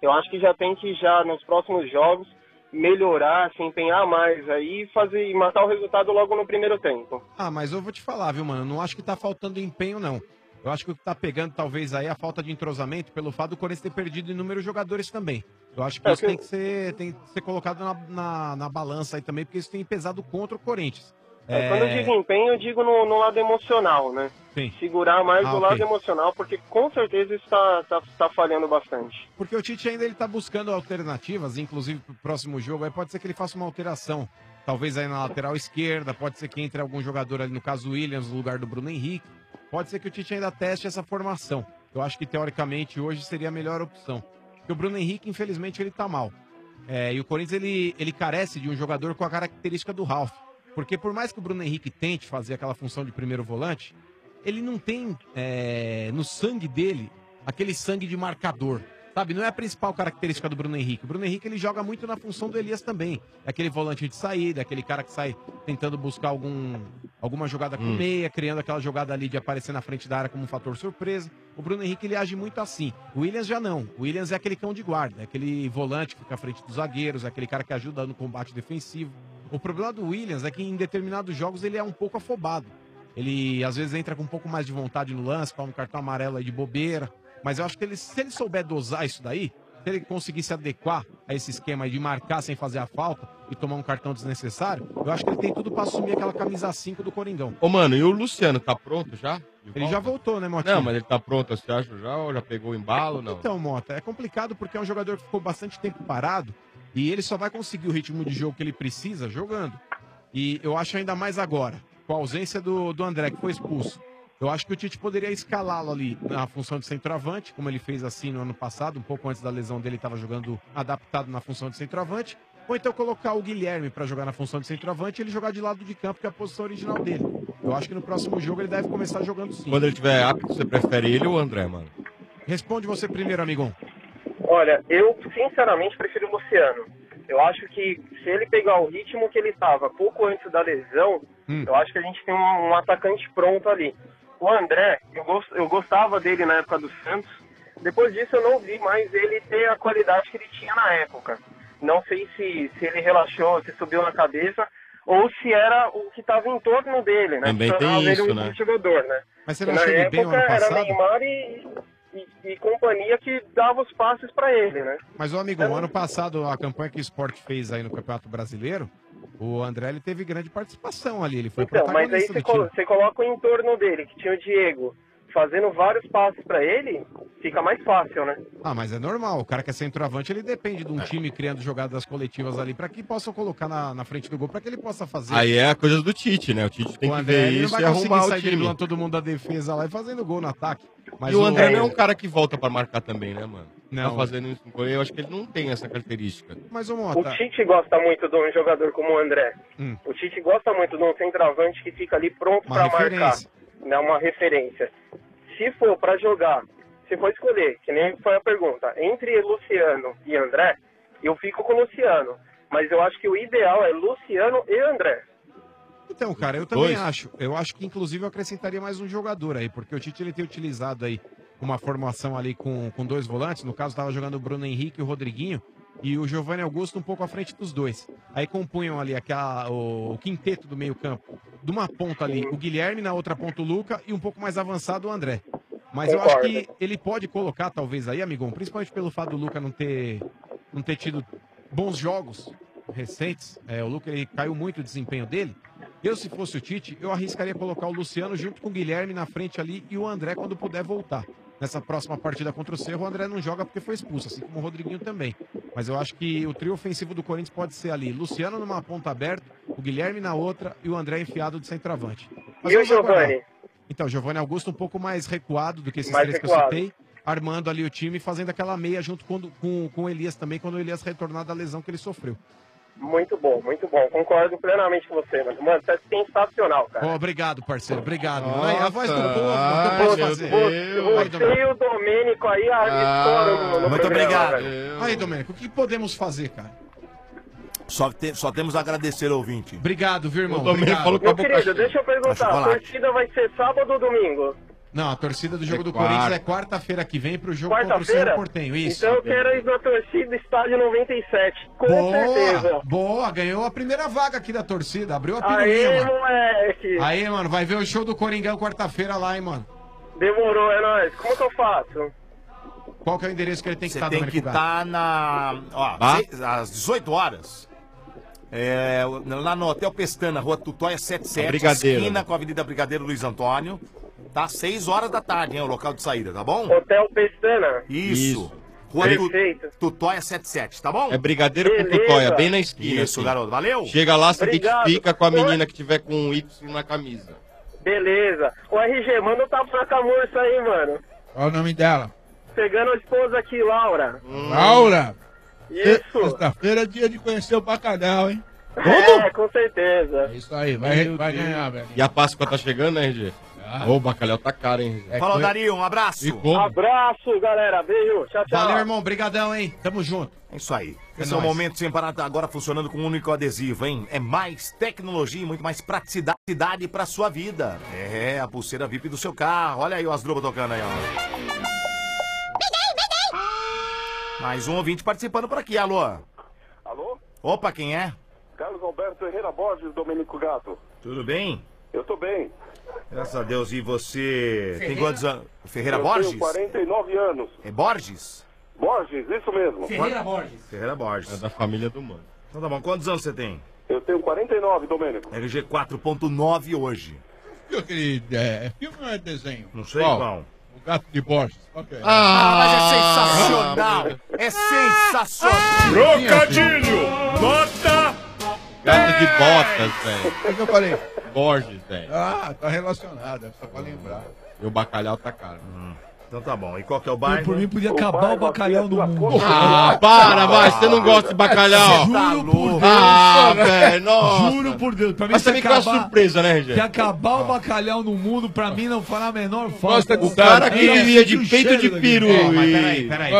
Eu acho que já tem que, nos próximos jogos, melhorar, se empenhar mais aí e matar o resultado logo no primeiro tempo. Ah, mas eu vou te falar, viu, mano? Não acho que tá faltando empenho, não. Eu acho que o que tá pegando, talvez, aí é a falta de entrosamento pelo fato do Corinthians ter perdido inúmeros jogadores também. Eu acho que isso tem que ser colocado na balança aí também, porque isso tem pesado contra o Corinthians. Quando eu digo empenho, eu digo no lado emocional, né? Sim. Segurar mais do ok. lado emocional, porque com certeza isso tá falhando bastante. Porque o Tite ainda ele tá buscando alternativas, inclusive pro próximo jogo, aí pode ser que ele faça uma alteração. Talvez aí na lateral esquerda, pode ser que entre algum jogador ali, no caso o Williams, no lugar do Bruno Henrique. Pode ser que o Tite ainda teste essa formação. Eu acho que, teoricamente, hoje seria a melhor opção. Porque o Bruno Henrique, infelizmente, ele tá mal. E o Corinthians, ele carece de um jogador com a característica do Ralf. Porque por mais que o Bruno Henrique tente fazer aquela função de primeiro volante, ele não tem no sangue dele aquele sangue de marcador. Sabe, não é a principal característica do Bruno Henrique. O Bruno Henrique, ele joga muito na função do Elias também. É aquele volante de saída, aquele cara que sai tentando buscar alguma jogada com meia, criando aquela jogada ali de aparecer na frente da área como um fator surpresa. O Bruno Henrique, ele age muito assim. O Williams já não. O Williams é aquele cão de guarda, é aquele volante que fica à frente dos zagueiros, é aquele cara que ajuda no combate defensivo. O problema do Williams é que em determinados jogos ele é um pouco afobado. Ele, às vezes, entra com um pouco mais de vontade no lance, toma um cartão amarelo aí de bobeira. Mas eu acho que se ele souber dosar isso daí, se ele conseguir se adequar a esse esquema aí de marcar sem fazer a falta e tomar um cartão desnecessário, eu acho que ele tem tudo pra assumir aquela camisa 5 do Coringão. Ô, mano, e o Luciano tá pronto já? Ele já voltou, né, Motinha? Não, mas ele tá pronto, você acha já? Ou já pegou o embalo, não? Então, Mota, é complicado porque é um jogador que ficou bastante tempo parado e ele só vai conseguir o ritmo de jogo que ele precisa jogando. E eu acho ainda mais agora, com a ausência do André, que foi expulso. Eu acho que o Tite poderia escalá-lo ali na função de centroavante, como ele fez assim no ano passado, um pouco antes da lesão dele, estava jogando adaptado na função de centroavante. Ou então colocar o Guilherme para jogar na função de centroavante e ele jogar de lado de campo, que é a posição original dele. Eu acho que no próximo jogo ele deve começar jogando sim. Quando ele tiver apto, você prefere ele ou o André, mano? Responde você primeiro, amigão. Olha, eu sinceramente prefiro o Luciano. Eu acho que se ele pegar o ritmo que ele estava pouco antes da lesão, eu acho que a gente tem um atacante pronto ali. O André, eu gostava dele na época do Santos. Depois disso eu não vi mais ele ter a qualidade que ele tinha na época. Não sei se ele relaxou, se subiu na cabeça, ou se era o que estava em torno dele, né? Também tem isso, né? Jogador, né? Mas você não achou ele bem no ano passado? Era Neymar e companhia que dava os passes para ele, né? Mas, ô amigo, o ano passado, a campanha que o Sport fez aí no Campeonato Brasileiro, o André ele teve grande participação ali, ele foi protagonista. Mas aí você coloca o entorno dele, que tinha o Diego, fazendo vários passes pra ele, fica mais fácil, né? Ah, mas é normal, o cara que é centroavante, ele depende de um time criando jogadas coletivas ali, pra que possam colocar na frente do gol, pra que ele possa fazer. Aí é a coisa do Tite, né? O Tite tem que ver isso e arrumar o time. Driblando todo mundo da defesa lá e fazendo gol no ataque. Mas e o André não é um cara que volta pra marcar também, né, mano? Não. Tá fazendo isso com ele, eu acho que ele não tem essa característica. Mas o O Tite gosta muito de um jogador como o André. O Tite gosta muito de um centroavante que fica ali pronto pra marcar. Né, uma referência. Se for pra jogar, se for escolher, que nem foi a pergunta, entre Luciano e André, eu fico com o Luciano. Mas eu acho que o ideal é Luciano e André. Então, cara, eu também acho. Eu acho que, inclusive, eu acrescentaria mais um jogador aí, porque o Tite ele tem utilizado aí uma formação ali com dois volantes. No caso, estava jogando o Bruno Henrique e o Rodriguinho, e o Giovanni Augusto um pouco à frente dos dois. Aí compunham ali o quinteto do meio campo. De uma ponta ali, o Guilherme, na outra ponta o Luca, e um pouco mais avançado o André. Mas eu acho que ele pode colocar, talvez aí, amigão, principalmente pelo fato do Luca não ter tido bons jogos recentes. O Luca, ele caiu muito o desempenho dele. Eu, se fosse o Tite, eu arriscaria colocar o Luciano junto com o Guilherme na frente ali e o André quando puder voltar. Nessa próxima partida contra o Cerro, o André não joga porque foi expulso, assim como o Rodriguinho também. Mas eu acho que o trio ofensivo do Corinthians pode ser ali. Luciano numa ponta aberta, o Guilherme na outra e o André enfiado de centroavante. Mas e o Giovanni? Então, o Giovanni Augusto um pouco mais recuado do que esses três que eu citei, armando ali o time e fazendo aquela meia junto com o Elias também, quando o Elias retornar da lesão que ele sofreu. Muito bom, muito bom. Concordo plenamente com você, mano. Mano, você é sensacional, cara. Obrigado, parceiro. Obrigado. Nossa, a voz do povo, o que eu posso fazer? Você e o Domênico aí, estouram no muito programa, obrigado. velho. Aí, Domênico, o que podemos fazer, cara? Só temos a agradecer ao ouvinte. Obrigado, viu, irmão? O Domênico falou que Meu querido, deixa eu perguntar, a partida vai ser sábado ou domingo? Não, a torcida do jogo do quarta. Corinthians é quarta-feira que vem pro jogo contra o Cerro Quarta-feira? Portenho. Isso. Então eu quero ir na torcida Estádio 97. Com Boa, certeza. boa, ganhou a primeira vaga aqui da torcida, abriu a Aê, pirulinha, mano. moleque. Aí, mano, vai ver o show do Coringão quarta-feira lá, hein, mano. Demorou, é nóis. Como que eu faço? Qual que é o endereço que ele tem que Você estar, tem Domênico que Gato? estar na. Ó, às 18 horas. Lá no Hotel Pestana, Rua Tutóia 77, Brigadeiro. esquina com a Avenida Brigadeiro Luiz Antônio. Tá 6 horas da tarde, hein? O local de saída, tá bom? Hotel Pestana? Isso. Rua Tutóia 77, tá bom? É Brigadeiro com Tutóia, bem na esquina. Isso, assim. garoto. Valeu? Chega lá, se Obrigado. identifica com a menina que tiver com um Y na camisa. Beleza. O RG, manda um tapa na camurça aí, mano. Qual o nome dela? Pegando a esposa aqui, Laura. Laura. Isso. Sexta-feira é dia de conhecer o bacalhau, hein? É, com certeza. É isso aí, vai ganhar, velho. E a Páscoa tá chegando, né, RG? Ô, o bacalhau tá caro, hein, RG? Falou, Dario, um abraço. Abraço, galera. Beijo. Tchau, tchau. Valeu, irmão. Brigadão, hein? Tamo junto. É isso aí. É Esse é o nóis. momento sem parar, tá agora funcionando com um único adesivo, hein? É mais tecnologia e muito mais praticidade pra sua vida. É, a pulseira VIP do seu carro. Olha aí o Asdrubal tocando aí, ó. Mais um ouvinte participando por aqui, alô. Alô? Opa, quem é? Carlos Alberto Herrera Borges, Domênico Gato. Tudo bem? Eu tô bem. Graças a Deus. E você tem Ferreira? quantos anos? Ferreira eu Borges? tenho 49 anos. É Borges? Borges, isso mesmo. Ferreira Borges. É da família do mano. Então tá bom. Quantos anos você tem? Eu tenho 49, Domênico. RG 4.9 hoje. E aquele filme ou é desenho? Não sei qual. O Gato de Borges. Ok. Mas é sensacional! É sensacional! Trocadilho! Nota! Gato de botas, velho. O que eu falei? Borges, velho. Ah, tá relacionado, é só pra lembrar. E o bacalhau tá caro. Então tá bom. E qual que é o bairro? Por mim podia acabar o bacalhau no mundo. Ah, para, vai. Você não gosta de bacalhau. Juro por Deus. Ah, velho, nossa. Juro por Deus. Pra mim, Mas se também com a surpresa, né, RG? Se acabar o bacalhau no mundo, pra mim não fará a menor falta. O cara que vivia de peito de peru. Mas peraí.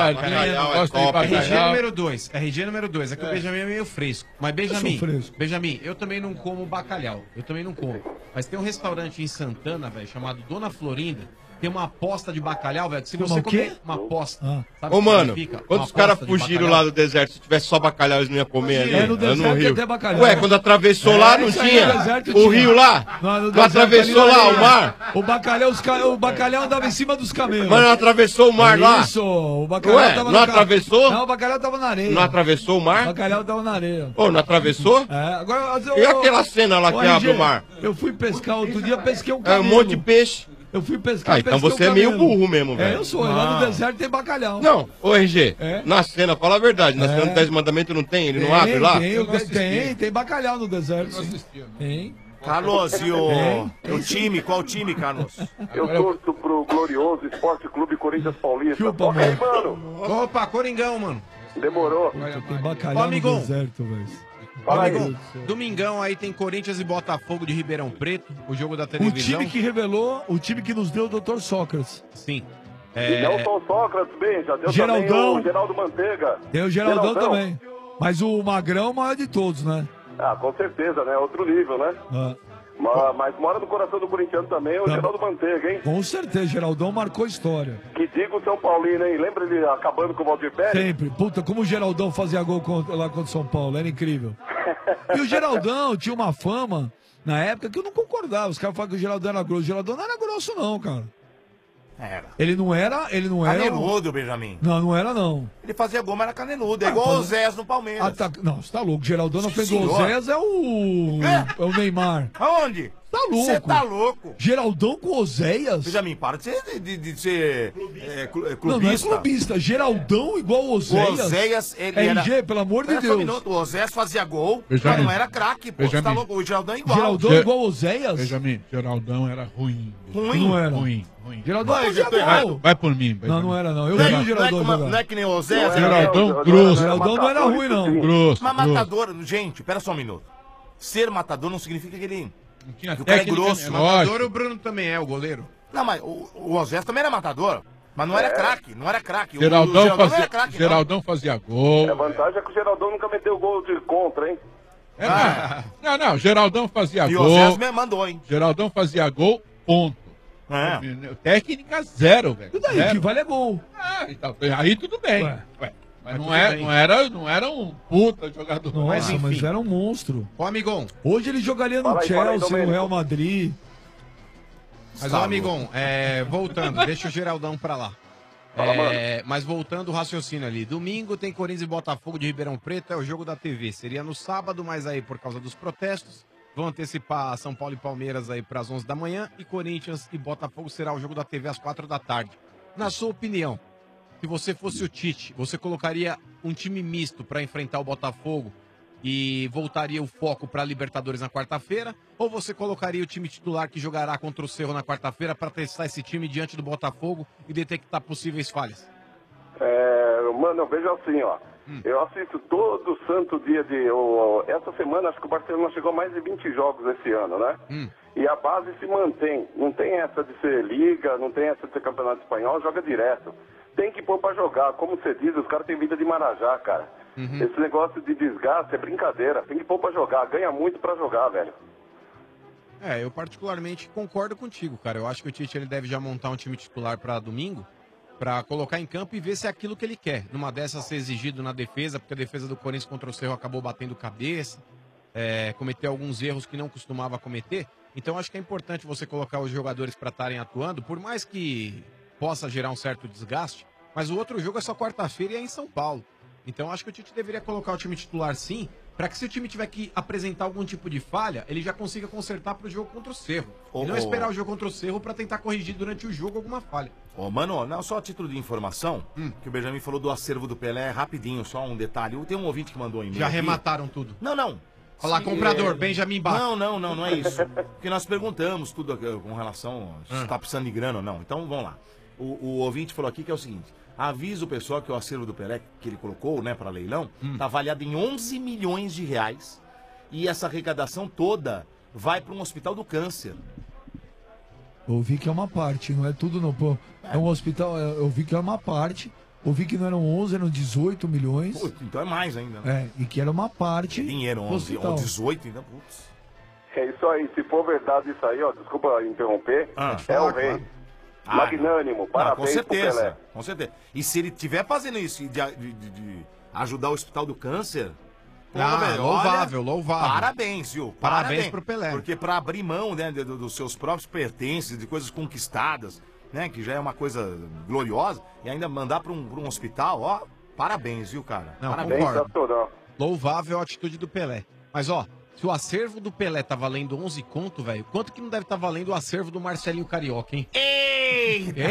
RG bacalhau. número 2. RG número 2. Aqui o Benjamin é meio fresco. Mas Benjamin, sou fresco. Benjamin, eu também não como bacalhau. Eu também não como. Mas tem um restaurante em Santana, velho, chamado Dona Florinda. Tem uma aposta de bacalhau, velho. Que se você o quê? comer uma aposta. Sabe Ô, o que mano, significa? quando Uma os caras aposta de fugiram bacalhau? lá do deserto, se tivesse só bacalhau, eles não iam comer ali. É, no deserto tem até bacalhau. Ué, quando atravessou lá, não isso aí tinha? no deserto O tinha. rio lá? No Não deserto atravessou ali, lá ali, o mar? O bacalhau andava em cima dos camelos. Mas não atravessou o mar lá? Isso, o bacalhau Ué, tava não na ca- atravessou? Não, o bacalhau tava na areia. Não atravessou o O mar? bacalhau tava na areia. Ô, não atravessou? É, agora... E aquela cena lá que RG, abre o mar? Eu fui pescar outro dia, pesquei um É camelo. um monte de peixe. Eu fui pescar, Ah, então pesquei você um é meio camelo. burro mesmo, velho. É, eu sou. Lá no deserto tem bacalhau. Não, ô RG, É? na cena, fala a verdade, na cena do 10 mandamentos não tem? Ele não abre lá? Tem bacalhau no deserto. Sim. Tem. Carlos, e o time? Qual time, Carlos? Eu torço pro glorioso Esporte Clube Corinthians Paulista. Chupa, Toca aí, mano. mano. Opa, Coringão, mano. Demorou. Tem Ó, bacalhau no amigão. deserto, velho. Fala aí. Amigão, domingão aí tem Corinthians e Botafogo de Ribeirão Preto, o jogo da O televisão. time que revelou, o time que nos deu o Dr. Sócrates. Sim. E não só o Sócrates, bem, já deu Geraldão. também o Geraldo Manteiga. Tem o Geraldão também. Mas o Magrão é o maior de todos, né? Ah, com certeza, né? Outro nível, né? Ah, Mas mora no coração do corintiano também o Tá. Geraldo Manteiga, hein? com certeza, Geraldão marcou história. Que diga o São Paulino, hein? Lembra ele acabando com o Valdir Pérez? Sempre. Puta, como o Geraldão fazia gol lá contra o São Paulo, era incrível. E o Geraldão tinha uma fama, na época, que eu não concordava. Os caras falavam que o Geraldão era grosso. O Geraldão não era grosso, não, cara. Era. Ele não era... Caneludo, Benjamin. Não era, não. Ele fazia gol, mas era caneludo. É igual o Zés no Palmeiras. Não, você tá louco. O Geraldão na Sim, frente do senhor. Oséias é o Neymar. Aonde? Tá louco. Você tá louco. Geraldão com Oséias? Benjamin, para de ser clubista. Não é clubista. Geraldão igual o Oséias. O Oséias, ele RG, era... pelo amor de Pera só um Deus. minuto, o Oséias fazia gol, Benjamin. mas não era craque, pô. Você tá Benjamin. louco? O Geraldão é igual. Geraldão igual o Oséias? Benjamin, Geraldão era ruim. Ruim? Não era. Ruim. Geraldão Vai, fazia Getúlio, gol. Vai por mim. Não, não era, não. Eu Não vi é, o Geraldão não é, jogar. não é que nem o Oséias. Geraldão grosso. Geraldão não era ruim, não. Grosso. Mas grosso. matador, gente, pera só um minuto. Ser matador não significa que ele... Não tinha que o cara é técnica, grosso. né? Matador, Lógico. o Bruno também é, o goleiro. Não, mas o Oséias também era matador. Mas não era craque, não era craque. O Geraldão, Geraldão não fazia, era craque, não. Geraldão fazia gol. A vantagem é que o Geraldão nunca meteu gol de contra, hein? Não, Geraldão fazia E o gol. Oséias me mandou, hein? Geraldão fazia gol, ponto. Técnica zero, velho. E daí, Zero. que vale é gol. Então, aí tudo bem. Ué. Mas tudo bem. não era um puta jogador. Nossa, mas era um monstro. Ô, amigão. Hoje ele jogaria no Fala aí, Chelsea, no Domênico. Real Madrid. Mas, ó, amigão, voltando, deixa o Geraldão pra lá. Fala, Mas voltando o raciocínio ali. Domingo tem Corinthians e Botafogo de Ribeirão Preto, é o jogo da TV. Seria no sábado, mas aí por causa dos protestos, vão antecipar São Paulo e Palmeiras aí pras 11 da manhã. E Corinthians e Botafogo será o jogo da TV às 4 da tarde. Na sua opinião, se você fosse o Tite, você colocaria um time misto pra enfrentar o Botafogo e voltaria o foco pra Libertadores na quarta-feira? Ou você colocaria o time titular que jogará contra o Cerro na quarta-feira pra testar esse time diante do Botafogo e detectar possíveis falhas? Mano, eu vejo assim, ó. Eu assisto todo santo dia essa semana, acho que o Barcelona chegou a mais de 20 jogos esse ano, né? E a base se mantém. Não tem essa de ser liga, não tem essa de ser campeonato espanhol, joga direto. Tem que pôr pra jogar. Como você diz, os caras têm vida de Marajá, cara. Esse negócio de desgaste é brincadeira. Tem que pôr pra jogar. Ganha muito pra jogar, velho. Eu particularmente concordo contigo, cara. Eu acho que o Tite ele deve já montar um time titular pra domingo, pra colocar em campo e ver se é aquilo que ele quer. Numa dessas ser exigido na defesa, porque a defesa do Corinthians contra o Cerro acabou batendo cabeça, cometeu alguns erros que não costumava cometer. Então acho que é importante você colocar os jogadores pra estarem atuando, por mais que possa gerar um certo desgaste, mas o outro jogo é só quarta-feira e é em São Paulo. Então acho que o Tite deveria colocar o time titular sim, para que se o time tiver que apresentar algum tipo de falha, ele já consiga consertar pro jogo contra o Cerro. E não esperar o jogo contra o Cerro para tentar corrigir durante o jogo alguma falha. Mano, não, só a título de informação, que o Benjamin falou do acervo do Pelé, rapidinho, só um detalhe. Tem um ouvinte que mandou um e-mail Já aqui. arremataram tudo. Não. Olha lá, Sim, comprador, Benjamin Bach. Não é isso. Porque nós perguntamos tudo com relação se tá precisando de grana ou não. Então, vamos lá. O ouvinte falou aqui que é o seguinte: avisa o pessoal que o acervo do Pelé que ele colocou, né, para leilão, tá avaliado em 11 milhões de reais. E essa arrecadação toda vai para um hospital do câncer. Eu vi que é uma parte, não é tudo não. Pô, é um hospital, eu vi que é uma parte. Eu vi que não eram 11, eram 18 milhões. Putz, então é mais ainda. Né? E que era uma parte. Dinheiro, 11 ou 18, então, putz. É isso aí. Se for verdade isso aí, ó, desculpa interromper, o rei. Magnânimo, parabéns com certeza, pro Pelé. com certeza. E se ele estiver fazendo isso de ajudar o Hospital do Câncer, velho, louvável. Parabéns, viu? Parabéns pro Pelé. Porque pra abrir mão, né, dos seus próprios pertences, de coisas conquistadas, né, que já é uma coisa gloriosa, e ainda mandar pra um hospital, ó, parabéns, viu, cara? Não, Parabéns. concordo. Louvável a atitude do Pelé. Mas, ó, se o acervo do Pelé tá valendo 11 conto, velho, quanto que não deve estar valendo o acervo do Marcelinho Carioca, hein? Eita!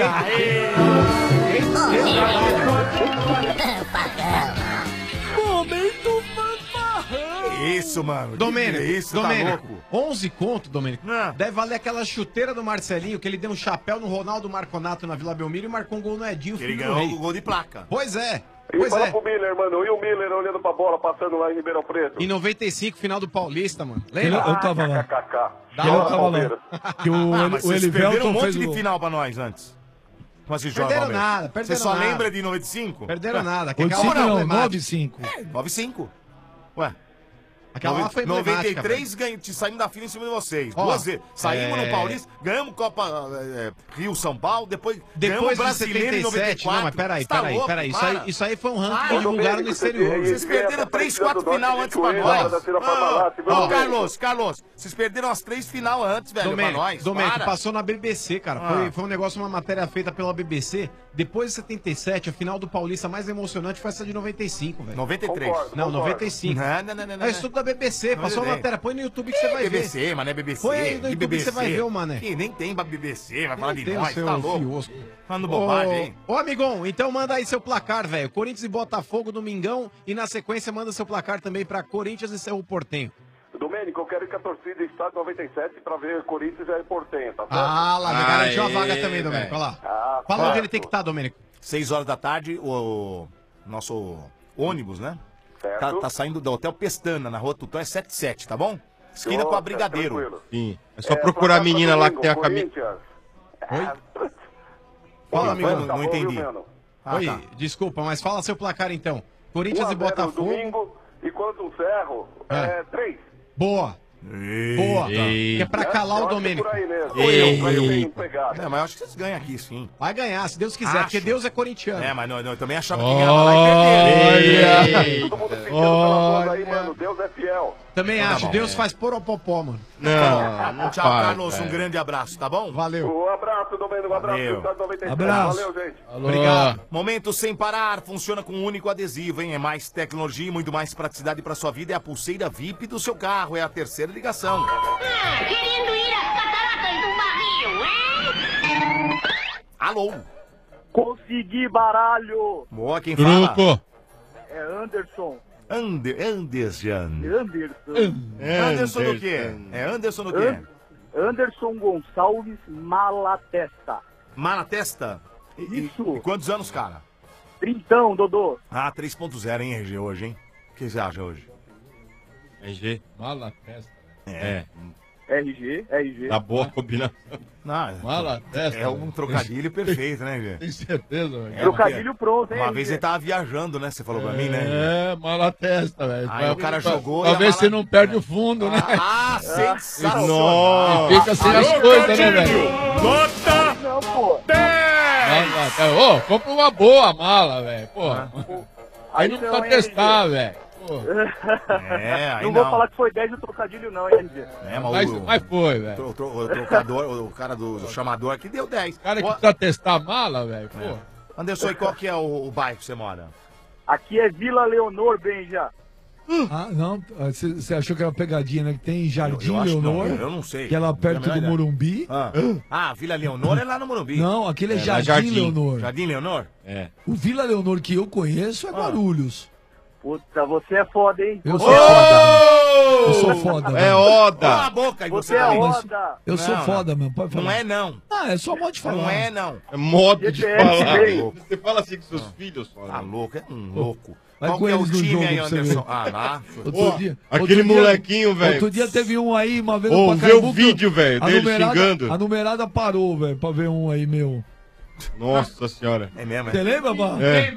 Momento fanfarrão! Isso, mano. Domênico, Isso, Domênico, tá louco. 11 conto, Domênico. Deve valer aquela chuteira do Marcelinho, que ele deu um chapéu no Ronaldo Marconato na Vila Belmiro e marcou um gol no Edinho, Ele filho do ganhou rei. o gol de placa. Pois é. E Pois fala é. pro Miller, mano. E o Miller olhando pra bola, passando lá em Ribeirão Preto. Em 95, final do Paulista, mano. Lembra? Eu tava lá. Da Eu hora. tava lá. Que Mas vocês perderam um Elivelton monte fez de o... final pra nós antes. Mas se joga, Perderam Palmeiras. nada, Você perderam só nada. lembra de 95? Perderam nada. Que 85 aquela não, emblemática. 95. 95? Ué. Aquela lá foi emblemática, 93 saímos da fila em cima de vocês. Ó, Duas vezes. Saímos é- no Paulista, ganhamos Copa Rio São Paulo, depois ganhamos Depois de Brasileiro em 77, 94. não, mas peraí, Você tá louco, peraí. para. Isso aí foi um ranking Para, que divulgaram no Domênico, exterior. Vocês perderam 3, 4 final antes pra nós. Ô, Carlos, vocês perderam as 3 final antes, velho, pra nós. Domênico, Para. passou na BBC, cara. Foi um negócio, uma matéria feita pela BBC. Depois de 77, a final do Paulista mais emocionante foi essa de 95, velho. 93. Não, 95. Não. É estudo da BBC, passou a matéria. Põe no YouTube que você vai ver. BBC, mas não é BBC. Põe aí no Que YouTube que você vai ver, ô, mané. Que nem tem pra BBC, vai falar de Tem o nós, seu tá louco. fiosco. Falando bobagem, hein? Ô, amigão, então manda aí seu placar, velho. Corinthians e Botafogo, domingão. E na sequência manda seu placar também pra Corinthians e Cerro Portenho. Domênico, eu quero que a torcida estasse 97 pra ver Corinthians e Portenho, tá certo? Ah, lá, me garantiu a vaga também, Domênico. Olha lá. Fala onde ele tem que estar, Domênico. 6 horas da tarde, o nosso ônibus, né? Certo. Tá saindo do Hotel Pestana, na rua Tutó, é 77, tá bom? Esquina com a Brigadeiro. Sim. É só procurar a menina lá que tem a camisa. Oi? Fala, amigo. Não entendi. Oi, desculpa, mas fala seu placar então. Corinthians e 1 a 0 Botafogo. domingo, e quanto o Cerro, 3. Boa. Boa. Que é pra calar o Domênico. É, mas eu acho que vocês ganham aqui, sim. Vai ganhar, se Deus quiser, porque Deus é corintiano. É, mas não, eu também achava que ganhava lá e perder. Todo mundo pedindo pela voz aí, mano. Deus é fiel. Também Então tá acho, bom. Deus faz poropopó, mano. Tchau, Carlos, um grande abraço, tá bom? Valeu. Um abraço, Domênico, um abraço. Valeu. Estado 97. Abraço. Valeu, gente. Obrigado. Momento sem parar, funciona com um único adesivo, hein? É mais tecnologia e muito mais praticidade para sua vida. É a pulseira VIP do seu carro, é a terceira ligação. Querendo ir às cataratas do barril, hein? Alô? Consegui, baralho. Boa, quem fala? É Anderson. Anderson. Anderson do quê? É Anderson do quê? Anderson Gonçalves Malatesta. Malatesta? Isso. E quantos anos, cara? Trintão, Dodô. Ah, 3.0, hein, RG, hoje, hein? O que você acha hoje? RG? Malatesta. É. RG. Tá boa a combinação. Não, Malatesta. é um trocadilho perfeito, né, Gê? Tem certeza, velho. Trocadilho pronto, hein? Uma vez ele tava viajando, né? Você falou pra mim, né? É, malatesta, velho. Aí o cara jogou Pra e a ver se não perde o fundo, né? Ah, sensacional! Nossa. E fica sem as coisas, né, velho? Nota! Não, pô. Ô, compra uma boa mala, velho. Pô. Aí não não, precisa hein, testar, velho. É, aí não vou falar que foi 10 do trocadilho, não, hein, RG? É, Mas foi, velho. O trocador, o cara do chamador aqui deu 10. O cara que precisa testar a mala, velho. Pô. Anderson, e qual que é o bairro que você mora? Aqui é Vila Leonor, Benja. Ah, não. Você achou que era uma pegadinha, né? Que tem Jardim Eu acho que não, Leonor. eu não sei. Que é lá perto Não é do melhor. Morumbi. Ah, Vila Leonor é lá no Morumbi. Não, aquele é Jardim Leonor. Jardim Leonor? É. O Vila Leonor que eu conheço é Guarulhos. Puta, você é foda, hein? Eu Você sou é foda. Eu sou foda. É velho. Oda. Cala a boca aí, Você é também. Oda. Eu sou Não, foda, meu. Pode falar. Não é, não. Ah, é só modo de falar. Não é, não. É modo de GPS, falar. velho. Você fala assim com seus filhos, Tá louco, é um louco. Vai Qual com que é o eles no time jogo aí, pra você Anderson? ver. Ah, lá. Aquele molequinho, velho. Outro dia teve um aí, uma vez Ô, no vê Pacaembu o que vídeo, velho, a dele numerada- xingando. A numerada parou, velho, pra ver um aí, meu. Nossa senhora. É mesmo, Você lembra, Bá?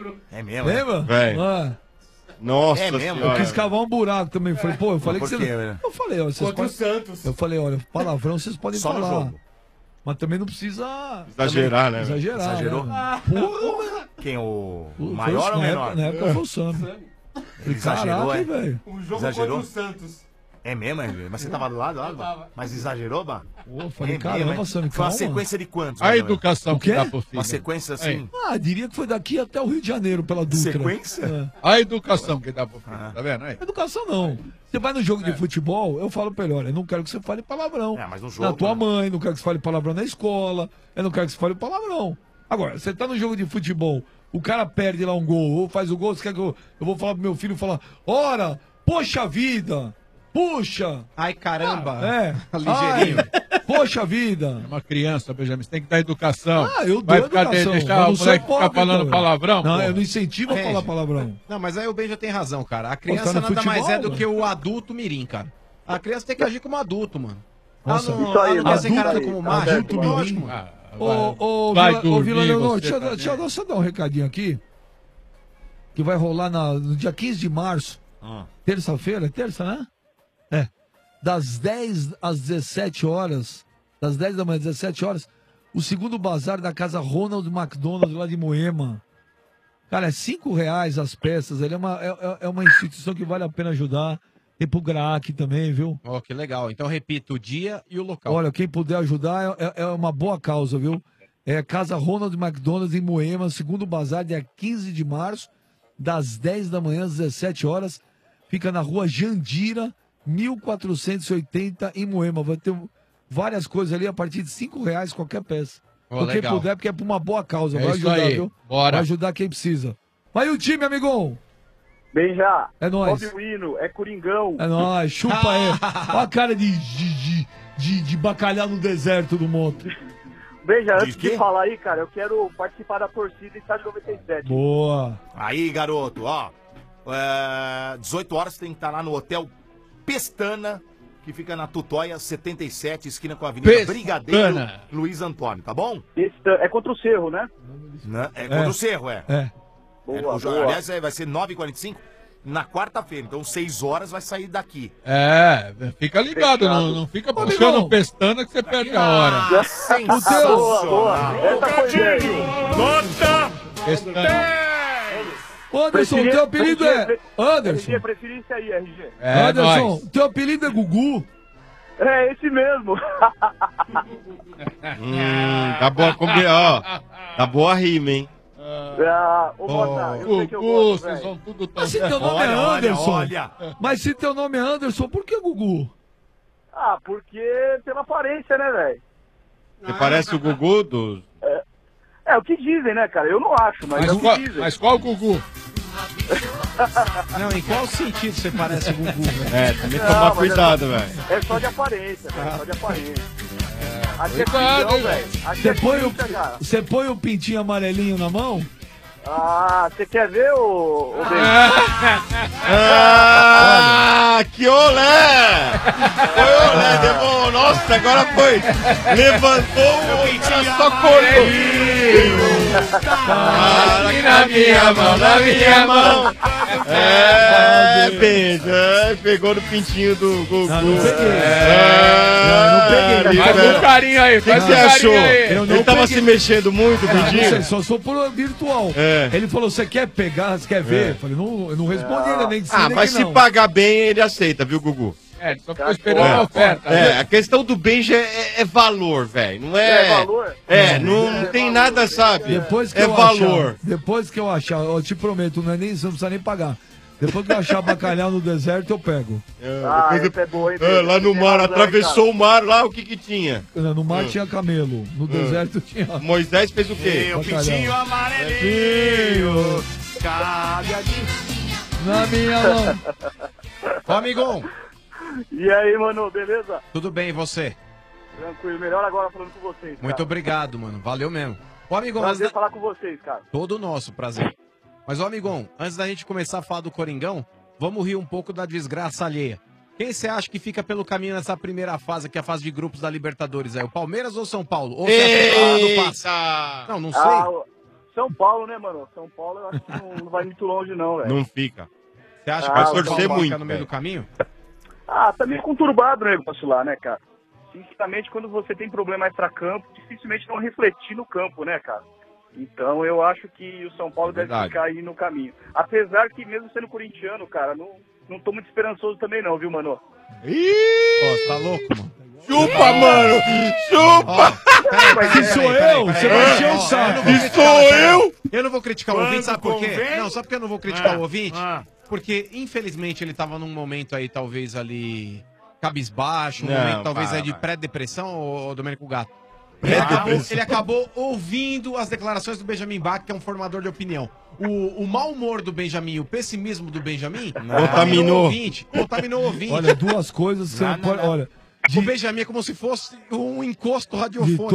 É mesmo. Lembra? Velho. Ah, Nossa É mesmo? eu senhora. quis cavar um buraco também. Falei, pô, eu falei que por você. quê, velho? Eu falei, ó, vocês Contra o podem. Santos. Eu falei, olha, palavrão vocês podem Só no falar. jogo. Mas também não precisa. Exagerar, né? velho? Exagerar. Exagerou? Né? Porra, Quem, o foi maior ou o na menor? época- Na época foi o Sam. Ele exagerou, Caraca, é? velho. O jogo exagerou? contra o Santos. É mesmo, RG? Mas você tava do lado, Bá? Mas exagerou, Bá? Pô, falei, É caramba, mesmo, hein? Sam, Foi uma calma. sequência de quantos? A mais ou menos? educação O quê? que dá pro filho. Uma sequência assim? Ah, diria que foi daqui até o Rio de Janeiro, pela Dutra. Sequência? É. A educação que dá pro filho. Tá vendo aí? Educação não. Você vai no jogo de futebol, eu falo pra ele, olha, eu não quero que você fale palavrão. É, mas no jogo, Na tua né? mãe, não quero que você fale palavrão na escola, eu não quero que você fale palavrão. Agora, você tá no jogo de futebol, o cara perde lá um gol, ou faz o gol, você quer que eu vou falar pro meu filho, falar, ora, poxa vida, puxa. Ai, caramba. É. Ligeirinho. Ai, poxa vida. É uma criança, Benjamin. Você tem que dar educação. Ah, eu dou Vai ficar educação, deixar mas o não sou moleque ficar hipócrita, falando velho. palavrão? Não, pô? eu não incentivo a falar palavrão. Não, mas aí o Benja tem razão, cara. A Pô, criança tá no nada mais futebol, é do mano. que o adulto mirim, cara. A criança tem que agir como adulto, mano. Nossa, ela não, isso aí, ela não quer ser adulto- encarada como macho. adulto mirim. Lógico, mano. Ah, Ô, vai Vila dormir, Leonor, você deixa eu só dar um recadinho aqui. Que vai rolar no dia 15 de março, terça-feira, terça, né? É. Das 10 às 17 horas, das 10 da manhã às 17 horas, o segundo bazar da casa Ronald McDonald lá de Moema. Cara, é R$5 as peças. Ele é uma instituição que vale a pena ajudar. Tem pro GRAC também, viu? Ó, que legal. Então repita o dia e o local. Olha, quem puder ajudar é uma boa causa, viu? É Casa Ronald McDonald em Moema, segundo bazar, dia 15 de março, das 10 da manhã às 17 horas. Fica na rua Jandira, 1480 em Moema. Vai ter várias coisas ali a partir de R$5 qualquer peça. Ó, Pra quem legal. puder, porque é pra uma boa causa. É Vai isso ajudar, aí. viu? Bora. Vai ajudar quem precisa. Vai o time, amigão! Benja. É nóis. Sobe o hino, é Coringão. É nóis, chupa aí. Olha a cara de bacalhau no deserto do monte. Benja, Diz antes quê? de falar aí, cara, eu quero participar da torcida Estádio 97. Boa. Aí, garoto, ó. 18 horas tem que estar lá no Hotel Pestana, que fica na Tutóia 77, esquina com a Avenida Pestana. Brigadeiro Luiz Antônio, tá bom? É contra o Cerro, né? É contra o Cerro, é. É. Boa, O jogo, boa. aliás, vai ser 9h45. na quarta-feira. Então, 6 horas vai sair daqui. Fica ligado, não fica puxando pestana que você perde a hora. Sensacional. Anderson, teu apelido é Anderson. RG, preferi isso aí, RG. Anderson, teu apelido é Gugu? É, esse mesmo. Tá boa, ó. Tá boa a rima, hein? Ô, Mota, eu sei que eu gosto, velho. Mas se teu nome é Anderson, mas se teu nome é Anderson, por que Gugu? Ah, porque pela aparência, né, velho? Você parece o Gugu do... É o que dizem, né, cara? Eu não acho, mas é o que dizem. Mas qual Gugu? Não, em qual sentido você parece o Gugu, velho? Também tomar cuidado, velho. É só de aparência, velho. Só de aparência. Aqui é Cuidado, pinhão, hein, velho. Aqui é pinta, cara. Você põe o pintinho amarelinho na mão? Ah, você quer ver, ô Que olé! Foi olé, demorou. Nossa, agora foi. Levantou o pintinho, só cortou. Na minha mão. Beijo. Pegou no pintinho do Gugu. Não peguei. Não peguei. Faz um carinho aí, O que você achou? Ele tava se mexendo muito, pintinho? Só sou por virtual. Ele falou, você quer pegar, você quer ver? Eu falei, eu não respondi ainda, nem disse mas se pagar bem, ele aceita, viu, Gugu? Só ficou esperando a oferta. A questão do beijo é valor, velho. Não é. valor? Não tem nada, sabe? Depois que é eu valor. Achar, depois que eu achar, eu te prometo, você não precisa nem pagar. Depois que eu achar bacalhau no deserto, eu pego. Lá no mar, atravessou o mar, lá o que tinha? No mar tinha camelo, no deserto tinha... Moisés fez o quê? O pintinho amarelinho, na minha mão. Ô, amigão. E aí, mano, beleza? Tudo bem, e você? Tranquilo, melhor agora falando com vocês. Muito obrigado, mano. Valeu mesmo. Ô, amigão, Prazer falar com vocês, cara. Todo nosso prazer. Mas, ô, amigão, antes da gente começar a falar do Coringão, vamos rir um pouco da desgraça alheia. Quem você acha que fica pelo caminho nessa primeira fase, que é a fase de grupos da Libertadores? É o Palmeiras ou São Paulo? Ou você passa? Não sei. São Paulo, né, mano? São Paulo eu acho que não vai muito longe, não, velho. Não fica. Você acha que vai o torcer muito fica no meio do caminho? Tá meio conturbado o negócio lá, né, cara? Sinceramente, quando você tem problema extra-campo, dificilmente vão refletir no campo, né, cara? Então eu acho que o São Paulo deve ficar aí no caminho. Apesar que, mesmo sendo corintiano, cara, não tô muito esperançoso também não, viu, mano? Tá louco, mano? Chupa, mano! Chupa! Se sou eu, você vai encher o saco. Eu não vou criticar o ouvinte, sabe por quê? Não, sabe por que eu não vou criticar o ouvinte? Porque, infelizmente, ele tava num momento aí, talvez ali, cabisbaixo, um momento talvez aí de pré-depressão, ô Domênico Gato. Ele acabou ouvindo as declarações do Benjamin Bach, que é um formador de opinião. O mau humor do Benjamin, o pessimismo do Benjamin, contaminou o ouvinte. Olha, duas coisas que você não pode... Olha, o Benjamin é como se fosse um encosto radiofônico.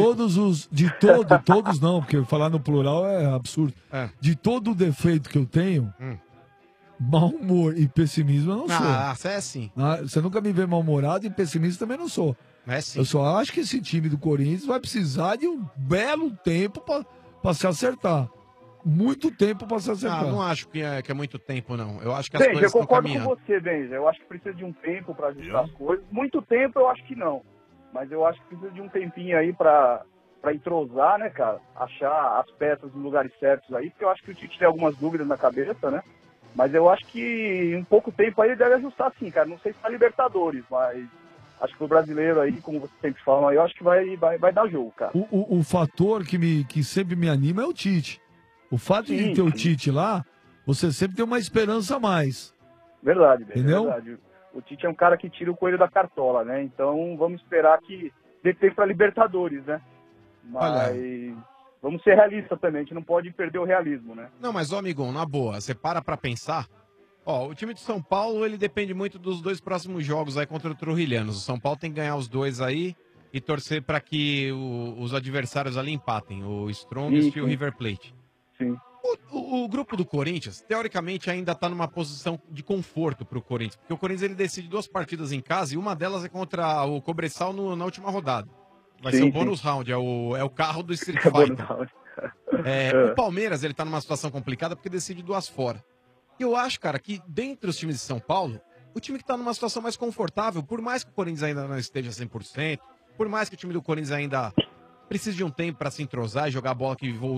Todos não, porque falar no plural é absurdo. De todo o defeito que eu tenho, mau humor e pessimismo eu não sou. Você é assim. Você nunca me vê mal-humorado e pessimista também não sou. É sim. Eu só acho que esse time do Corinthians vai precisar de um belo tempo pra se acertar. Muito tempo pra se acertar. Não acho que é muito tempo, não. Eu acho que as coisas estão caminhando. Eu concordo com você, Benja. Eu acho que precisa de um tempo pra ajustar as coisas. Muito tempo eu acho que não. Mas eu acho que precisa de um tempinho aí pra entrosar, né, cara? Achar as peças nos lugares certos aí. Porque eu acho que o Tite tem algumas dúvidas na cabeça, né? Mas eu acho que em pouco tempo aí ele deve ajustar sim, cara. Não sei se na Libertadores, mas... Acho que o brasileiro aí, como vocês sempre falam, eu acho que vai dar jogo, cara. O fator que sempre me anima é o Tite. O fato de ter o Tite lá, você sempre tem uma esperança a mais. Verdade, entendeu? Verdade. O Tite é um cara que tira o coelho da cartola, né? Então vamos esperar que dê tempo pra Libertadores, né? Mas vamos ser realistas também, a gente não pode perder o realismo, né? Não, mas, ô amigão, na boa, você para pra pensar... o time de São Paulo, ele depende muito dos dois próximos jogos aí contra o Trujilhanos. O São Paulo tem que ganhar os dois aí e torcer para que os adversários ali empatem, o Strongest e o River Plate. Sim. O grupo do Corinthians, teoricamente, ainda tá numa posição de conforto pro Corinthians, porque o Corinthians ele decide 2 partidas em casa e uma delas é contra o Cobressal na última rodada. Vai ser o bônus round, é o carro do Street Fighter. O Palmeiras, ele tá numa situação complicada porque decide 2 fora. E eu acho, cara, que dentre os times de São Paulo, o time que tá numa situação mais confortável, por mais que o Corinthians ainda não esteja 100%, por mais que o time do Corinthians ainda precise de um tempo pra se entrosar e jogar a bola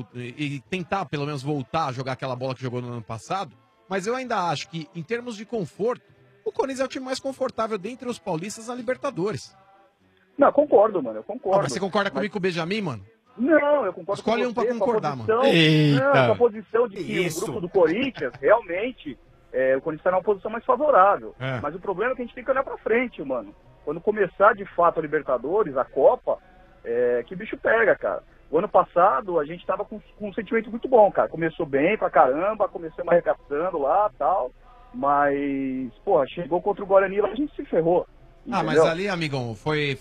e tentar pelo menos voltar a jogar aquela bola que jogou no ano passado, mas eu ainda acho que, em termos de conforto, o Corinthians é o time mais confortável dentre os paulistas na Libertadores. Não, concordo, mano, eu concordo. Mas você concorda comigo com o Benjamin, mano? Não, eu concordo Escolhe com um pra você, concordar, com a posição, mano. Eita. Não, com a posição de que Isso. o grupo do Corinthians, realmente, o Corinthians está numa posição mais favorável. É. Mas o problema é que a gente tem que olhar pra frente, mano. Quando começar, de fato, a Libertadores, a Copa, que bicho pega, cara. O ano passado, a gente tava com um sentimento muito bom, cara. Começou bem pra caramba, começamos arregaçando lá e tal. Mas, porra, chegou contra o Guarani lá, a gente se ferrou. Ah, mas entendeu? ali, amigão, foi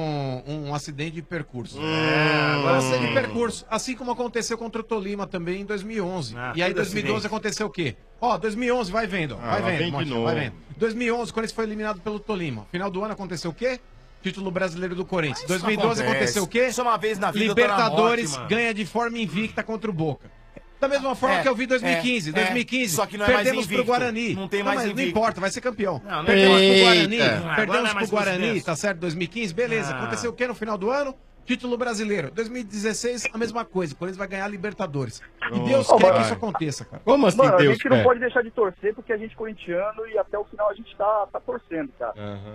um acidente de percurso. Agora, acidente de percurso. Assim como aconteceu contra o Tolima também em 2011. E aí, em tudo 2012, acidente. aconteceu o quê? Ó, 2011, vai vendo. Vai lá vem vendo, de Motinha, novo. vai vendo. 2011, o Corinthians foi eliminado pelo Tolima. Final do ano aconteceu o quê? Título brasileiro do Corinthians. 2012 aconteceu o quê? Isso uma vez na vida, eu tô na Libertadores morte, mano. ganha de forma invicta contra o Boca. Da mesma forma que eu vi 2015. 2015, Só que não é mais perdemos pro invicto. Guarani. Não tem mais mas não invicto. importa, vai ser campeão. Não, não Perdemos pro importa. Guarani, Eita. Agora não perdemos é mais pro Guarani, coincidência. tá certo? 2015, beleza. Ah. Aconteceu o quê no final do ano? Título brasileiro. 2016, a mesma coisa. O Corinthians vai ganhar a Libertadores. E Deus quer que isso aconteça, cara. Mano, a gente não pode deixar de torcer porque a gente é corintiano e até o final a gente tá torcendo, cara.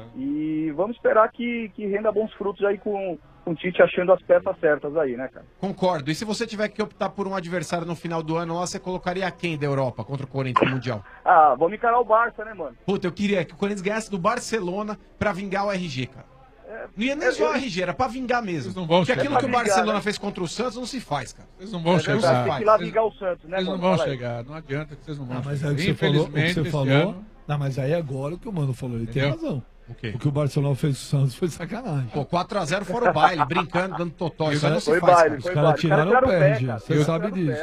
E vamos esperar que renda bons frutos aí com o Tite achando as peças certas aí, né, cara? Concordo. E se você tiver que optar por um adversário no final do ano lá, você colocaria quem da Europa contra o Corinthians no Mundial? Ah, vamos encarar o Barça, né, mano? Puta, eu queria que o Corinthians ganhasse do Barcelona pra vingar o RG, cara. Não ia nem só o RG, era pra vingar mesmo. não vão Porque chegar. aquilo que o Pra vingar, Barcelona né? fez contra o Santos não se faz, cara. Vocês não vão chegar. verdade, tem que ir lá vingar o Santos, né, Vocês não mano? vão Fala aí. chegar. Não adianta que vocês não vão Mas chegar. aí o que você falou, Infelizmente, esse ano... Não, mas aí agora o que o Mano falou, ele tem Entendeu? razão. O quê? O que o Barcelona fez com o Santos foi sacanagem. Pô, 4x0 fora o baile, brincando, dando totó. Isso aí não se Foi faz, baile, cara. foi Os caras baile. tiraram Os caras o pé, cara. Gê. Você sabe disso.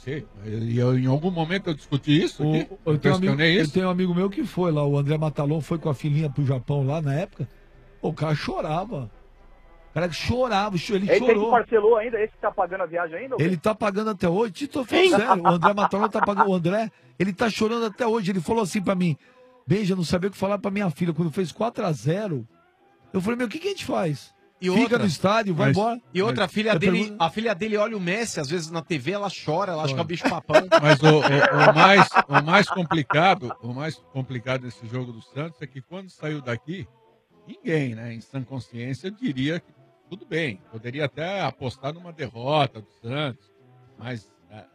E eu, em algum momento eu discuti isso aqui. Eu tenho, questionei isso. eu tenho um amigo meu que foi lá, o André Matalon foi com a filhinha pro Japão lá na época. Pô, o cara chorava. O cara chorava, ele Esse aí que chorou. parcelou ainda, esse que tá pagando a viagem ainda? ou Ele quê? tá pagando até hoje. Tito, eu falo sério. O André Matalon tá pagando. O André, ele tá chorando até hoje. Ele falou assim pra mim: Beija, não sabia o que falar pra minha filha. Quando fez 4x0, eu falei: Meu, o que a gente faz? E Fica outra? no estádio, vai embora. E outra, Eu pergunto- a filha dele olha o Messi, às vezes na TV, ela chora, ela acha que é o bicho papão. Mas o mais complicado desse jogo do Santos é que quando saiu daqui, ninguém, né, em sã consciência, diria que tudo bem, poderia até apostar numa derrota do Santos, mas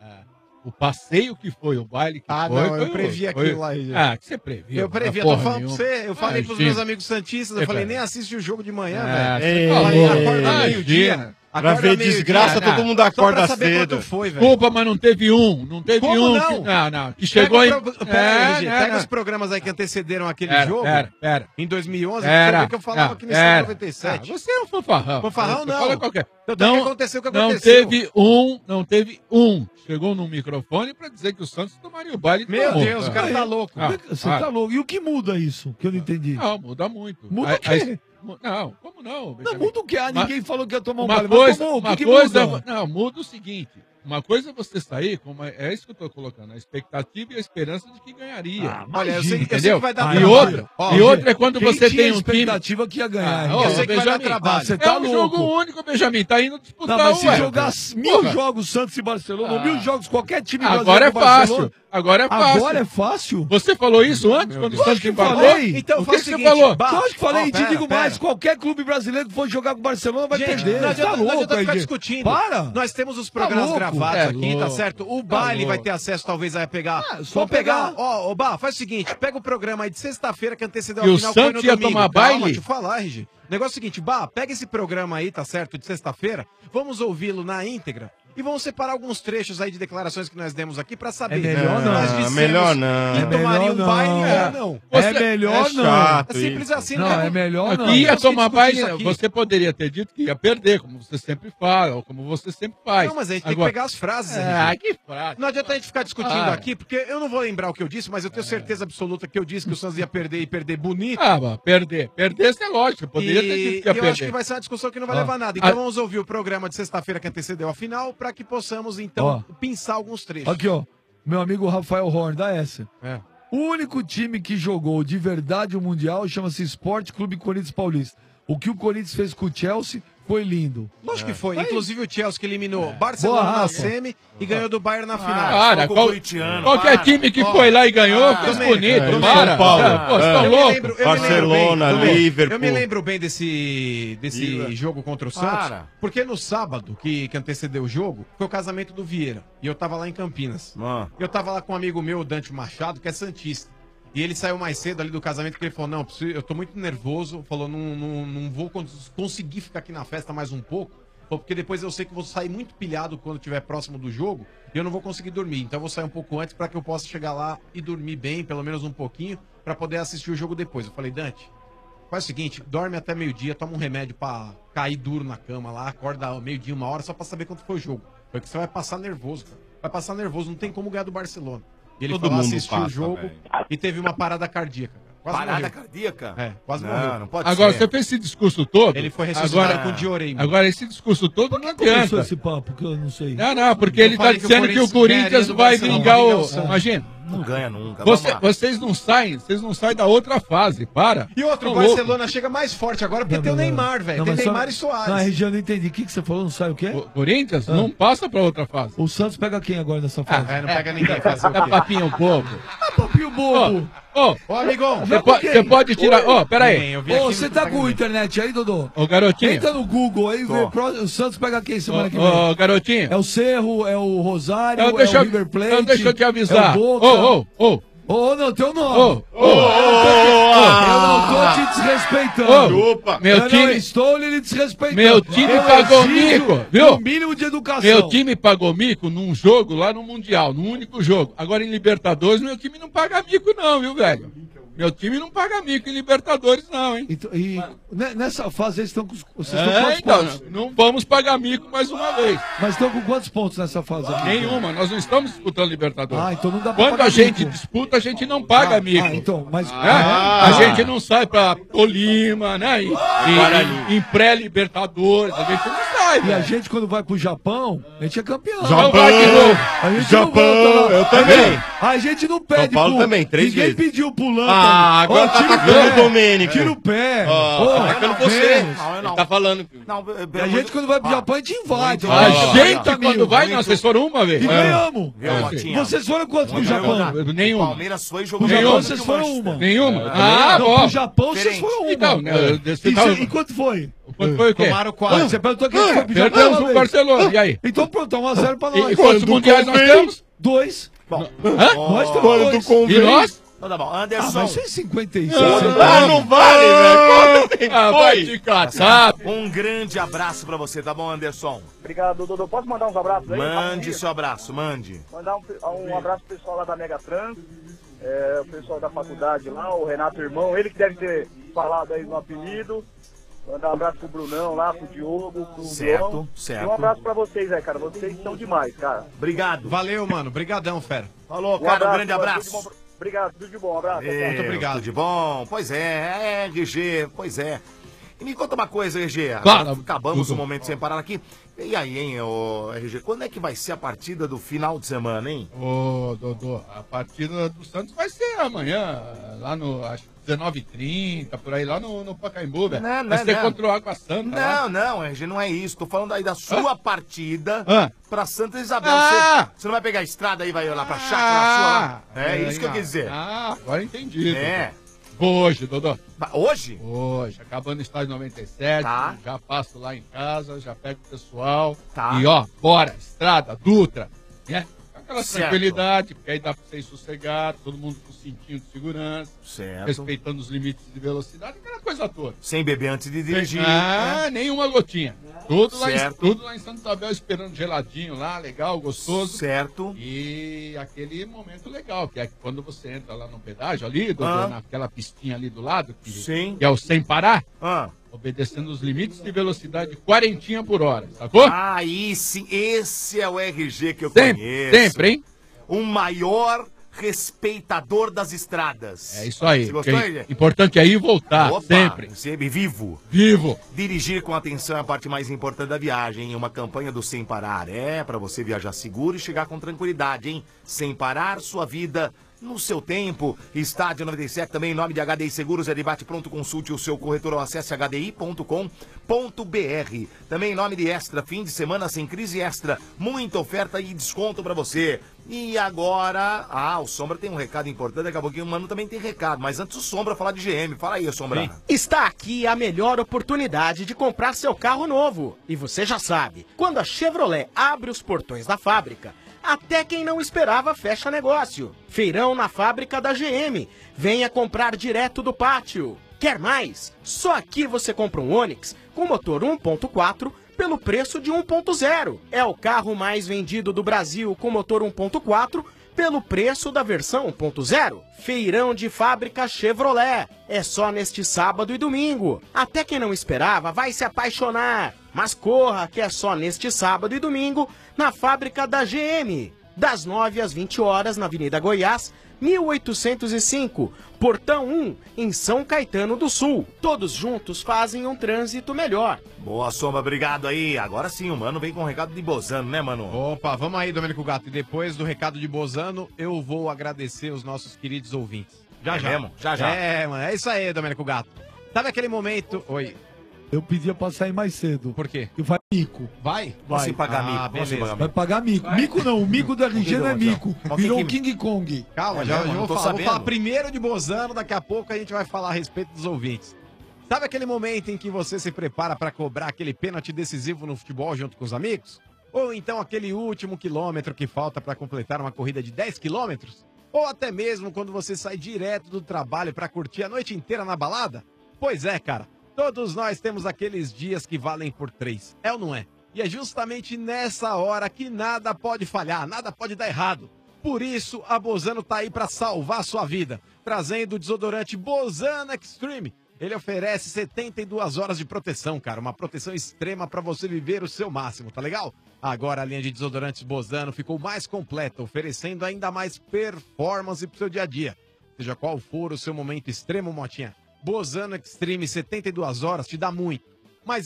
o passeio que foi, o baile que foi... Não, eu foi- previ foi- aquilo lá, gente. Ah, que você previu? Eu previ, eu Porra tô falando pra nenhuma. você, eu falei pros meus amigos santistas, eu É, falei, cara. nem assiste o jogo de manhã, Ah, velho. você tá Falei, louco. acorda Imagina. meio-dia. Pra Acorda ver meio-dia. desgraça, todo mundo Só acorda pra saber cedo. quanto foi, velho. Desculpa, mas não teve um. Não teve Como um. não? Que, não. Que chegou em. Pera, RG, pega não. os programas aí que antecederam aquele Pera, jogo. pera. Em 2011, Pera. você vê que eu falava aqui no Pera. 97. Ah, você é um fanfarrão. Fanfarrão Você não. fala qualquer. Então, o que aconteceu, o que Não aconteceu? não teve um. Chegou no microfone pra dizer que o Santos tomaria o baile. e Meu tomou. Deus, o cara tá louco. Você tá louco. E o que muda isso? Que eu não entendi. Não, muda muito. Muda o quê? Não, como não? Não, muda o quê? Ah, ninguém falou que ia tomar um Uma baile. Mas coisa, tomou, o uma que coisa, muda? não, muda o seguinte. Uma coisa é você sair, é isso que eu tô colocando, a expectativa e a esperança de que ganharia. Olha, eu sei que entendeu? vai dar e trabalho. outra, Ó, e outra é quando quem você tinha tem um time... expectativa que ia ganhar. ó, Eu sei que vai dar Benjamin, trabalho. Você tá é um louco. jogo único, Benjamin, tá indo disputar Não, mas se ué. jogar mil jogos Santos e Barcelona, ou 1000 jogos qualquer time Agora é brasileiro com Barcelona, fácil. Agora é fácil. Agora é fácil? Você falou isso antes, quando o Santos Lógico que embarcou? falei. Então, o que faz você seguinte, falou? Lógico que falei, Ó, e te pera, digo pera. mais, qualquer clube brasileiro que for jogar com o Barcelona vai Gente, perder. não Você adianta, tá não louco, adianta ficar RG. discutindo. Para. Nós temos os Tá programas louco. gravados É aqui, tá louco. certo? O Tá Baile vai louco. ter acesso, talvez, a pegar. só Vamos pegar. pegar. Ó, Bá, faz o seguinte: pega o programa aí de sexta-feira que antecedeu E a o final, que foi Santos no ia domingo. tomar Calma, baile? deixa eu falar, RG. Negócio é o seguinte, Bá, pega esse programa aí, tá certo? De sexta-feira, vamos ouvi-lo na íntegra. E vamos separar alguns trechos aí de declarações que nós demos aqui pra saber. É melhor não. Nós dissemos melhor não. que É tomaria um melhor baile não. ou não. É melhor é não. chato É simples isso. assim, Não, né? é melhor não. Aqui ia Temos que tomar discutir baile, isso aqui. você poderia ter dito que ia perder, como você sempre fala, ou como você sempre faz. Não, mas a gente tem Agora- que pegar as frases. Ah, RG. que frase. Não adianta a gente ficar discutindo Ah. aqui, porque eu não vou lembrar o que eu disse, mas eu tenho certeza absoluta que eu disse que o Santos ia perder e perder bonito. Ah, mas perder. Perder, isso é lógico. Eu poderia ter dito que ia eu perder. acho que vai ser uma discussão que não vai Ó. levar a nada. Então Ah. vamos ouvir o programa de sexta-feira que antecedeu a final, para que possamos, então, Ó. pensar alguns trechos. Aqui, ó. meu amigo Rafael Horn, da essa. O único time que jogou de verdade o Mundial chama-se Esporte Clube Corinthians Paulista. O que o Corinthians fez com o Chelsea foi lindo. Lógico que foi. Inclusive o Chelsea que eliminou Barcelona Boa, na Rafa. semi e ganhou do Bayern na final. Cara, qualquer time que foi lá e ganhou, fez bonito. Para. Pô, vocês estão loucos? Barcelona, Liverpool. Eu me lembro bem desse jogo contra o Santos, Para. porque no sábado, que antecedeu o jogo, foi o casamento do Vieira. E eu tava lá em Campinas. Eu tava lá com um amigo meu, o Dante Machado, que é santista. E ele saiu mais cedo ali do casamento, porque ele falou, não, eu tô muito nervoso, falou, não vou conseguir ficar aqui na festa mais um pouco, porque depois eu sei que vou sair muito pilhado quando estiver próximo do jogo, e eu não vou conseguir dormir, então eu vou sair um pouco antes para que eu possa chegar lá e dormir bem, pelo menos um pouquinho, para poder assistir o jogo depois. Eu falei, Dante, faz o seguinte, dorme até meio-dia, toma um remédio para cair duro na cama lá, acorda meio-dia, 1 hora, só para saber quanto foi o jogo, porque você vai passar nervoso, cara. Vai passar nervoso, não tem como ganhar do Barcelona. E ele Todo foi lá mundo assistir passa, o jogo velho. e teve uma parada cardíaca. Quase Parada morreu. cardíaca? É, quase Não, morreu. não pode Agora, ser. você fez esse discurso todo. Ele foi ressuscitado agora, com Diorema. Agora, esse discurso todo não Começou adianta. esse papo que eu não sei. Não, porque Eu ele tá falei que o dizendo que o Corinthians Corinthians ganharia do vai Barcelona, vingar vai vingar o... o Santos. Imagina. Não ganha nunca. Vamos lá. Vocês não saem da outra fase, para. E outro, o Tão Barcelona louco. chega mais forte agora porque tem o Neymar, velho. Não, Tem mas Neymar só- e Soares. Na região eu não entendi. O que você falou? Não sai o quê? Corinthians não passa pra outra fase. O Santos pega quem agora nessa fase? não pega ninguém. Fazer o É quê? papinho bobo. Papinho bobo. Ô, amigão. Você pode tirar... Ó, pera aí. Ô, você tá com internet aí, Dodô? Ô, garotinho. Entra no Google aí e vê o Santos pega quem semana que vem? Ô, garotinho. É o Cerro, é o Rosário, Então, deixa é o eu- River Plate. então deixa eu te avisar. É o Boca. Ô, não, teu nome. Eu não tô te desrespeitando. Meu eu time- não estou lhe desrespeitando. Meu time Eu pagou exijo mico, viu? o mínimo de educação. Meu time pagou mico num jogo lá no Mundial, num único jogo. Agora em Libertadores, meu time não paga mico não, viu, velho? Meu time não paga mico em Libertadores não, hein? E nessa fase eles estão com... Vocês estão com quantos Então, pontos? não vamos pagar mico mais uma vez. Mas estão com quantos pontos nessa fase? aqui? Nenhuma, nós não estamos disputando Libertadores. Ah, então não dá pra Quando pagar a gente mico. disputa, a gente não paga mico. Então, mas... A gente não sai pra Tolima, né? Em pré-Libertadores, a gente não sai, E a velho. gente, quando vai pro Japão, a gente é campeão. Japão, vai de novo. A gente Japão, não volta lá. eu também. A gente não pede São Paulo também, 3 Ninguém vezes. pediu pro Lanta. Ah, agora tá tira o atacando pé. o Domênico. Tira o pé. Ó, Ô, tá atacando você. menos. Ele tá falando. Não, E a gente, quando vai pro Japão, a gente invade. A gente, 40 mil. quando vai, não, vocês foram uma vez. E ganhamos. Viu, Motinha? Vocês foram quantos pro Japão? Nenhuma. Palmeiras foi e jogou Pro Nenhuma. Japão, vocês foram uma. Nenhuma. Ah, bom. pro Japão, vocês foram uma. Então, né, você E tá- e quanto foi? Quanto foi o quê? Tomaram 4. Você perguntou quem foi pro Japão Perdemos uma o vez. Barcelona, e aí? Então pronto, 1-0 pra nós. E quantos mundiais nós temos? 2. Bom, Nós temos 2. E nós? então tá bom. Ah, Anderson. mas isso é 56. Não vale, velho. Ah, vai te catar. Um grande abraço pra você, tá bom, Anderson? Obrigado, Dodô. Posso mandar uns abraços aí? Mande seu abraço, mande. Mandar um abraço pro pessoal lá da Mega Trans, o pessoal da faculdade lá, o Renato Irmão, ele que deve ter falado aí no apelido. Mandar um abraço pro Brunão lá, pro Diogo, pro Certo, João. certo. E um abraço pra vocês aí, cara. Vocês são demais, cara. Obrigado. Valeu, mano. Brigadão, fera. Falou, cara, um grande mano. abraço. Tudo de bom. Obrigado, tudo de bom. Um abraço. Muito obrigado. Tudo de bom. Pois é, RG, pois é. E me conta uma coisa, RG. Claro. Acabamos Tudo. o momento sem parar aqui. E aí, hein, ô, RG, quando é que vai ser a partida do final de semana, hein? Ô, Dodô, a partida do Santos vai ser amanhã, lá no, acho que 19h30, por aí, lá no Pacaembu, velho. Não, Vai ser não. contra o Água Santa. lá. Não, RG, não é isso. Tô falando aí da sua partida Ah. pra Santa Isabel. Ah. Você não vai pegar a estrada aí e vai lá pra chácara sua lá? É isso que eu quis dizer. Ah, agora entendi. É. Dodô. Hoje, Dodô. Hoje? Hoje, acabando o estádio 97, Tá. já passo lá em casa, já pego o pessoal. Tá. E ó, bora, estrada, Dutra, né? Com aquela Certo. tranquilidade, porque aí dá pra você ir sossegado, todo mundo com cintinho de segurança, Certo. respeitando os limites de velocidade, aquela coisa toda. Sem beber antes de dirigir. Ah, né? nenhuma gotinha. Tudo Certo. lá em Santa Isabel esperando geladinho lá, legal, gostoso. Certo. E aquele momento legal, que é quando você entra lá no pedágio ali, Ah. naquela pistinha ali do lado, Sim. que é o sem parar, Ah. obedecendo os limites de velocidade 40 por hora, sacou? Aí sim, esse é o RG que eu Sempre, conheço. sempre, hein? O maior respeitador das estradas. É isso aí. Você gostou, porque Ige? importante é ir e voltar, sempre. Sempre vivo. Vivo. Dirigir com atenção é a parte mais importante da viagem, hein? Uma campanha do Sem Parar. É, pra você viajar seguro e chegar com tranquilidade, hein? Sem parar sua vida no seu tempo. Estádio 97 também, em nome de HDI Seguros, é debate pronto, consulte o seu corretor ou acesse hdi.com.br. Também em nome de Extra, fim de semana sem crise Extra, muita oferta e desconto pra você. E agora, o Sombra tem um recado importante, daqui a pouquinho o Mano também tem recado, mas antes o Sombra falar de GM, fala aí, Sombra. Sim. Está aqui a melhor oportunidade de comprar seu carro novo. E você já sabe, quando a Chevrolet abre os portões da fábrica, até quem não esperava fecha negócio. Feirão na fábrica da GM. Venha comprar direto do pátio. Quer mais? Só aqui você compra um Onix com motor 1.4 pelo preço de 1.0. É o carro mais vendido do Brasil com motor 1.4 pelo preço da versão 1.0. Feirão de fábrica Chevrolet. É só neste sábado e domingo. Até quem não esperava vai se apaixonar. Mas corra, que é só neste sábado e domingo na fábrica da GM. Das 9 às 20 horas na Avenida Goiás, 1805, Portão 1, em São Caetano do Sul. Todos juntos fazem um trânsito melhor. Boa, Sombra, obrigado aí. Agora sim, o Mano vem com um recado de Bozano, né, Mano? Opa, vamos aí, Domênico Gato. E depois do recado de Bozano, eu vou agradecer os nossos queridos ouvintes. Já, É já. mesmo? Já, já. É, mano, é isso aí, Domênico Gato. Sabe aquele momento... Oi. Eu pedia pra sair mais cedo. Por quê? Que vai mico. Vai? Vai. Assim pagar mico? Ah, beleza. Vai pagar mico. Mico não, o mico do RG não é mico. Virou King Kong. Calma, já vou falar primeiro de Bozano, daqui a pouco a gente vai falar a respeito dos ouvintes. Sabe aquele momento em que você se prepara pra cobrar aquele pênalti decisivo no futebol junto com os amigos? Ou então aquele último quilômetro que falta pra completar uma corrida de 10 quilômetros? Ou até mesmo quando você sai direto do trabalho pra curtir a noite inteira na balada? Pois é, cara. Todos nós temos aqueles dias que valem por 3, é ou não é? E é justamente nessa hora que nada pode falhar, nada pode dar errado. Por isso, a Bozano tá aí pra salvar a sua vida, trazendo o desodorante Bozano Extreme. Ele oferece 72 horas de proteção, cara, uma proteção extrema pra você viver o seu máximo, tá legal? Agora a linha de desodorantes Bozano ficou mais completa, oferecendo ainda mais performance pro seu dia a dia. Seja qual for o seu momento extremo, Motinha, Bozano Extreme 72 horas te dá muito, mas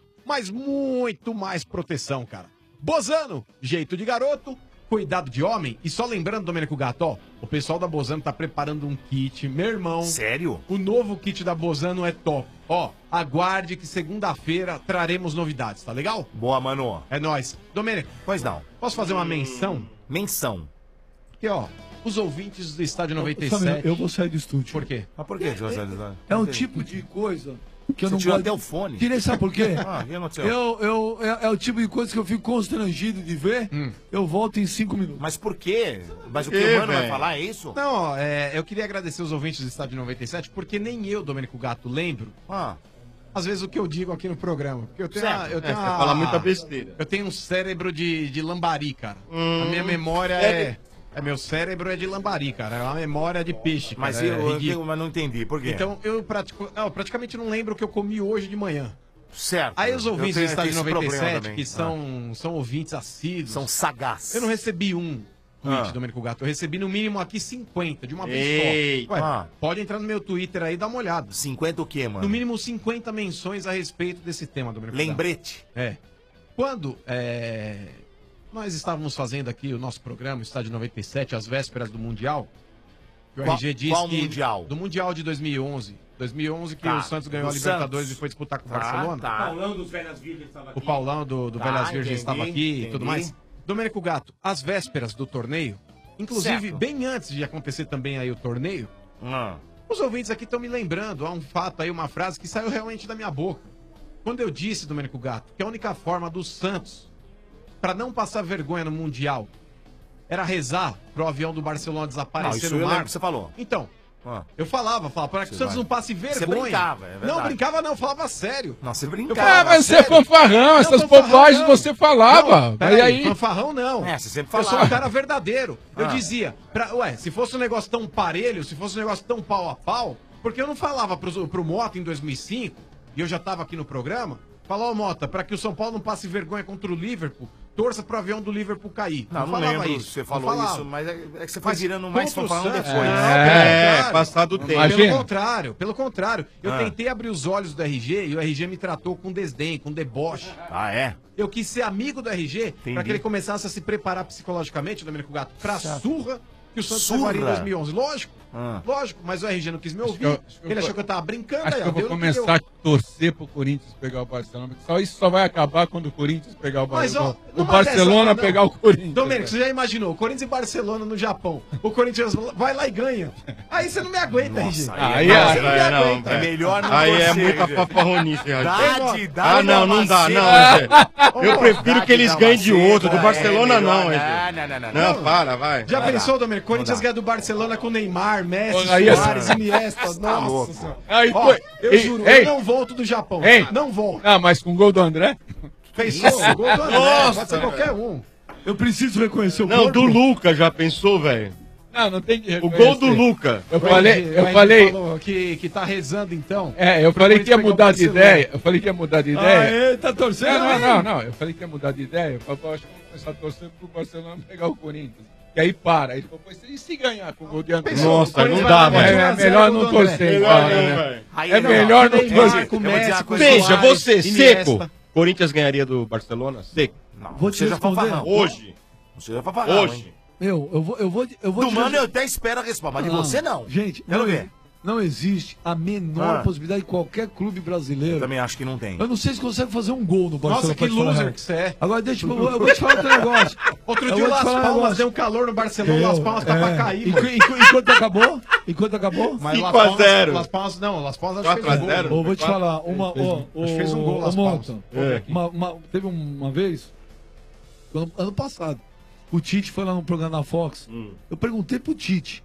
muito mais proteção, cara. Bozano, jeito de garoto, cuidado de homem. E só lembrando, Domênico Gato, ó, o pessoal da Bozano tá preparando um kit, meu irmão. Sério? O novo kit da Bozano é top. Ó, aguarde que segunda-feira traremos novidades, tá legal? Boa, Mano. É nóis. Domênico. Pois não. Posso fazer uma menção? Menção. Porque, ó, os ouvintes do Estádio 97... Samir, eu vou sair do estúdio. Por quê? Mas por quê? É um tipo de coisa que eu Você não tirou gosto. até o fone. Tirei, sabe por quê? Ah, o que aconteceu? É o tipo de coisa que eu fico constrangido de ver. Eu volto em 5 minutos. Mas por quê? Mas o que o Mano vai falar é isso? Não, ó, eu queria agradecer os ouvintes do Estádio 97, porque nem eu, Domênico Gato, lembro. Às vezes o que eu digo aqui no programa. Porque eu tenho, Certo. eu tenho Você fala muita besteira. Eu tenho um cérebro de lambari, cara. A minha memória meu cérebro é de lambari, cara. É uma memória de peixe, cara. Mas é eu ridículo. mas não entendi. Por quê? Então, eu praticamente não lembro o que eu comi hoje de manhã. Certo. Aí os ouvintes do Eu tenho Estádio esse problema 97, também. que são ouvintes assíduos. São sagazes. Eu não recebi um tweet, Ah. Domênico Gato. Eu recebi no mínimo aqui 50, de uma vez Eita. só. Ué, Ah. pode entrar no meu Twitter aí e dar uma olhada. 50 o quê, mano? No mínimo 50 menções a respeito desse tema, Domênico Gato. Lembrete. É. Quando nós estávamos fazendo aqui o nosso programa, o Estádio 97, às vésperas do Mundial, que o Qual- RG disse qual que... Mundial? Do Mundial de 2011. 2011 que Tá, o Santos ganhou a do Libertadores Santos. e foi disputar com o Tá, Barcelona. tá. Paulão dos Velhas Virgens estava aqui. O Paulão do Tá, Velhas Virgens entendi, estava aqui e tudo entendi. mais. Domênico Gato, às vésperas do torneio, inclusive Certo. bem antes de acontecer também aí o torneio, os ouvintes aqui estão me lembrando, há um fato aí, uma frase que saiu realmente da minha boca. Quando eu disse, Domênico Gato, que a única forma do Santos para não passar vergonha no Mundial era rezar pro avião do Barcelona desaparecer isso no eu mar. lembro que você falou. Então, eu falava, para que o Santos não passe vergonha. Você brincava, é verdade. Não, brincava não, eu falava sério. Não, você Eu brincava. falava mas você é sério. fanfarrão, Não, essas fanfarrão bobagens não. você falava. Não, Vai aí. fanfarrão não. Você sempre Eu sou falava. um cara verdadeiro. Eu Ah. dizia, se fosse um negócio tão parelho, se fosse um negócio tão pau a pau, porque eu não falava pro Mota em 2005, e eu já tava aqui no programa, falar, ô Mota, pra que o São Paulo não passe vergonha contra o Liverpool, torça pro avião do Liverpool cair. Não falava lembro isso. se você Não falou falava. isso, mas é que você foi Mas virando mais contra o fanfarrão Santos, depois. passado o tempo. Pelo contrário. Eu Ah. tentei abrir os olhos do RG e o RG me tratou com desdém, com deboche. Ah, é? Eu quis ser amigo do RG pra que ele começasse a se preparar psicologicamente, Domênico Gato, pra surra que o Santos levaria em 2011. Lógico. Lógico, mas o RG não quis me ouvir. Ele achou que eu tava brincando. Acho aí, que eu ó, vou deu no que começar a deu. torcer pro Corinthians pegar o Barcelona. Porque isso só vai acabar quando o Corinthians pegar o Mas, Barcelona. ó, O numa Barcelona dessa, não. pegar o Corinthians. Domênico, você já imaginou? Corinthians e Barcelona no Japão. O Corinthians vai lá e ganha. Aí você não me aguenta, RG. Aí você não me aguenta. é melhor não Aí é torcer, muita velho. fanfarronice, RG. Dá Ah, não, não dá, não, RG. Eu prefiro que eles ganhem de outro. Do Barcelona, não, RG. Não, para, vai. Já Vai. pensou, Domênico? Corinthians ganha do Barcelona com Neymar, Messi, Aí, Suárez, Iniesta. Tá Nossa louco. senhora. Aí, Ó, foi- eu Ei, juro, ei. eu não volto do Japão. Ei. Não volto. Ah, mas com gol do André? Pensou? Gol do André. Nossa, Pode ser qualquer um. Eu preciso reconhecer o Não, corpo. do Luca, já pensou, velho? Não tem que O gol do Luca. Eu O falei, RG eu falei. falou que tá rezando, então. Eu pra falei que ia Corinthians mudar de pegar o Barcelona. ideia. Eu falei que ia mudar de ideia. Ah, ele tá torcendo? Não. Eu falei que ia mudar de ideia. Eu falei, acho que vamos começar a torcer pro Barcelona pegar o Corinthians. E aí para. Aí ele falou, e se ganhar com o gol de André? Nossa, não dá, velho. É melhor não torcer. Melhor cara, não, né? velho. É melhor não torcer. Veja, você, seco. Corinthians ganharia do Barcelona? Seco. Vou te seja responder. fanfarrão. Hoje. Não seja fanfarrão, Hoje. hein? Eu vou Do mano eu até espero a resposta, mas de você não. Gente, Quero não, ver. não existe a menor Ah. possibilidade de qualquer clube brasileiro. Eu também acho que não tem. Eu não sei se consegue fazer um gol no Barcelona. Nossa, que pra te falar a loser real. que você é. Agora deixa eu vou te falar outro negócio. Outro Eu dia o vou te Las falar um Palmas negócio. deu calor no Barcelona, o Las Palmas tá pra cair. mano. Enquanto acabou? Enquanto acabou? Mas 5 a 0. Las Palmas não, Las Palmas acho que fez um 4 a 0. gol. Eu vou te falar, uma, Acho que fez um gol Las Palmas. Monta, Vou ver aqui. teve uma vez, ano passado, o Tite foi lá no programa da Fox, eu perguntei pro Tite,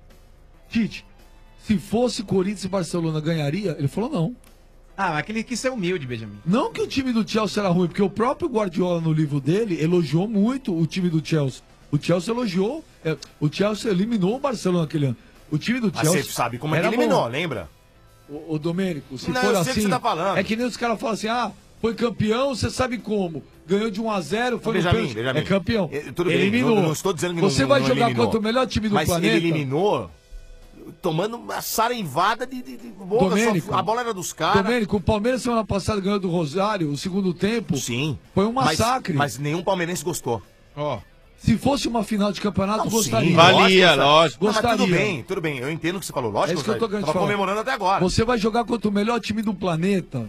se fosse Corinthians e Barcelona ganharia? Ele falou não. Ah, mas ele quis ser humilde, Benjamin. Não que o time do Chelsea era ruim, porque o próprio Guardiola no livro dele elogiou muito o time do Chelsea. O Chelsea elogiou, o Chelsea eliminou o Barcelona aquele ano. O time do Mas Chelsea você sabe como é que era eliminou, bom. lembra? Ô Domênico, se Não, for eu sei o assim, que você tá falando. é que nem os caras falam assim, foi campeão, você sabe como. Ganhou de 1-0, foi no pênalti, Benjamin, é campeão. Tudo bem, eliminou. não estou dizendo que Você não, vai não jogar eliminou. contra o melhor time do mas planeta. ele eliminou tomando uma saraivada de boca. Domênico, A bola era dos caras. Domênico, o Palmeiras semana passada ganhou do Rosário, o segundo tempo. Sim. Foi um massacre. Mas nenhum palmeirense gostou. Ó. Se fosse uma final de campeonato, gostaria. Sim, Valia, lógico. Não, mas Gostaria. tudo bem. Eu entendo o que você falou. Lógico, É isso que eu tô querendo tava falar. comemorando até agora. Você vai jogar contra o melhor time do planeta.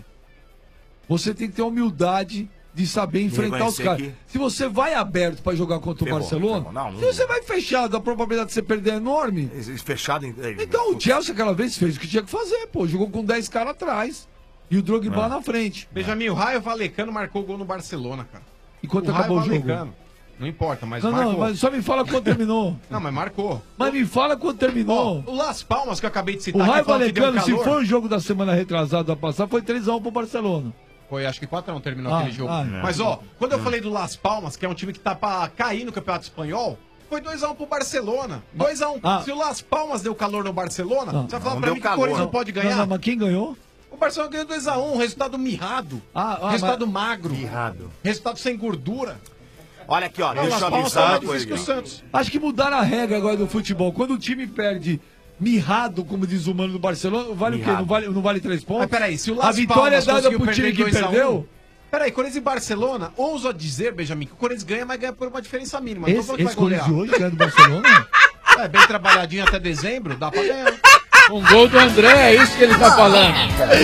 Você tem que ter a humildade de saber enfrentar os reconhecer caras. que- Se você vai aberto pra jogar contra o Ferrou, Barcelona, ferrou. Não, se você vai fechado, a probabilidade de você perder é enorme. Fechado. Então o Chelsea aquela vez fez o que tinha que fazer, pô. Jogou com 10 caras atrás. E o Drogba na frente. Benjamin, o Raio Valecano marcou gol no Barcelona, cara. Enquanto Raio acabou o jogo. Valecano. Não importa, mas Não, marcou. não, mas só me fala quando terminou. Não, mas marcou. Mas me fala quando terminou. Ó, o Las Palmas que eu acabei de O citar, Raio que fala que deu Valecano, se calor, foi o jogo da semana retrasada a passar, foi 3-1 pro Barcelona. Foi, acho que 4-1 terminou Ah, aquele jogo. ah, Mas, ó, quando eu falei do Las Palmas, que é um time que tá pra cair no Campeonato Espanhol, foi 2-1 pro Barcelona. 2-1. Ah. Se o Las Palmas deu calor no Barcelona, Não, você vai falar não pra deu mim que o calor. Corinthians não pode ganhar? Não, mas quem ganhou? O Barcelona ganhou 2-1, resultado mirrado. Resultado magro. Mirrado. Resultado sem gordura. Olha aqui, ó. Não, Deixa Las eu Palmas tá avisar mais uma coisa difícil que o aqui. Santos. Acho que mudaram a regra agora do futebol. Quando o time perde mirrado, como diz o mano do Barcelona, vale o quê? Mirrado. Não vale 3 pontos? Mas peraí, se o a Las vitória é Palmas dada conseguiu pro time que perder 2-1, perdeu? Peraí, Corinthians e Barcelona, ouso a dizer, Benjamin, que o Corinthians ganha, mas ganha por uma diferença mínima. Não tô Esse, falando que esse vai golear. Corinthians de hoje, que é do Barcelona? É, bem trabalhadinho até dezembro, dá pra ganhar. Um gol do André, é isso que ele tá falando.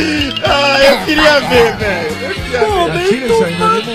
Ah, eu queria ver, velho. Eu queria ver. Tira isso aí,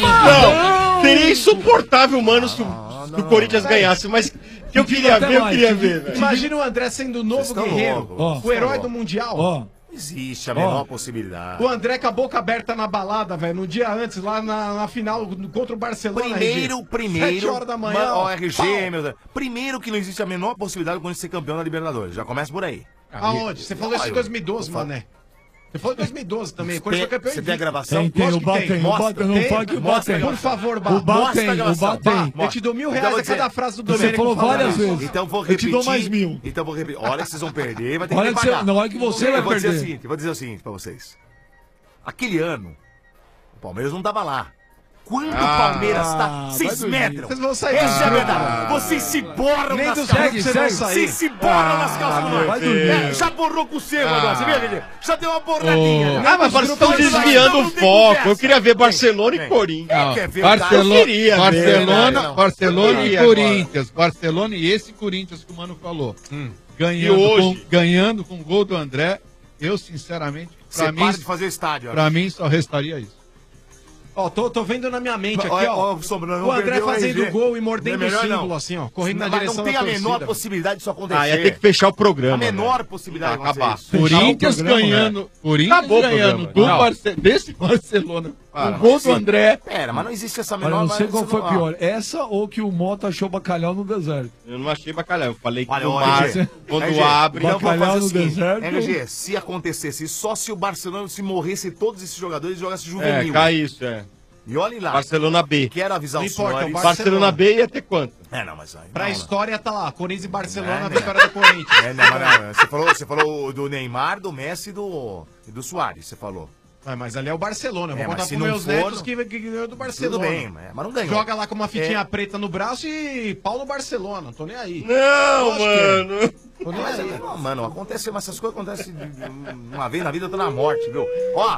Não, seria insuportável, mano, se o Corinthians ganhasse, mas que eu queria ver, eu queria ver, velho. Imagina o André sendo o novo Vocês estão guerreiro, loucos. o herói do Mundial. Ó, Existe a menor possibilidade. O André com a boca aberta na balada, velho, no dia antes, lá na final contra o Barcelona. Primeiro. 7 horas da manhã. Ó, ó, RG, pau. meu Deus. Primeiro que não existe a menor possibilidade de Corinthians ser campeão da Libertadores. Já começa por aí. Aonde? Você falou isso em 2012, mané. Você falou em 2012 também. Corinthians foi campeão Você invicto. tem a gravação? tem, o Lógico que Bá tem. tem, o Bá tem, não fala que o Bá Mostra, tem. Por favor, Bá. O Bá Mostra a tem, o gravação. Bá tem. Eu te dou R$1.000 Então, a cada frase do Você Domênico. falou falando várias isso. vezes. Então vou Eu repetir. te dou mais 1.000. Então vou repetir. Olha que vocês vão perder, vai ter Olha que que você- pagar. na hora que você vai Eu vou dizer perder. vou dizer o seguinte pra vocês. Aquele ano, o Palmeiras não tava lá. quando o Palmeiras tá, vocês medram. Vocês vão sair Essa é a do verdade. grupo. Vocês se borram Nem nas dos calças. grupos vocês vão sair. Vocês se borram nas calças do meu Deus. Já borrou com o seu agora, você viu, Gigi? Já deu uma borradinha. Ah, mas parece que estão desviando o foco. Eu queria ver Barcelona e Corinthians. Barcelona e Corinthians. Barcelona e esse Corinthians que o Mano falou. Ganhando com o gol do André, eu sinceramente, Você para de fazer estádio. pra mim só restaria isso. Ó, tô vendo na minha mente aqui, Ó, ó. Sombra, não O André perdeu o fazendo RG. gol e mordendo Não é o melhor, símbolo, não. assim, ó. Correndo na Mas direção não tem da a menor torcida. possibilidade disso acontecer. Ah, ia ter que fechar o programa. A menor né? possibilidade de Acabar. acontecer. Corinthians ganhando, Acabou o programa. desse Barcelona. Para, O gol do sim. André. Pera, mas não existe essa Olha, menor... não sei mas qual isso foi não- pior, essa ou que o Mota achou bacalhau no deserto. Eu não achei bacalhau. Eu falei que Olha, no olha, mar, RG, quando RG, abre... então vamos bacalhau fazer o no seguinte, deserto. RG, se acontecesse, só se o Barcelona se morresse todos esses jogadores e jogasse juvenil. cai isso, é. E olhem lá. Barcelona B. Quero avisar Não os importa, senhores. o Barcelona B ia ter quanto? Não, mas aí... Pra não, história tá lá, Corinthians e Barcelona, É, a vitória do Corinthians. Você falou do Neymar, do Messi e do Soares, você falou. Mas ali é o Barcelona, eu vou É, mas contar se pros não meus for, netos que ganhou do Barcelona. Tudo bem, mas não ganhou. Joga lá com uma fitinha É. preta no braço e pau no Barcelona, não tô nem aí. Não, Lógico que é. mano. Tô nem Mas, aí. não, mano, acontece, mas essas coisas acontecem uma vez na vida, eu tô na morte, viu? Ó,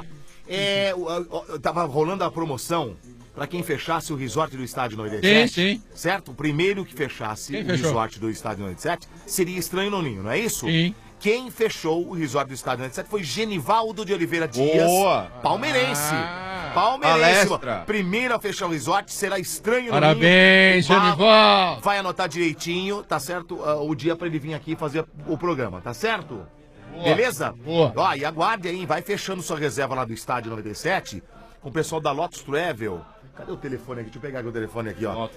tava rolando a promoção pra quem fechasse o resort do Estádio 97. Sim. Certo? O primeiro que fechasse Quem o fechou? resort do Estádio 97 seria Estranho no Ninho, não é isso? Sim. Quem fechou o resort do Estádio 97 foi Genivaldo de Oliveira Dias, Boa. palmeirense. Palmeirense. Palestra. Primeiro a fechar o resort será Estranho no Parabéns, Ninho. Genival. Vai anotar direitinho, tá certo? O dia pra ele vir aqui fazer o programa, tá certo? Beleza? Boa. Ó, e aguarde aí, vai fechando sua reserva lá do Estádio 97 com o pessoal da Lotus Travel. Cadê o telefone aqui? Deixa eu pegar aqui o telefone aqui, ó.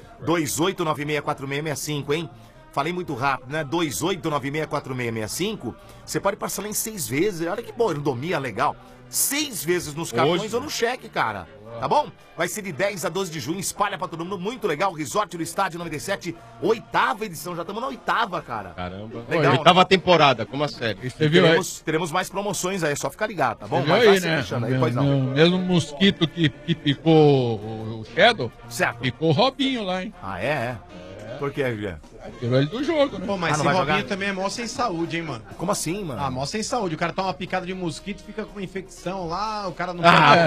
28964665, hein? Falei muito rápido, né? 28964665. Você pode parcelar em 6 vezes. Olha que mordomia legal. 6 vezes nos cartões Hoje. ou no cheque, cara. Tá bom? Vai ser de 10 a 12 de junho. Espalha pra todo mundo. Muito legal. Resort do Estádio 97. 8ª edição. Já estamos na 8ª, cara. Caramba. Legal, Oitava temporada, como a série. Você viu aí? Teremos mais promoções aí. É só ficar ligado, tá bom? Você viu Mas vai aí, se né? fechando aí, pois não. Mesmo mosquito que picou o Shadow, Certo. picou o Robinho lá, hein? Ah, é? Por que, Guilherme? Tirou ele do jogo, né? Pô, mas não esse vai Robinho jogar? também é mó sem saúde, hein, mano? Como assim, mano? Ah, mó sem saúde. O cara toma uma picada de mosquito, fica com infecção lá, o cara não...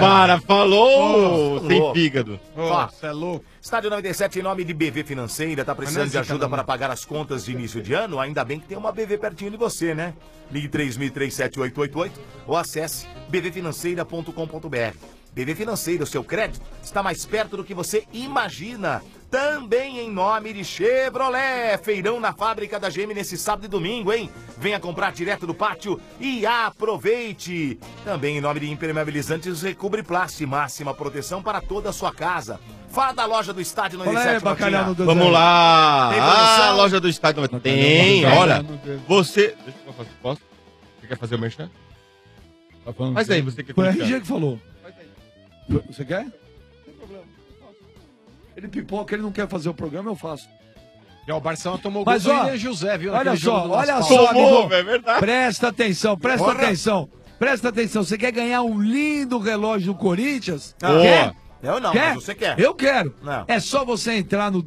falou! Nossa, Tem louco. fígado. Ó, Você é louco. Estádio 97 em nome de BV Financeira, tá precisando de ajuda para pagar as contas de início de ano? Ainda bem que tem uma BV pertinho de você, né? Ligue 30037888 ou acesse bvfinanceira.com.br. BV Financeira, o seu crédito está mais perto do que você imagina. Também em nome de Chevrolet, feirão na fábrica da GM nesse sábado e domingo, hein? Venha comprar direto do pátio e aproveite. Também em nome de Impermeabilizantes Recobre Plast, máxima proteção para toda a sua casa. Fala da loja do Estádio 97, bacalhau no Motinha. deserto. Vamos lá! Tem promoção? Ah, loja do estádio. Tem, olha. Você. Deixa eu fazer. Posso? Você quer fazer o merchan? Tá falando Mas aí, sério? você quer Foi o clicar? RG que falou. Você quer? Não tem problema. Ele pipoca, ele não quer fazer o programa, eu faço. Já o Barcelona tomou Mas, gol do ó, William José, viu? Olha naquele jogo só, do olha Las só, Palmas. amigo. é verdade. Presta atenção, presta Porra. atenção. Presta atenção. Você quer ganhar um lindo relógio do Corinthians? Boa. Quer? Eu não, Quer? mas você quer. Eu quero. Não. É só você entrar no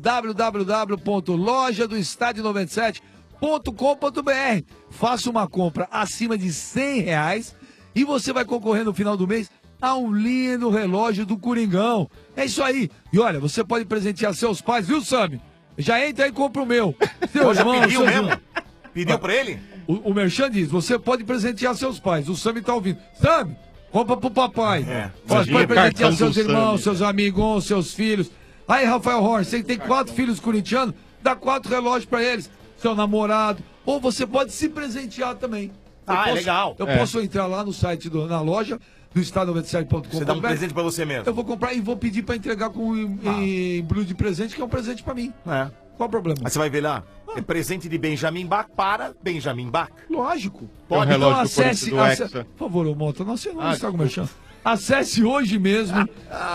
www.lojadoestadio97.com.br. Faça uma compra acima de R$100 e você vai concorrer no final do mês a um lindo relógio do Coringão. É isso aí. E olha, você pode presentear seus pais, viu, Sami? Já entra aí e compra o meu. Seu Já irmão, pediu seu mesmo? irmão. Pediu pra ele? O Merchan diz, você pode presentear seus pais. O Sami tá ouvindo. Sami, compra pro papai. Você pode presentear seus irmãos, seus amigos, seus filhos. Aí, Rafael Horst, você tem 4 filhos corintianos, dá 4 relógios pra eles. Seu namorado. Ou você pode se presentear também. Ah, é legal. Eu É. posso entrar lá no site, na loja do estado97.com.br. Você dá um presente pra você mesmo. Eu vou comprar e vou pedir pra entregar com embrulho de presente, que é um presente pra mim. É. Qual o problema? Aí você vai ver lá. É presente de Benjamin Bach para Benjamin Bach. Lógico. Pode. Então relógio do acesse, Corinthians do acesse Hexa. por favor, ô Mota, não sei não Ah, está com o merchan. Acesse hoje mesmo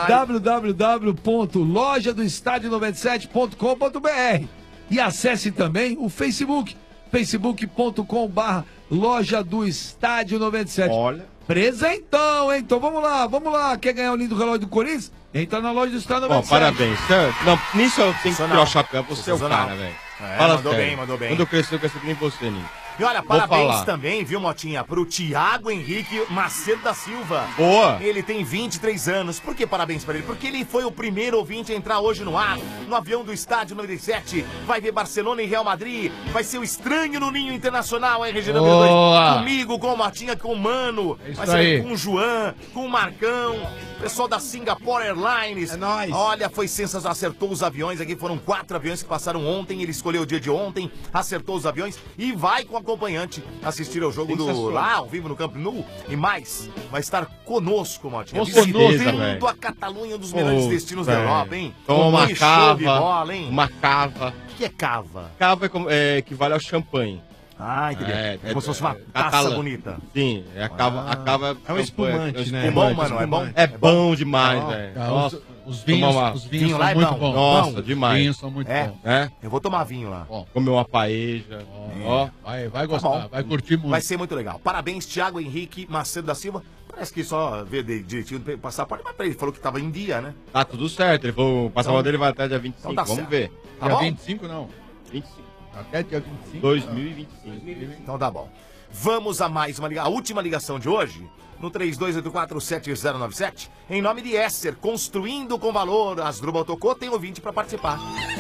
www.lojadoestadio97.com.br e acesse também o Facebook, facebook.com/loja do Estádio 97. Olha. Presentão, hein? Então vamos lá. Quer ganhar o lindo relógio do Corinthians? Entra na loja do Estado Bom, 97. parabéns. Não, nisso eu tenho que tirar o chapéu. Você é o Sensacional. cara, velho. Mandou sério. bem, mandou bem. Quando eu crescer, eu quero ser que nem você, Ninho. E olha, Vou parabéns falar. também, viu, Motinha, pro Thiago Henrique Macedo da Silva. Boa. Ele tem 23 anos. Por que parabéns pra ele? Porque ele foi o primeiro ouvinte a entrar hoje no ar, no avião do Estádio 97. Vai ver Barcelona e Real Madrid. Vai ser o estranho no Ninho Internacional, hein, Regina Boa. B2? Comigo, com o Motinha, com o Mano. É isso Vai ser aí. com o João, com o Marcão. Pessoal da Singapore Airlines. É nóis. Olha, foi sensacional. Acertou os aviões aqui. Foram 4 aviões que passaram ontem. Ele escolheu o dia de ontem, acertou os aviões e vai com o acompanhante assistir ao jogo do lá, ao vivo no Camp Nou. E mais, vai estar conosco, Motinha. Com certeza, Visitando velho. a Catalunha, um dos melhores destinos da velho. Europa, hein? Toma uma Que show de cava. bola, hein? Uma cava. O que é cava? Cava equivale ao champanhe. Ah, entendi. É como se fosse uma taça catalã. bonita. Sim, a cava É um espumante, né? É bom, mano, é bom? É bom demais, Bom. velho. Ah, Nossa, os vinhos, tomar uma- os vinhos Vinho lá são é muito bom. bons. Nossa, Bom. demais. Os vinhos são muito É. bons. É? Eu vou tomar vinho lá. Comer uma paeja. Ó. Vai gostar, vai curtir muito. Vai ser muito legal. Parabéns, Thiago Henrique Macedo da Silva. Parece que só ver direitinho o passaporte, mas ele falou que tava em dia, né? Tá tudo certo. Ele falou, o passaporte dele vai até dia 25. Então tá Vamos certo. ver. Tá Dia bom? 25 não. 25. Até dia 25. 2025. Então tá bom. Vamos a mais uma ligação. A última ligação de hoje, no 32847097, em nome de Esser, construindo com valor. Asdrubal tocou, tem ouvinte pra participar.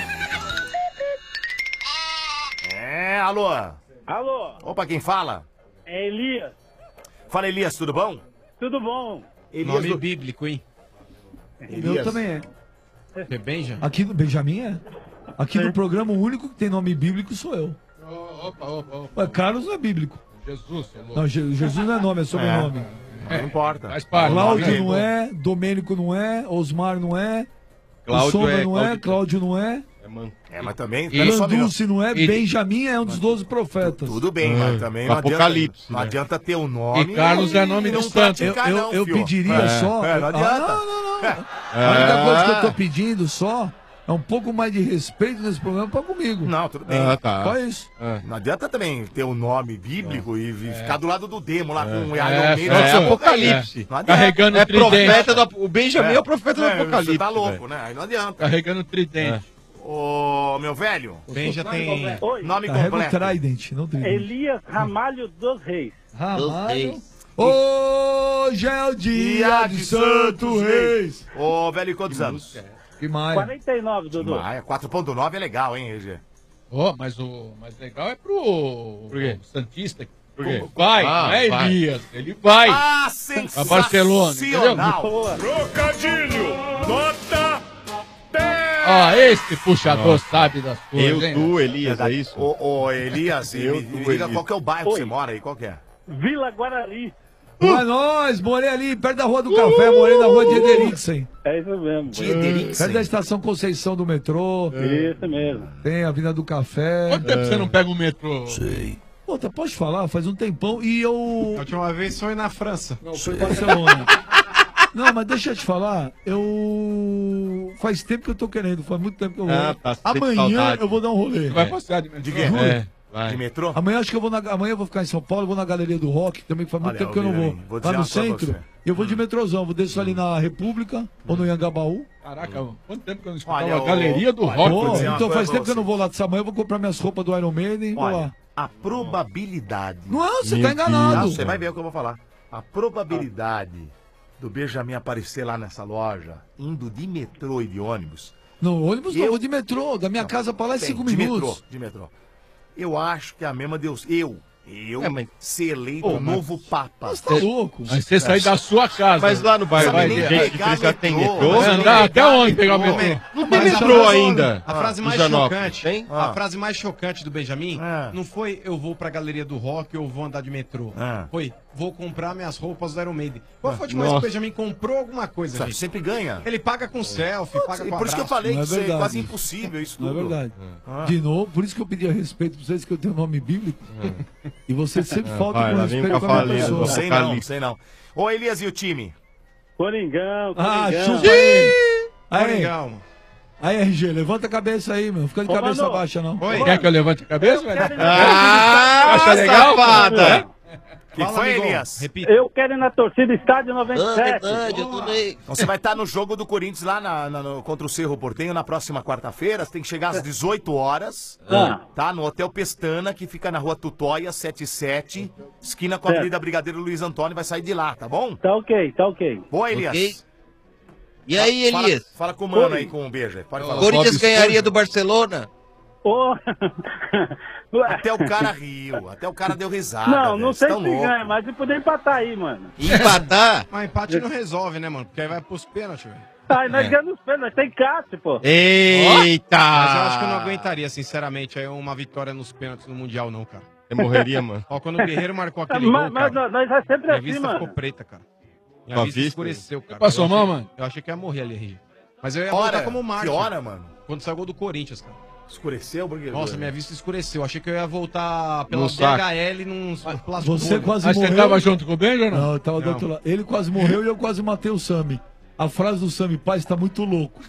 Alô? Alô? Opa, quem fala? É Elias. Fala, Elias, tudo bom? Tudo bom? Nome do- bíblico, hein? Meu também é. Você Benja? Aqui no Benjamin é? Aqui no programa, o único que tem nome bíblico sou eu. Opa. Ué, Carlos não é bíblico. Jesus, é louco. Não, Jesus não é nome, é sobrenome. Não importa. Faz parte. Cláudio não é, Domênico não é, Osmar não é, Cláudio Sombra é não é, Cláudio não é, mas também... não é só Landucci não é, E- Benjamin é um dos 12 profetas. Tudo bem, mas também não Apocalipse, adianta, não né? adianta ter o nome E Carlos é nome e não do santo. praticar, não, Eu fio. pediria só. não adianta. A única coisa que eu tô pedindo só é um pouco mais de respeito nesse programa pra comigo. Não, tudo bem. tá. Só isso. Não adianta também ter o nome bíblico e ficar do lado do demo lá com o É, Iron só- Maiden. Apocalipse. Não adianta. Carregando É o tridente. profeta do... O Benjamin é o profeta do Você Apocalipse. tá louco, velho. né? Aí não adianta. Carregando o tridente. Ô, meu velho, Benja tem... Oi. nome Carrega o completo. Trident, não Trident. Elias Ramalho dos Reis. Ramalho. Hoje é o dia de Santo Reis. Ô, velho, quantos anos? Que mais? 49, Dudu. 4.9 é legal, hein, RG? Oh, mas o mais legal é pro quê? Santista. Por quê? Vai, Ah, não é vai. Elias. Ele vai Ah, pra Barcelona, entendeu? sensacional. Trocadilho, nota 10. Ó, esse puxador sabe das coisas, hein? Elias, é isso? Ô, Elias, me diga Elias. qual que é o bairro que Oi. você mora aí, qual que é? Vila Guarari. É nóis, morei ali perto da Rua do Café, morei na Rua de Ederixen. É isso mesmo. Perto da Estação Conceição do metrô. Isso mesmo. Tem a Avenida do Café. Quanto tempo você não pega o metrô? Sei. Pô, tá, pode falar, faz um tempão. E eu. A última vez foi na França. Não, foi em Barcelona. Não, mas deixa eu te falar, eu. Faz tempo que eu tô querendo, faz muito tempo que eu vou. Ah, tá, sente Amanhã saudade. eu vou dar um rolê. Vai passear de metrô? De quê? Juro. É, vai. De metrô? Amanhã acho que eu vou amanhã eu vou ficar em São Paulo, vou na Galeria do Rock, também que faz muito Olha, tempo que eu não Alvira, vou. vou Lá dizer no uma coisa pra centro, você. eu vou de metrôzão, vou descer ali na República ou no Anhangabaú. Caraca, quanto tempo que eu não escutava Olha, a galeria do rock? Pô, dizer uma então coisa faz pra tempo que eu você. não vou lá dessa manhã, eu vou comprar minhas roupas do Iron Maiden e vou lá. Olha, a probabilidade... Não, você Meu tá enganado. Não, você vai ver o que eu vou falar. A probabilidade do Benjamin aparecer lá nessa loja, indo de metrô e de ônibus... Não, ônibus não, Eu- vou de metrô, da minha casa pra lá é Bem, 5 de minutos. metrô, de metrô. Eu acho que a mesma Deus... Eu mas- ser eleito Ô, o mas- novo Papa. Mas tá louco. Mas você sair da sua casa. Mas lá no bairro Sabe vai nem gente pegar diferente, já tem metrô, metrô. mas Vai nem andar até pegar onde pegar o metrô. metrô? Não tem Mas metrô a- ainda. A frase em mais Higienópolis. chocante, Tem? a frase mais chocante do Benjamin Ah. não foi eu vou pra Galeria do Rock ou vou andar de metrô. Ah. Foi vou comprar minhas roupas do Iron Maiden. Qual foi a última vez Nossa. que o Benjamin comprou alguma coisa, Sabe, gente? sempre ganha. Ele paga com selfie, paga E com por isso que eu abraço. falei Não que é isso é verdade. quase impossível, isso Não é tudo. verdade. Ah. De novo, por isso que eu pedi a respeito pra vocês que eu tenho nome bíblico. E você sempre falta vai, com lá vem respeito com com a a minha faleira, pessoa. Sei não, sei não. Ô, Elias, e o time? Coringão, Ah, Coringão. chupa aí. Aí, Coringão. aí, RG, levanta a cabeça aí, meu. Fica de Ô, cabeça Mano. baixa, não. Oi. Quer que eu levante a cabeça, velho? quero- Acha legal? safada. Que foi, Elias? Eu quero ir na torcida Estádio 97. Então você vai estar no jogo do Corinthians lá contra o Cerro Porteño na próxima quarta-feira. Você tem que chegar às 18 horas, tá? No Hotel Pestana, que fica na rua Tutóia, 77, esquina com a Certo. Avenida Brigadeiro Luiz Antônio, vai sair de lá, tá bom? Tá ok, tá ok. Boa, Elias. Ok. E aí, Fala- Elias? Fala com o mano aí, com um beijo. Pode falar. Corinthians ganharia do Barcelona? Até o cara riu, até o cara deu risada. Não, velho, não sei se vocês tão loucos. ganha, mas se puder empatar aí, mano. Empatar? Mas empate não resolve, né, mano? Porque aí vai pros pênaltis, velho. Ai, nós ganhamos os pênaltis, nós tem Cássio, pô. Eita! Mas eu acho que eu não aguentaria, sinceramente, aí uma vitória nos pênaltis no Mundial, não, cara. Você morreria, mano. Ó, quando o Guerreiro marcou aquele Mas- gol, cara, mas nós é sempre minha assim, vista mano. ficou preta, cara. Minha Tua vista vista? escureceu, cara. Passou Eu mal, achei- mano? Eu achei que ia morrer ali, RG. Mas eu ia Hora? voltar como Márcio. Que hora, mano? Quando saiu o gol do Corinthians, cara. Escureceu, porque... Nossa, minha vista escureceu. Achei que eu ia voltar pela No saco. DHL num plástico. Você quase Mas morreu. você tava junto com o Benja ou não? Não, eu tava do Não. outro lado. Ele quase morreu e eu quase matei o Sami. A frase do Sami Paz tá muito louco.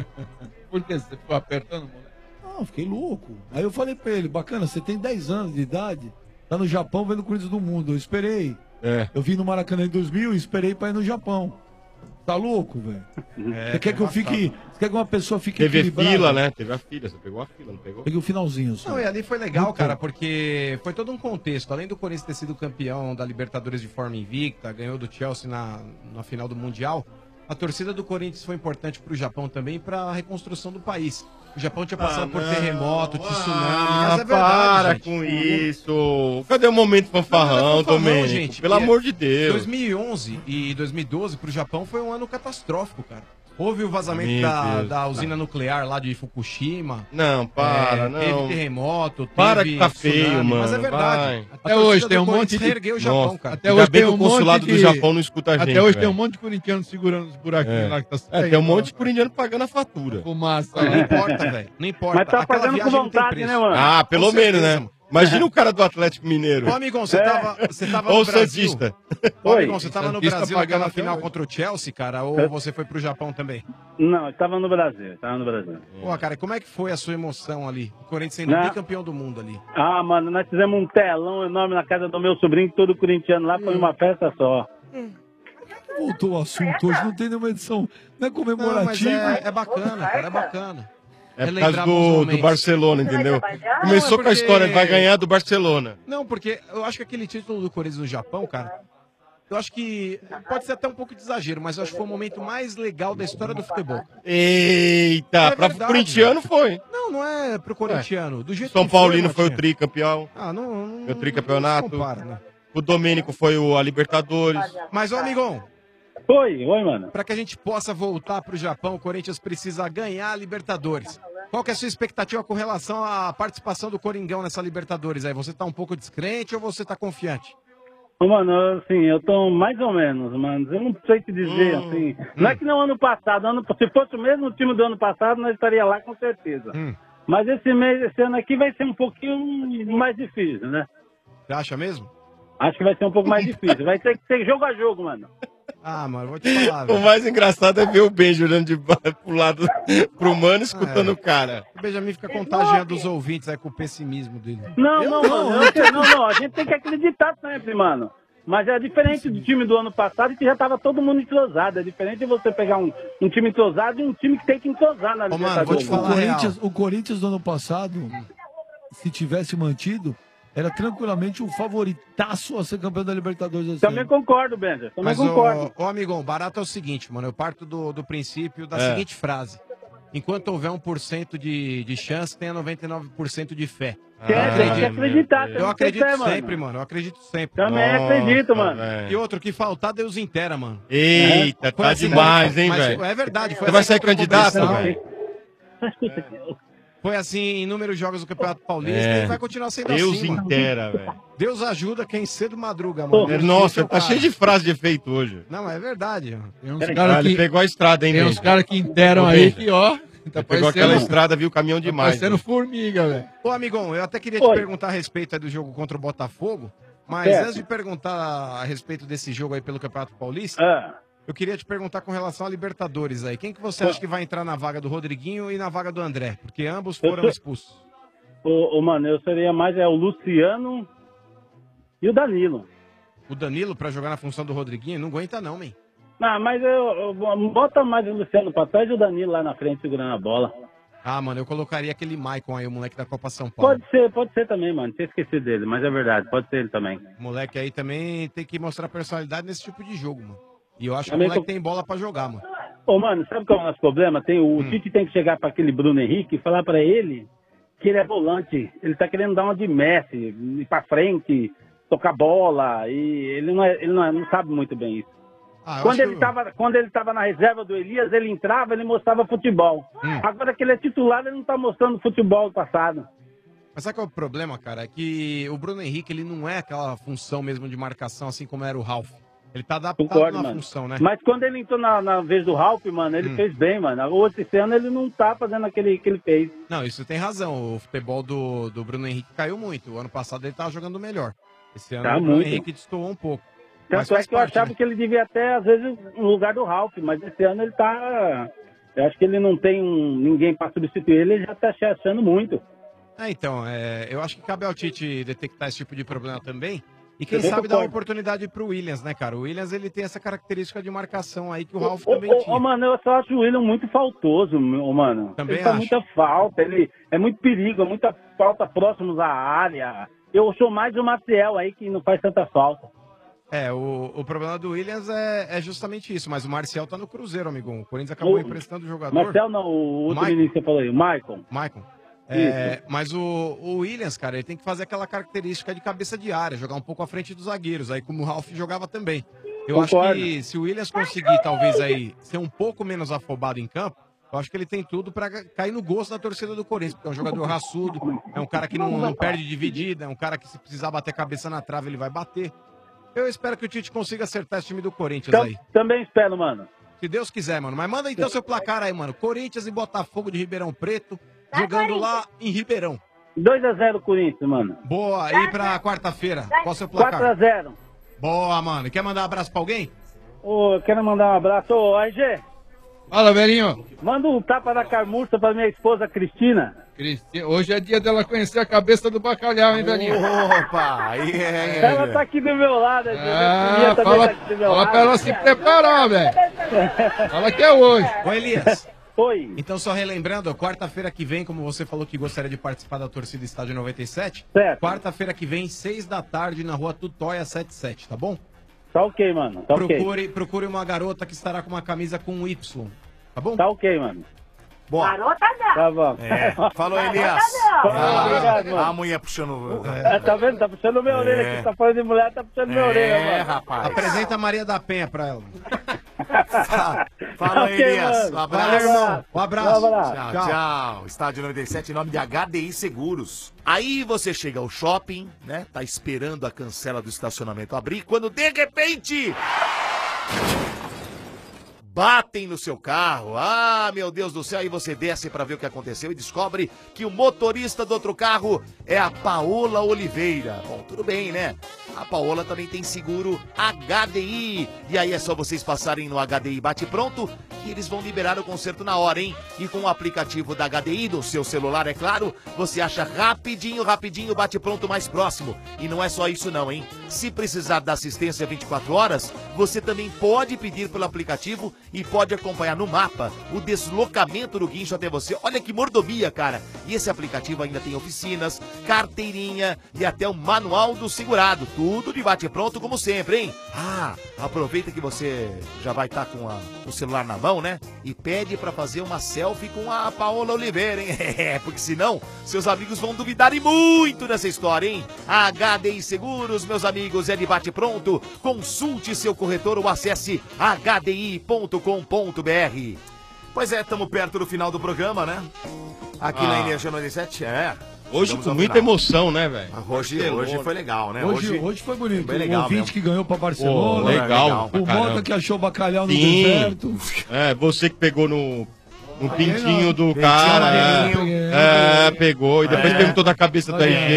Por que você ficou apertando, mano? Não, fiquei louco. Aí eu falei pra ele, bacana, você tem 10 anos de idade, tá no Japão vendo o Corinthians do Mundo. Eu esperei. Eu vim no Maracanã em 2000 e esperei pra ir no Japão. Tá louco, velho? Você quer que eu fique... Você quer que uma pessoa fique Teve equilibrada? fila, né? Teve a fila. Você pegou a fila, não pegou? Peguei o finalzinho só. Não, e ali foi legal, cara, porque foi todo um contexto. Além do Corinthians ter sido campeão da Libertadores de forma invicta, ganhou do Chelsea na final do Mundial, a torcida do Corinthians foi importante pro Japão também para a reconstrução do país. O Japão tinha passado por terremoto, tsunami, mas é verdade, para gente. com isso. Cadê o momento fanfarrão, Domênico? gente. Pelo amor de Deus. 2011 e 2012 pro Japão foi um ano catastrófico, cara. Houve o vazamento Meu Deus. da usina nuclear lá de Fukushima. Não, para, não. Teve terremoto, Para teve que tá feio, tsunami, mano. Mas é verdade. vai. A Até torcida hoje do tem um Corinthians monte de... reergueu o Japão, cara. Até Ainda hoje bem tem que um o consulado monte do de... Japão não escuta a gente, Até hoje velho. tem um monte de corintiano segurando os buraquinhos lá que tá Tem um monte de corintiano pagando a fatura. Fumaça. Não importa, velho. Não importa. Mas tá Aquela fazendo com viagem não tem vontade, preço. né, mano? Ah, pelo Com certeza, menos, né? mano. Imagina o cara do Atlético Mineiro. Ô, amigão, você tava Ou no o Brasil. Santista. Ô, amigão, você tava no Santista Brasil pagando naquela até final hoje. contra o Chelsea, cara? Ou você foi pro Japão também? Não, eu tava no Brasil, Pô, cara, como é que foi a sua emoção ali? O Corinthians sendo Não. bicampeão do mundo ali. Ah, mano, nós fizemos um telão enorme na casa do meu sobrinho, todo corintiano lá, foi uma festa só. Voltou o assunto hoje, não tem nenhuma edição. Não é Não, mas comemorativo. é bacana, cara, é bacana. É por lembrar causa bons do momentos. Barcelona, entendeu? Não, Começou é com a história, porque- vai ganhar do Barcelona. Não, porque eu acho que aquele título do Corinthians no Japão, cara, eu acho que pode ser até um pouco de exagero, mas eu acho que foi o momento mais legal da história do futebol. Eita, É pra verdade, corintiano foi. Não é pro corintiano. Do jeito São que foi, Paulino foi o Martinho. tricampeão. Ah, não. Foi o tricampeonato. não compara, né? O Domênico foi a Libertadores. Mas, ô, amigão. Oi, mano. Pra que a gente possa voltar pro Japão, o Corinthians precisa ganhar a Libertadores. Qual que é a sua expectativa com relação à participação do Coringão nessa Libertadores aí? Você tá um pouco descrente ou você tá confiante? Ô, mano, assim, eu tô mais ou menos, mano. Eu não sei te dizer, assim. Não é que no ano passado, se fosse o mesmo time do ano passado, nós estaria lá com certeza. Mas esse ano aqui vai ser um pouquinho mais difícil, né? Você acha mesmo? Acho que vai ser um pouco mais difícil. Vai ter que ser jogo a jogo, mano. Ah, mano, vou te falar, O velho. mais engraçado é ver o Benji olhando pro lado pro mano, escutando o cara. O Benjamin fica contagiando os ouvintes aí com o pessimismo dele. Não, mano. Não, a gente tem que acreditar sempre, mano. Mas é diferente do time do ano passado, que já tava todo mundo entrosado. É diferente de você pegar um time entrosado e um time que tem que entrosar na Libertadores. O Corinthians do ano passado, se tivesse mantido, era tranquilamente o favoritaço a ser campeão da Libertadores esse Também ano. concordo, Benja. Também Mas, concordo. ô, amigão, barato é o seguinte, mano. Eu parto do princípio da É. seguinte frase. Enquanto houver 1% de chance, tenha 99% de fé. Tem que acreditar. Eu acredito sempre, mano. Eu acredito sempre. Também acredito, mano. E outro, que faltar, Deus inteira, mano. Eita, Foi tá assim, demais, hein, mas velho? É verdade. Foi Você vai assim sair contra o candidato, Cobristão. velho? Foi assim em inúmeros jogos do Campeonato Paulista É. e vai continuar sendo Deus assim, mano. inteira, velho. Deus ajuda quem cedo madruga, mano. Nossa, Esse é o tá cara. cheio de frase de efeito hoje. Não, é verdade. Tem uns Ah, caras ele que... pegou a estrada, hein, Tem Benji? uns caras que interam Ô, aí Benji, que, ó... Tá ele pegou aquela estrada, viu? Caminhão Tá demais. parecendo formiga, velho. Ô, amigão, eu até queria te perguntar a respeito aí do jogo contra o Botafogo, mas Certo. antes de perguntar a respeito desse jogo aí pelo Campeonato Paulista, eu queria te perguntar com relação a Libertadores aí. Quem que você acha que vai entrar na vaga do Rodriguinho e na vaga do André? Porque ambos foram expulsos. Mano, eu seria mais o Luciano e o Danilo. o Danilo pra jogar na função do Rodriguinho, não aguenta não, man. Não, mas eu bota mais o Luciano pra trás e o Danilo lá na frente segurando a bola. Ah, mano, eu colocaria aquele Maicon aí, o moleque da Copa São Paulo. Pode ser também, mano. Tinha esquecido dele, mas é verdade, pode ser ele também. O moleque aí também tem que mostrar personalidade nesse tipo de jogo, mano. E eu acho que o Também moleque tem bola pra jogar, mano. Ô, mano, sabe qual é o nosso problema? O Tite tem que chegar pra aquele Bruno Henrique e falar pra ele que ele é volante. Ele tá querendo dar uma de Messi, ir pra frente, tocar bola, e ele não sabe muito bem isso. Quando ele tava na reserva do Elias, ele entrava, ele mostrava futebol. Agora que ele é titular, ele não tá mostrando futebol do passado. Mas sabe qual é o problema, cara? É que o Bruno Henrique, ele não é aquela função mesmo de marcação, assim como era o Ralf. Ele tá adaptado Concordo, na mano. função, né? Mas quando ele entrou na vez do Ralf, mano, ele fez bem, mano. Hoje, esse ano, ele não tá fazendo aquele que ele fez. Não, isso tem razão. O futebol do Bruno Henrique caiu muito. O ano passado ele tava jogando melhor. Esse ano o Bruno muito. Henrique destoou um pouco. Tanto é que eu achava que ele devia até, às vezes, no lugar do Ralf, mas esse ano ele tá... Eu acho que ele não tem ninguém pra substituir ele já tá se achando muito. Então, eu acho que cabe ao Tite detectar esse tipo de problema também. E quem Eu sabe dar uma concordo. oportunidade pro Williams, né, cara? O Williams, ele tem essa característica de marcação aí que o Ralf também tinha. Mano, eu só acho o William muito faltoso, mano. Também ele faz acho. muita falta, ele é muito perigo, é muita falta próximos à área. Eu sou mais o Maciel aí que não faz tanta falta. O problema do Williams é justamente isso, mas o Marcial tá no Cruzeiro, amigo. O Corinthians acabou emprestando o jogador. Marcel não, o outro menino que você falou aí, o Maicon. Mas o Williams, cara, ele tem que fazer aquela característica de cabeça de área, jogar um pouco à frente dos zagueiros, aí como o Ralf jogava também. Eu Concordo. acho que se o Williams conseguir, talvez, aí, ser um pouco menos afobado em campo, eu acho que ele tem tudo pra cair no gosto da torcida do Corinthians, porque é um jogador raçudo, é um cara que não perde dividida, é um cara que se precisar bater cabeça na trave, ele vai bater. Eu espero que o Tite consiga acertar esse time do Corinthians aí. Também espero, mano. Se Deus quiser, mano. Mas manda então seu placar aí, mano. Corinthians e Botafogo de Ribeirão Preto, jogando lá em Ribeirão. 2-0 Corinthians, mano. Boa, aí pra quarta-feira. Qual é o seu placar? 4-0. Boa, mano. Quer mandar um abraço pra alguém? Eu quero mandar um abraço. Ô, RG. Fala, velhinho. Manda um tapa da carmuça pra minha esposa, Cristina. Hoje é dia dela conhecer a cabeça do bacalhau, hein, velhinho? Opa, aí Ela tá aqui do meu lado, RG. Minha também fala, tá aqui do meu fala lado. pra ela se preparar, velho. Fala que é hoje. Ô, Elias. Oi. Então, só relembrando, quarta-feira que vem, como você falou que gostaria de participar da torcida Estádio 97, quarta-feira que vem, 6 da tarde, na rua Tutóia 77, tá bom? Tá ok, mano. Tá ok. Procure uma garota que estará com uma camisa com um Y, tá bom? Tá ok, mano. Bom. Garota não. Tá bom. Falou, Elias. Obrigado, mano. A mulher puxando... Tá vendo? Tá puxando minha orelha aqui. Tá falando de mulher, tá puxando minha orelha, mano. rapaz. Apresenta a Maria da Penha pra ela. Fala, Ok, Elias. mano. Um abraço. Valeu, irmão. Um abraço. Tchau. Estádio 97, em nome de HDI Seguros. Aí você chega ao shopping, né? Tá esperando a cancela do estacionamento abrir, quando de repente... batem no seu carro. Ah, meu Deus do céu. Aí você desce pra ver o que aconteceu e descobre que o motorista do outro carro é a Paola Oliveira. Bom, tudo bem, né? A Paola também tem seguro HDI. E aí é só vocês passarem no HDI Bate Pronto que eles vão liberar o conserto na hora, hein? E com o aplicativo da HDI do seu celular, é claro, você acha rapidinho o Bate Pronto mais próximo. E não é só isso não, hein? Se precisar da assistência 24 horas, você também pode pedir pelo aplicativo e pode acompanhar no mapa o deslocamento do guincho até você. Olha que mordomia, cara! E esse aplicativo ainda tem oficinas, carteirinha e até o manual do segurado. Tudo de bate pronto como sempre, hein? Ah, aproveita que você já vai estar com o celular na mão, né? E pede pra fazer uma selfie com a Paola Oliveira, hein? Porque senão seus amigos vão duvidar e muito dessa história, hein? HDI Seguros, meus amigos, é de bate pronto. Consulte seu corretor ou acesse hdi.com.br. Pois é, estamos perto do final do programa, né? Aqui na Energia 97, Hoje com muita emoção, né, velho? Hoje foi legal, né? Hoje foi bonito. Bem O legal ouvinte mesmo. que ganhou pra Barcelona. Legal. O Mota que achou bacalhau no Sim. deserto. Você que pegou no pintinho não. do Pintinho cara. amarelinho. Pegou. E depois perguntou da cabeça do RG.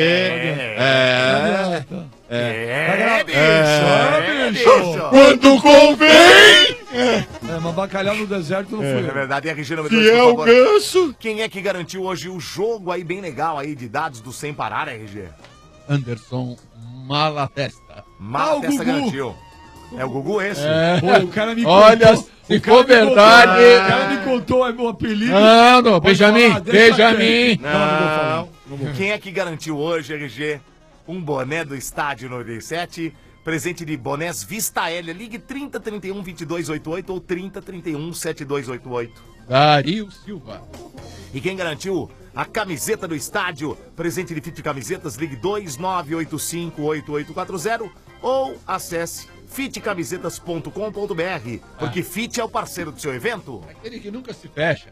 bicho. Quando convém! Mas bacalhau no deserto não foi. É verdade, RG não me Se é o ganso. Quem é que garantiu hoje o jogo aí bem legal aí de dados do Sem Parar, RG? Anderson Malatesta. Malatesta garantiu. É o Gugu esse? É. Pô, o cara me contou. Olha, se for verdade... O cara me contou o meu apelido. Não, Benjamin. Não. Quem é que garantiu hoje, RG, um boné do Estádio 97? Presente de bonés Vista L. Ligue 3031 2288 ou 3031 7288. Dario Silva. E quem garantiu a camiseta do estádio? Presente de Fit Camisetas. Ligue 2985 8840 ou acesse fitcamisetas.com.br, porque Fit é o parceiro do seu evento. Aquele que nunca se fecha.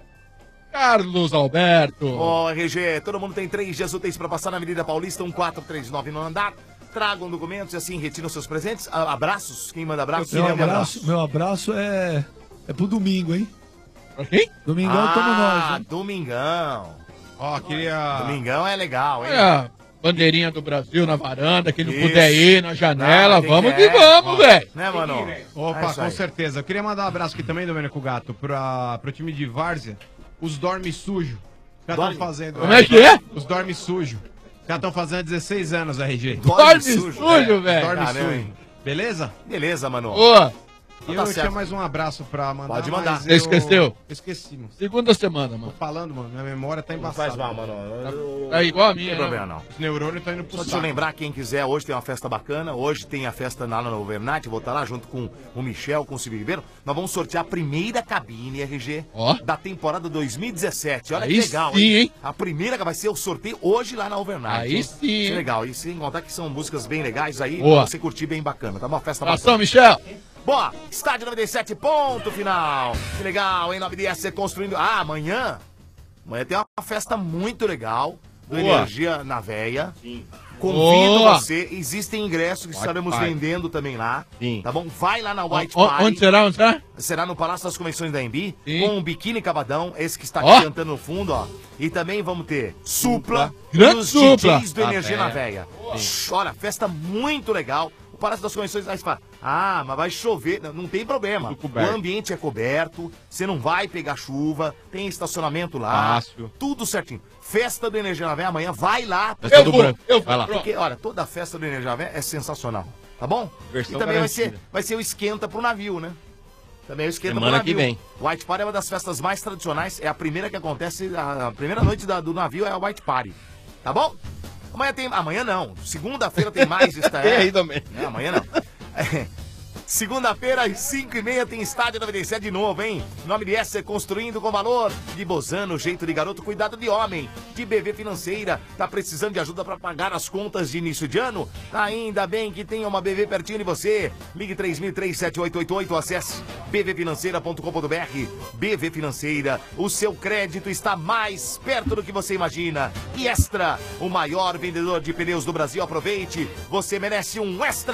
Carlos Alberto. Ó, RG, todo mundo tem 3 dias úteis para passar na Avenida Paulista, 1439 no andar. Tragam documentos e assim retiram seus presentes. Abraços, quem manda abraços? Meu abraço é pro domingo, hein? Pra quem? Domingão tamo nós, hein? Domingão. Ó, queria... Domingão é legal, hein? Olha, bandeirinha do Brasil na varanda, quem não Isso. puder ir na janela, vamos que é. vamos, velho. Né, mano? Opa, É isso com aí. certeza. Eu queria mandar um abraço aqui também, Domênico Gato, pro time de Várzea, os Dorme Sujo. Os caras Dorme? estão fazendo... Como é que é? Os Dorme Sujo. Os caras estão fazendo 16 anos, RG. Dorme sujo, velho. Dorme Caramba, sujo. hein? Beleza? Beleza, mano. Boa. E Tá eu certo. tinha mais um abraço pra mandar. Pode mandar. mas Você esqueceu? Eu esqueci, mano. Segunda semana, mano. Tô falando, mano. Minha memória tá Não embaçada. faz mal, mano. É igual a Não minha, tem né? problema, não. Os neurônios estão indo pro Só deixa eu saco. lembrar, quem quiser, hoje tem uma festa bacana. Hoje tem a festa lá no Overnat. Vou estar lá junto com o Michel, com o Silvio Ribeiro. Nós vamos sortear a primeira cabine, RG, Ó. da temporada 2017. Olha Aí que legal, sim, hein? A primeira que vai ser o sorteio hoje lá na Overnat. Aí hein? sim, Isso é hein? legal. E sem contar que são músicas bem legais aí, Boa. pra você curtir bem bacana. Tá uma festa Abração, bacana. Michel. Boa, Estádio 97, ponto final. Que legal, hein? 9DS construindo. Ah, amanhã tem uma festa muito legal do Boa. Energia na Veia. Sim. Convido Boa. você, existem ingressos que White estaremos Party. vendendo também lá. Sim. Tá bom? Vai lá na White O- Party. Onde será? Onde será? Será no Palácio das Convenções da Embi, Sim. com o Biquíni Cavadão, esse que está Ó. aqui cantando no fundo, ó. E também vamos ter Supla, Grande os Supla. DJs do Tá Energia na Veia. Veia. Olha, festa muito legal. O Palácio das Convenções, aí você fala, ah, mas vai chover. Não tem problema. Tudo coberto. O ambiente é coberto, você não vai pegar chuva, tem estacionamento lá. Fácil. Tudo certinho. Festa do Energia na Veia amanhã, vai lá. Festa do Branco. eu Vai lá. vou. Porque, olha, toda a festa do Energia na Veia é sensacional, tá bom? Versão E também garantida. vai ser o esquenta pro navio, né? Também é o esquenta Semana pro navio. que vem. White Party é uma das festas mais tradicionais, é a primeira que acontece, a primeira noite do navio é a White Party, tá bom? Amanhã não, segunda-feira tem mais. E aí, Domênico? Não, amanhã não. Segunda-feira, às 5h30, tem Estádio 97 de novo, hein? Nome de S construindo com valor. De Bozano, jeito de garoto, cuidado de homem. De BV Financeira, tá precisando de ajuda para pagar as contas de início de ano? Ainda bem que tem uma BV pertinho de você. Ligue 3003-7888, acesse bvfinanceira.com.br. BV Financeira, o seu crédito está mais perto do que você imagina. E Extra, o maior vendedor de pneus do Brasil, aproveite. Você merece um Extra.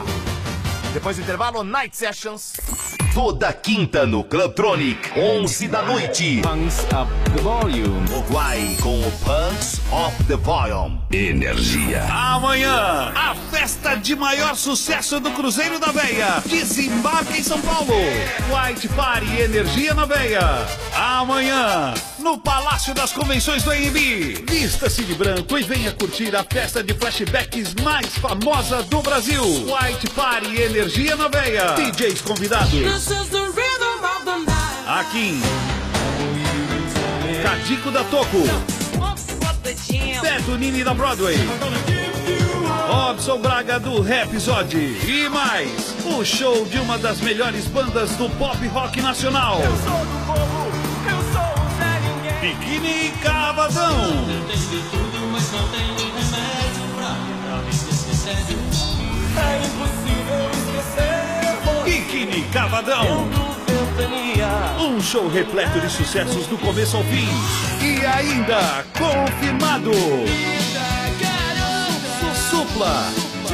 Depois do intervalo, Night Sessions. Toda quinta no Clubtronic, 11 da noite. Punks Up the Volume. Uruguai com o Punks Up the Volume. Energia. Amanhã, a festa de maior sucesso do Cruzeiro da Veia desembarca em São Paulo. White Party Energia na Veia. Amanhã, no Palácio das Convenções do AMB. Vista-se de branco e venha curtir a festa de flashbacks mais famosa do Brasil. White Party Energia na Veia. DJs convidados. Aqui. Cadico da Toco. Beto Nini da Broadway. Robson Braga do Rhapsody. E mais, o show de uma das melhores bandas do pop rock nacional. Biquíni Cavadão. Biquíni Cavadão. Um show repleto de sucessos do começo ao fim. E ainda, confirmado, o Supla.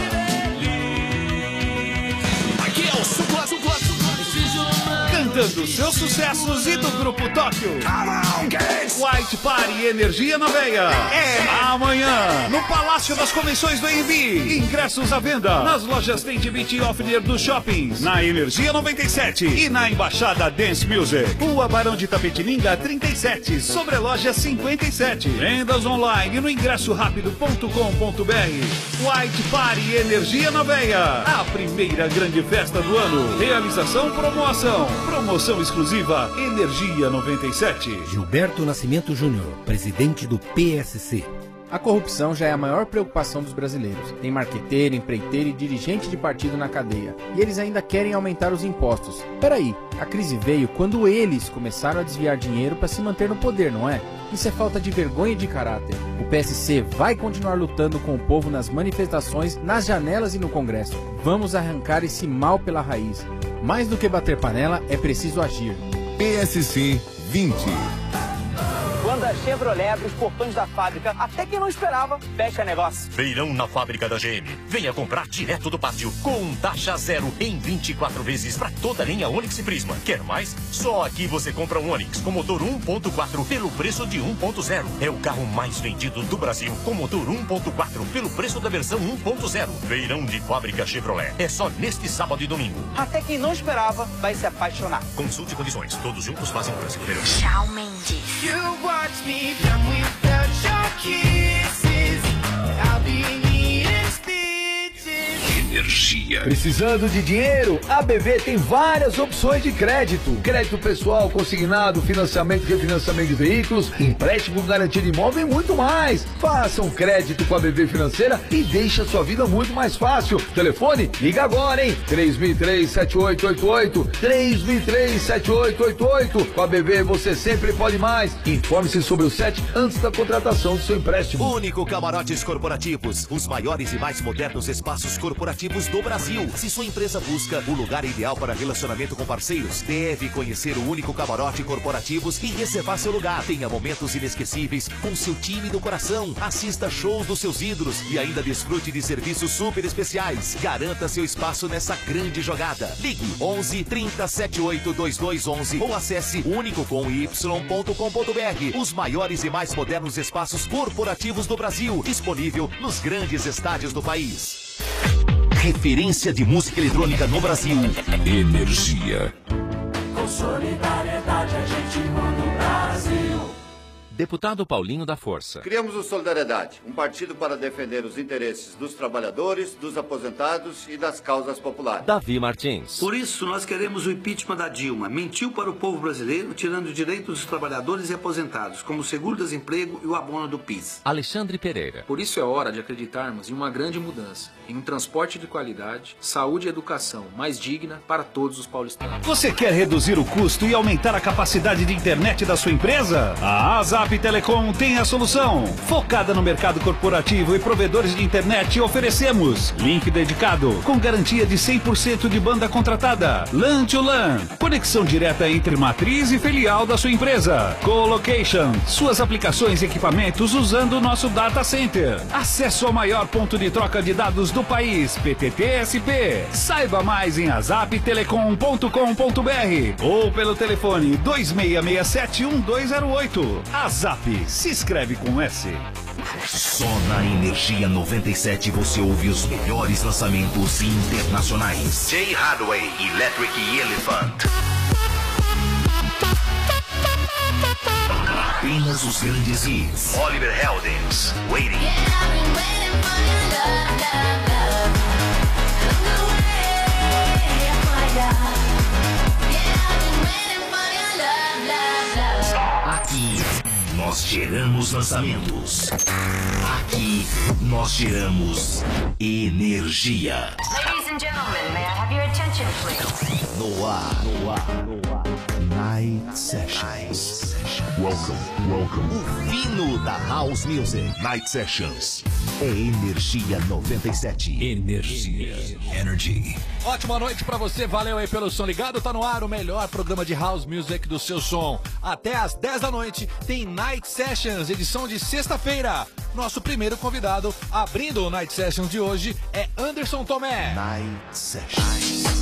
Aqui é o Supla. Cantando seus sucessos e do Grupo Tóquio. White Party Energia na Veia. Amanhã, no Palácio das Convenções do AMB. Ingressos à venda nas lojas Tente Beat e Offner dos shoppings, na Energia 97 e na Embaixada Dance Music. Rua Barão de Tapetininga 37, sobre a loja 57. Vendas online no ingressorapido.com.br. White Party Energia na Veia. A primeira grande festa do ano. Realização Promoção. Promoção exclusiva Energia 97. Gilberto Nascimento Júnior, presidente do PSC. A corrupção já é a maior preocupação dos brasileiros. Tem marqueteiro, empreiteiro e dirigente de partido na cadeia. E eles ainda querem aumentar os impostos. Peraí, a crise veio quando eles começaram a desviar dinheiro para se manter no poder, não é? Isso é falta de vergonha e de caráter. O PSC vai continuar lutando com o povo nas manifestações, nas janelas e no Congresso. Vamos arrancar esse mal pela raiz. Mais do que bater panela, é preciso agir. PSC 20. Quando a Chevrolet abre os portões da fábrica, até quem não esperava, fecha negócio. Feirão na fábrica da GM. Venha comprar direto do pátio, com taxa zero em 24 vezes para toda a linha Onix e Prisma. Quer mais? Só aqui você compra um Onix com motor 1.4 pelo preço de 1.0. É o carro mais vendido do Brasil, com motor 1.4 pelo preço da versão 1.0. Feirão de fábrica Chevrolet. É só neste sábado e domingo. Até quem não esperava vai se apaixonar. Consulte condições. Todos juntos fazem o Brasil melhor. Shawn Mendes. Watch me done without your kisses. I'll be needing stitches. Energia. Precisando de dinheiro? A BV tem várias opções de crédito. Crédito pessoal, consignado, financiamento e refinanciamento de veículos, empréstimo, garantia de imóvel e muito mais. Faça um crédito com a BV Financeira e deixe a sua vida muito mais fácil. Telefone? Liga agora, hein? 3003-7888. 3003-7888. Com a BV você sempre pode mais. Informe-se sobre o SET antes da contratação do seu empréstimo. Único Camarotes Corporativos. Os maiores e mais modernos espaços corporativos do Brasil. Se sua empresa busca o lugar ideal para relacionamento com parceiros, deve conhecer o Único Camarote Corporativos e reservar seu lugar. Tenha momentos inesquecíveis com seu time do coração. Assista shows dos seus ídolos e ainda desfrute de serviços super especiais. Garanta seu espaço nessa grande jogada. Ligue 11 30 78 2211 ou acesse unicocomy.com.br. Os maiores e mais modernos espaços corporativos do Brasil. Disponível nos grandes estádios do país. Referência de música eletrônica no Brasil. Energia. Com solidariedade a gente muda o Brasil. Deputado Paulinho da Força. Criamos o Solidariedade, um partido para defender os interesses dos trabalhadores, dos aposentados e das causas populares. Davi Martins. Por isso, nós queremos o impeachment da Dilma. Mentiu para o povo brasileiro, tirando direitos dos trabalhadores e aposentados, como o seguro-desemprego e o abono do PIS. Alexandre Pereira. Por isso é hora de acreditarmos em uma grande mudança, em um transporte de qualidade, saúde e educação mais digna para todos os paulistanos. Você quer reduzir o custo e aumentar a capacidade de internet da sua empresa? A ASAP Telecom tem a solução. Focada no mercado corporativo e provedores de internet, oferecemos link dedicado, com garantia de 100% de banda contratada. LAN to LAN, conexão direta entre matriz e filial da sua empresa. Colocation, suas aplicações e equipamentos usando o nosso data center. Acesso ao maior ponto de troca de dados do país, PTT-SP. Saiba mais em azaptelecom.com.br ou pelo telefone 2667-1208. ASAP, se escreve com S. Só na Energia 97 você ouve os melhores lançamentos internacionais. Jay Hardway, Electric Elephant. Apenas os grandes hits. Oliver Heldens, Waiting. Aqui nós geramos lançamentos. Aqui nós geramos energia. Ladies and gentlemen, may I have your attention, please? No ar. Night Sessions. Welcome. O fino da House Music. Night Sessions. É Energia 97. Energy. Ótima noite pra você, valeu aí pelo som ligado. Tá no ar o melhor programa de House Music do seu som. Até às 10 da noite tem Night Sessions, edição de sexta-feira. Nosso primeiro convidado abrindo o Night Sessions de hoje é Anderson Tomé. Night Sessions.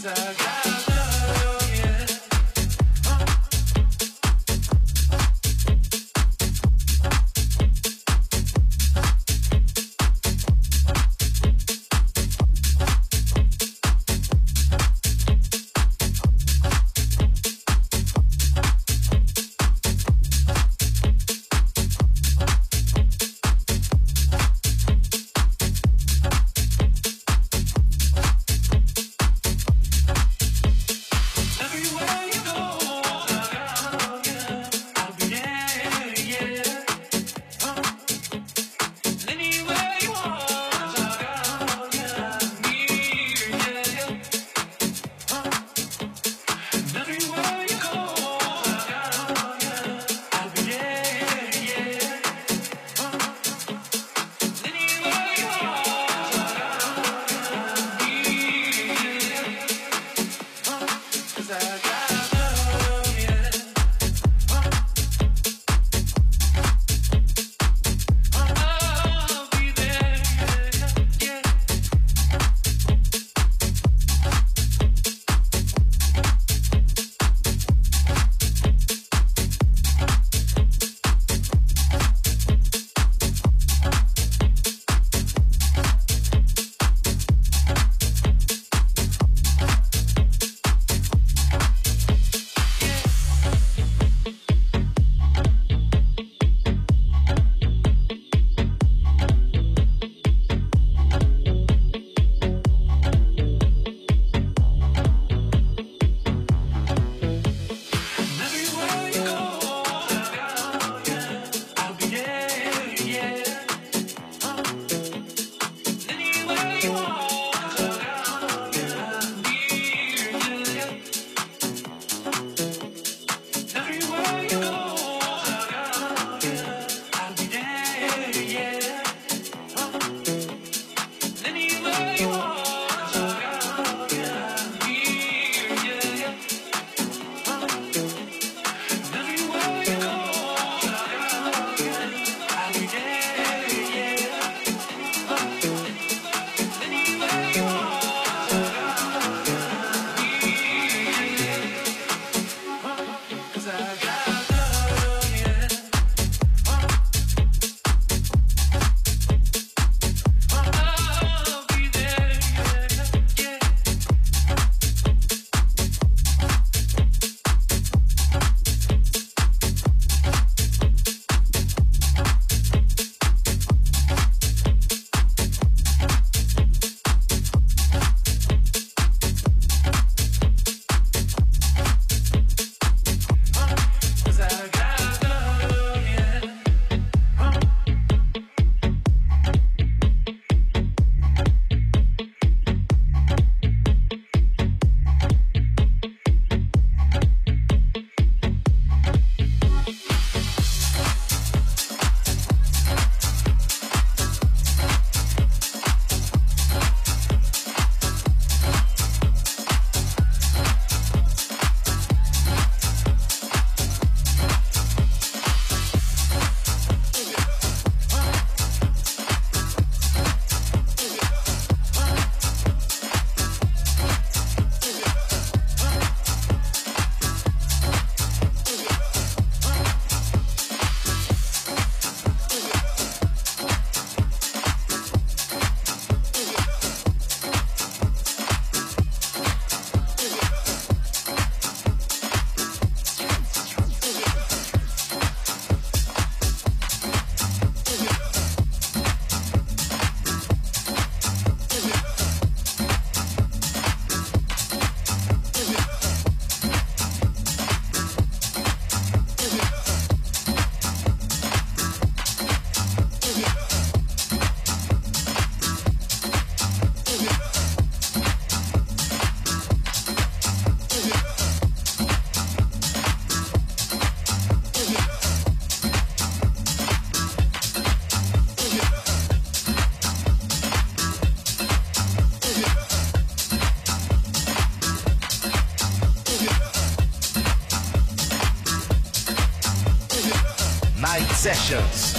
Sessions.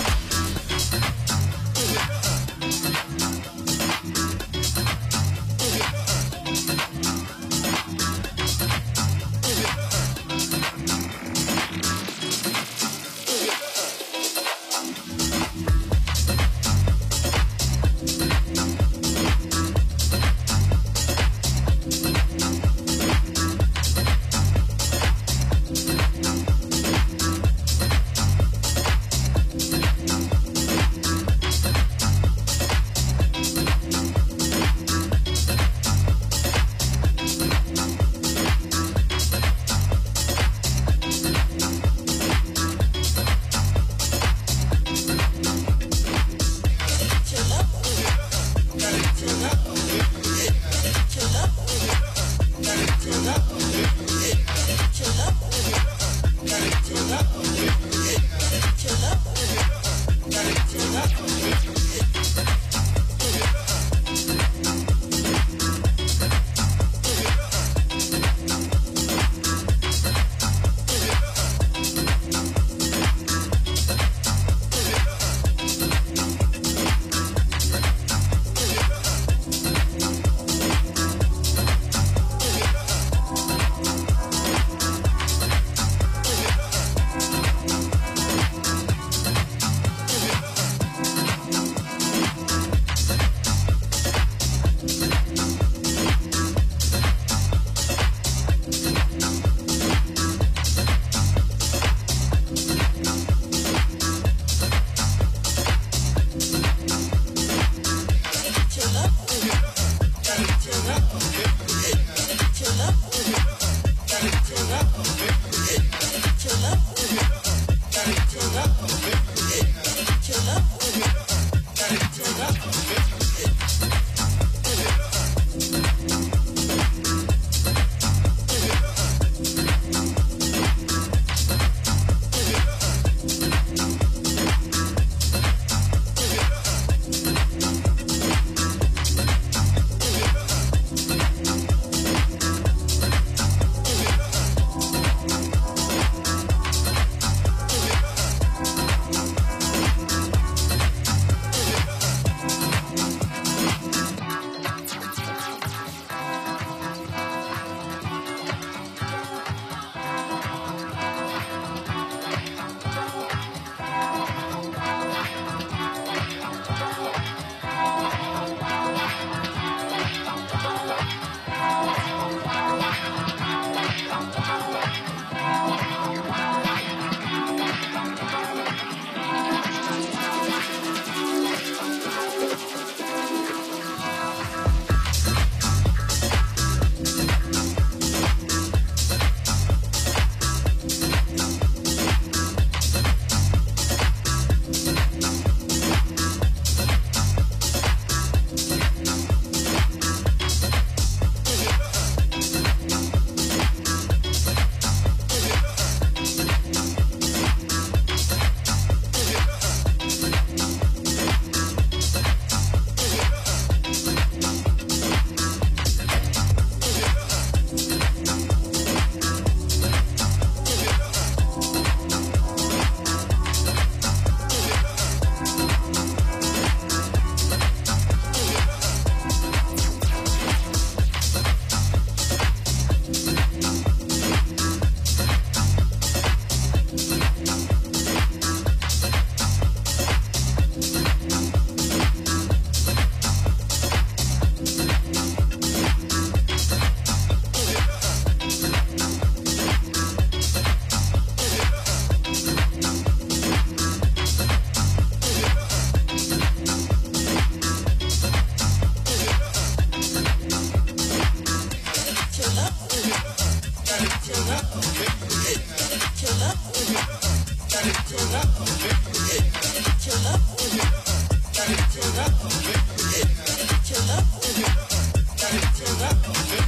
Turn up.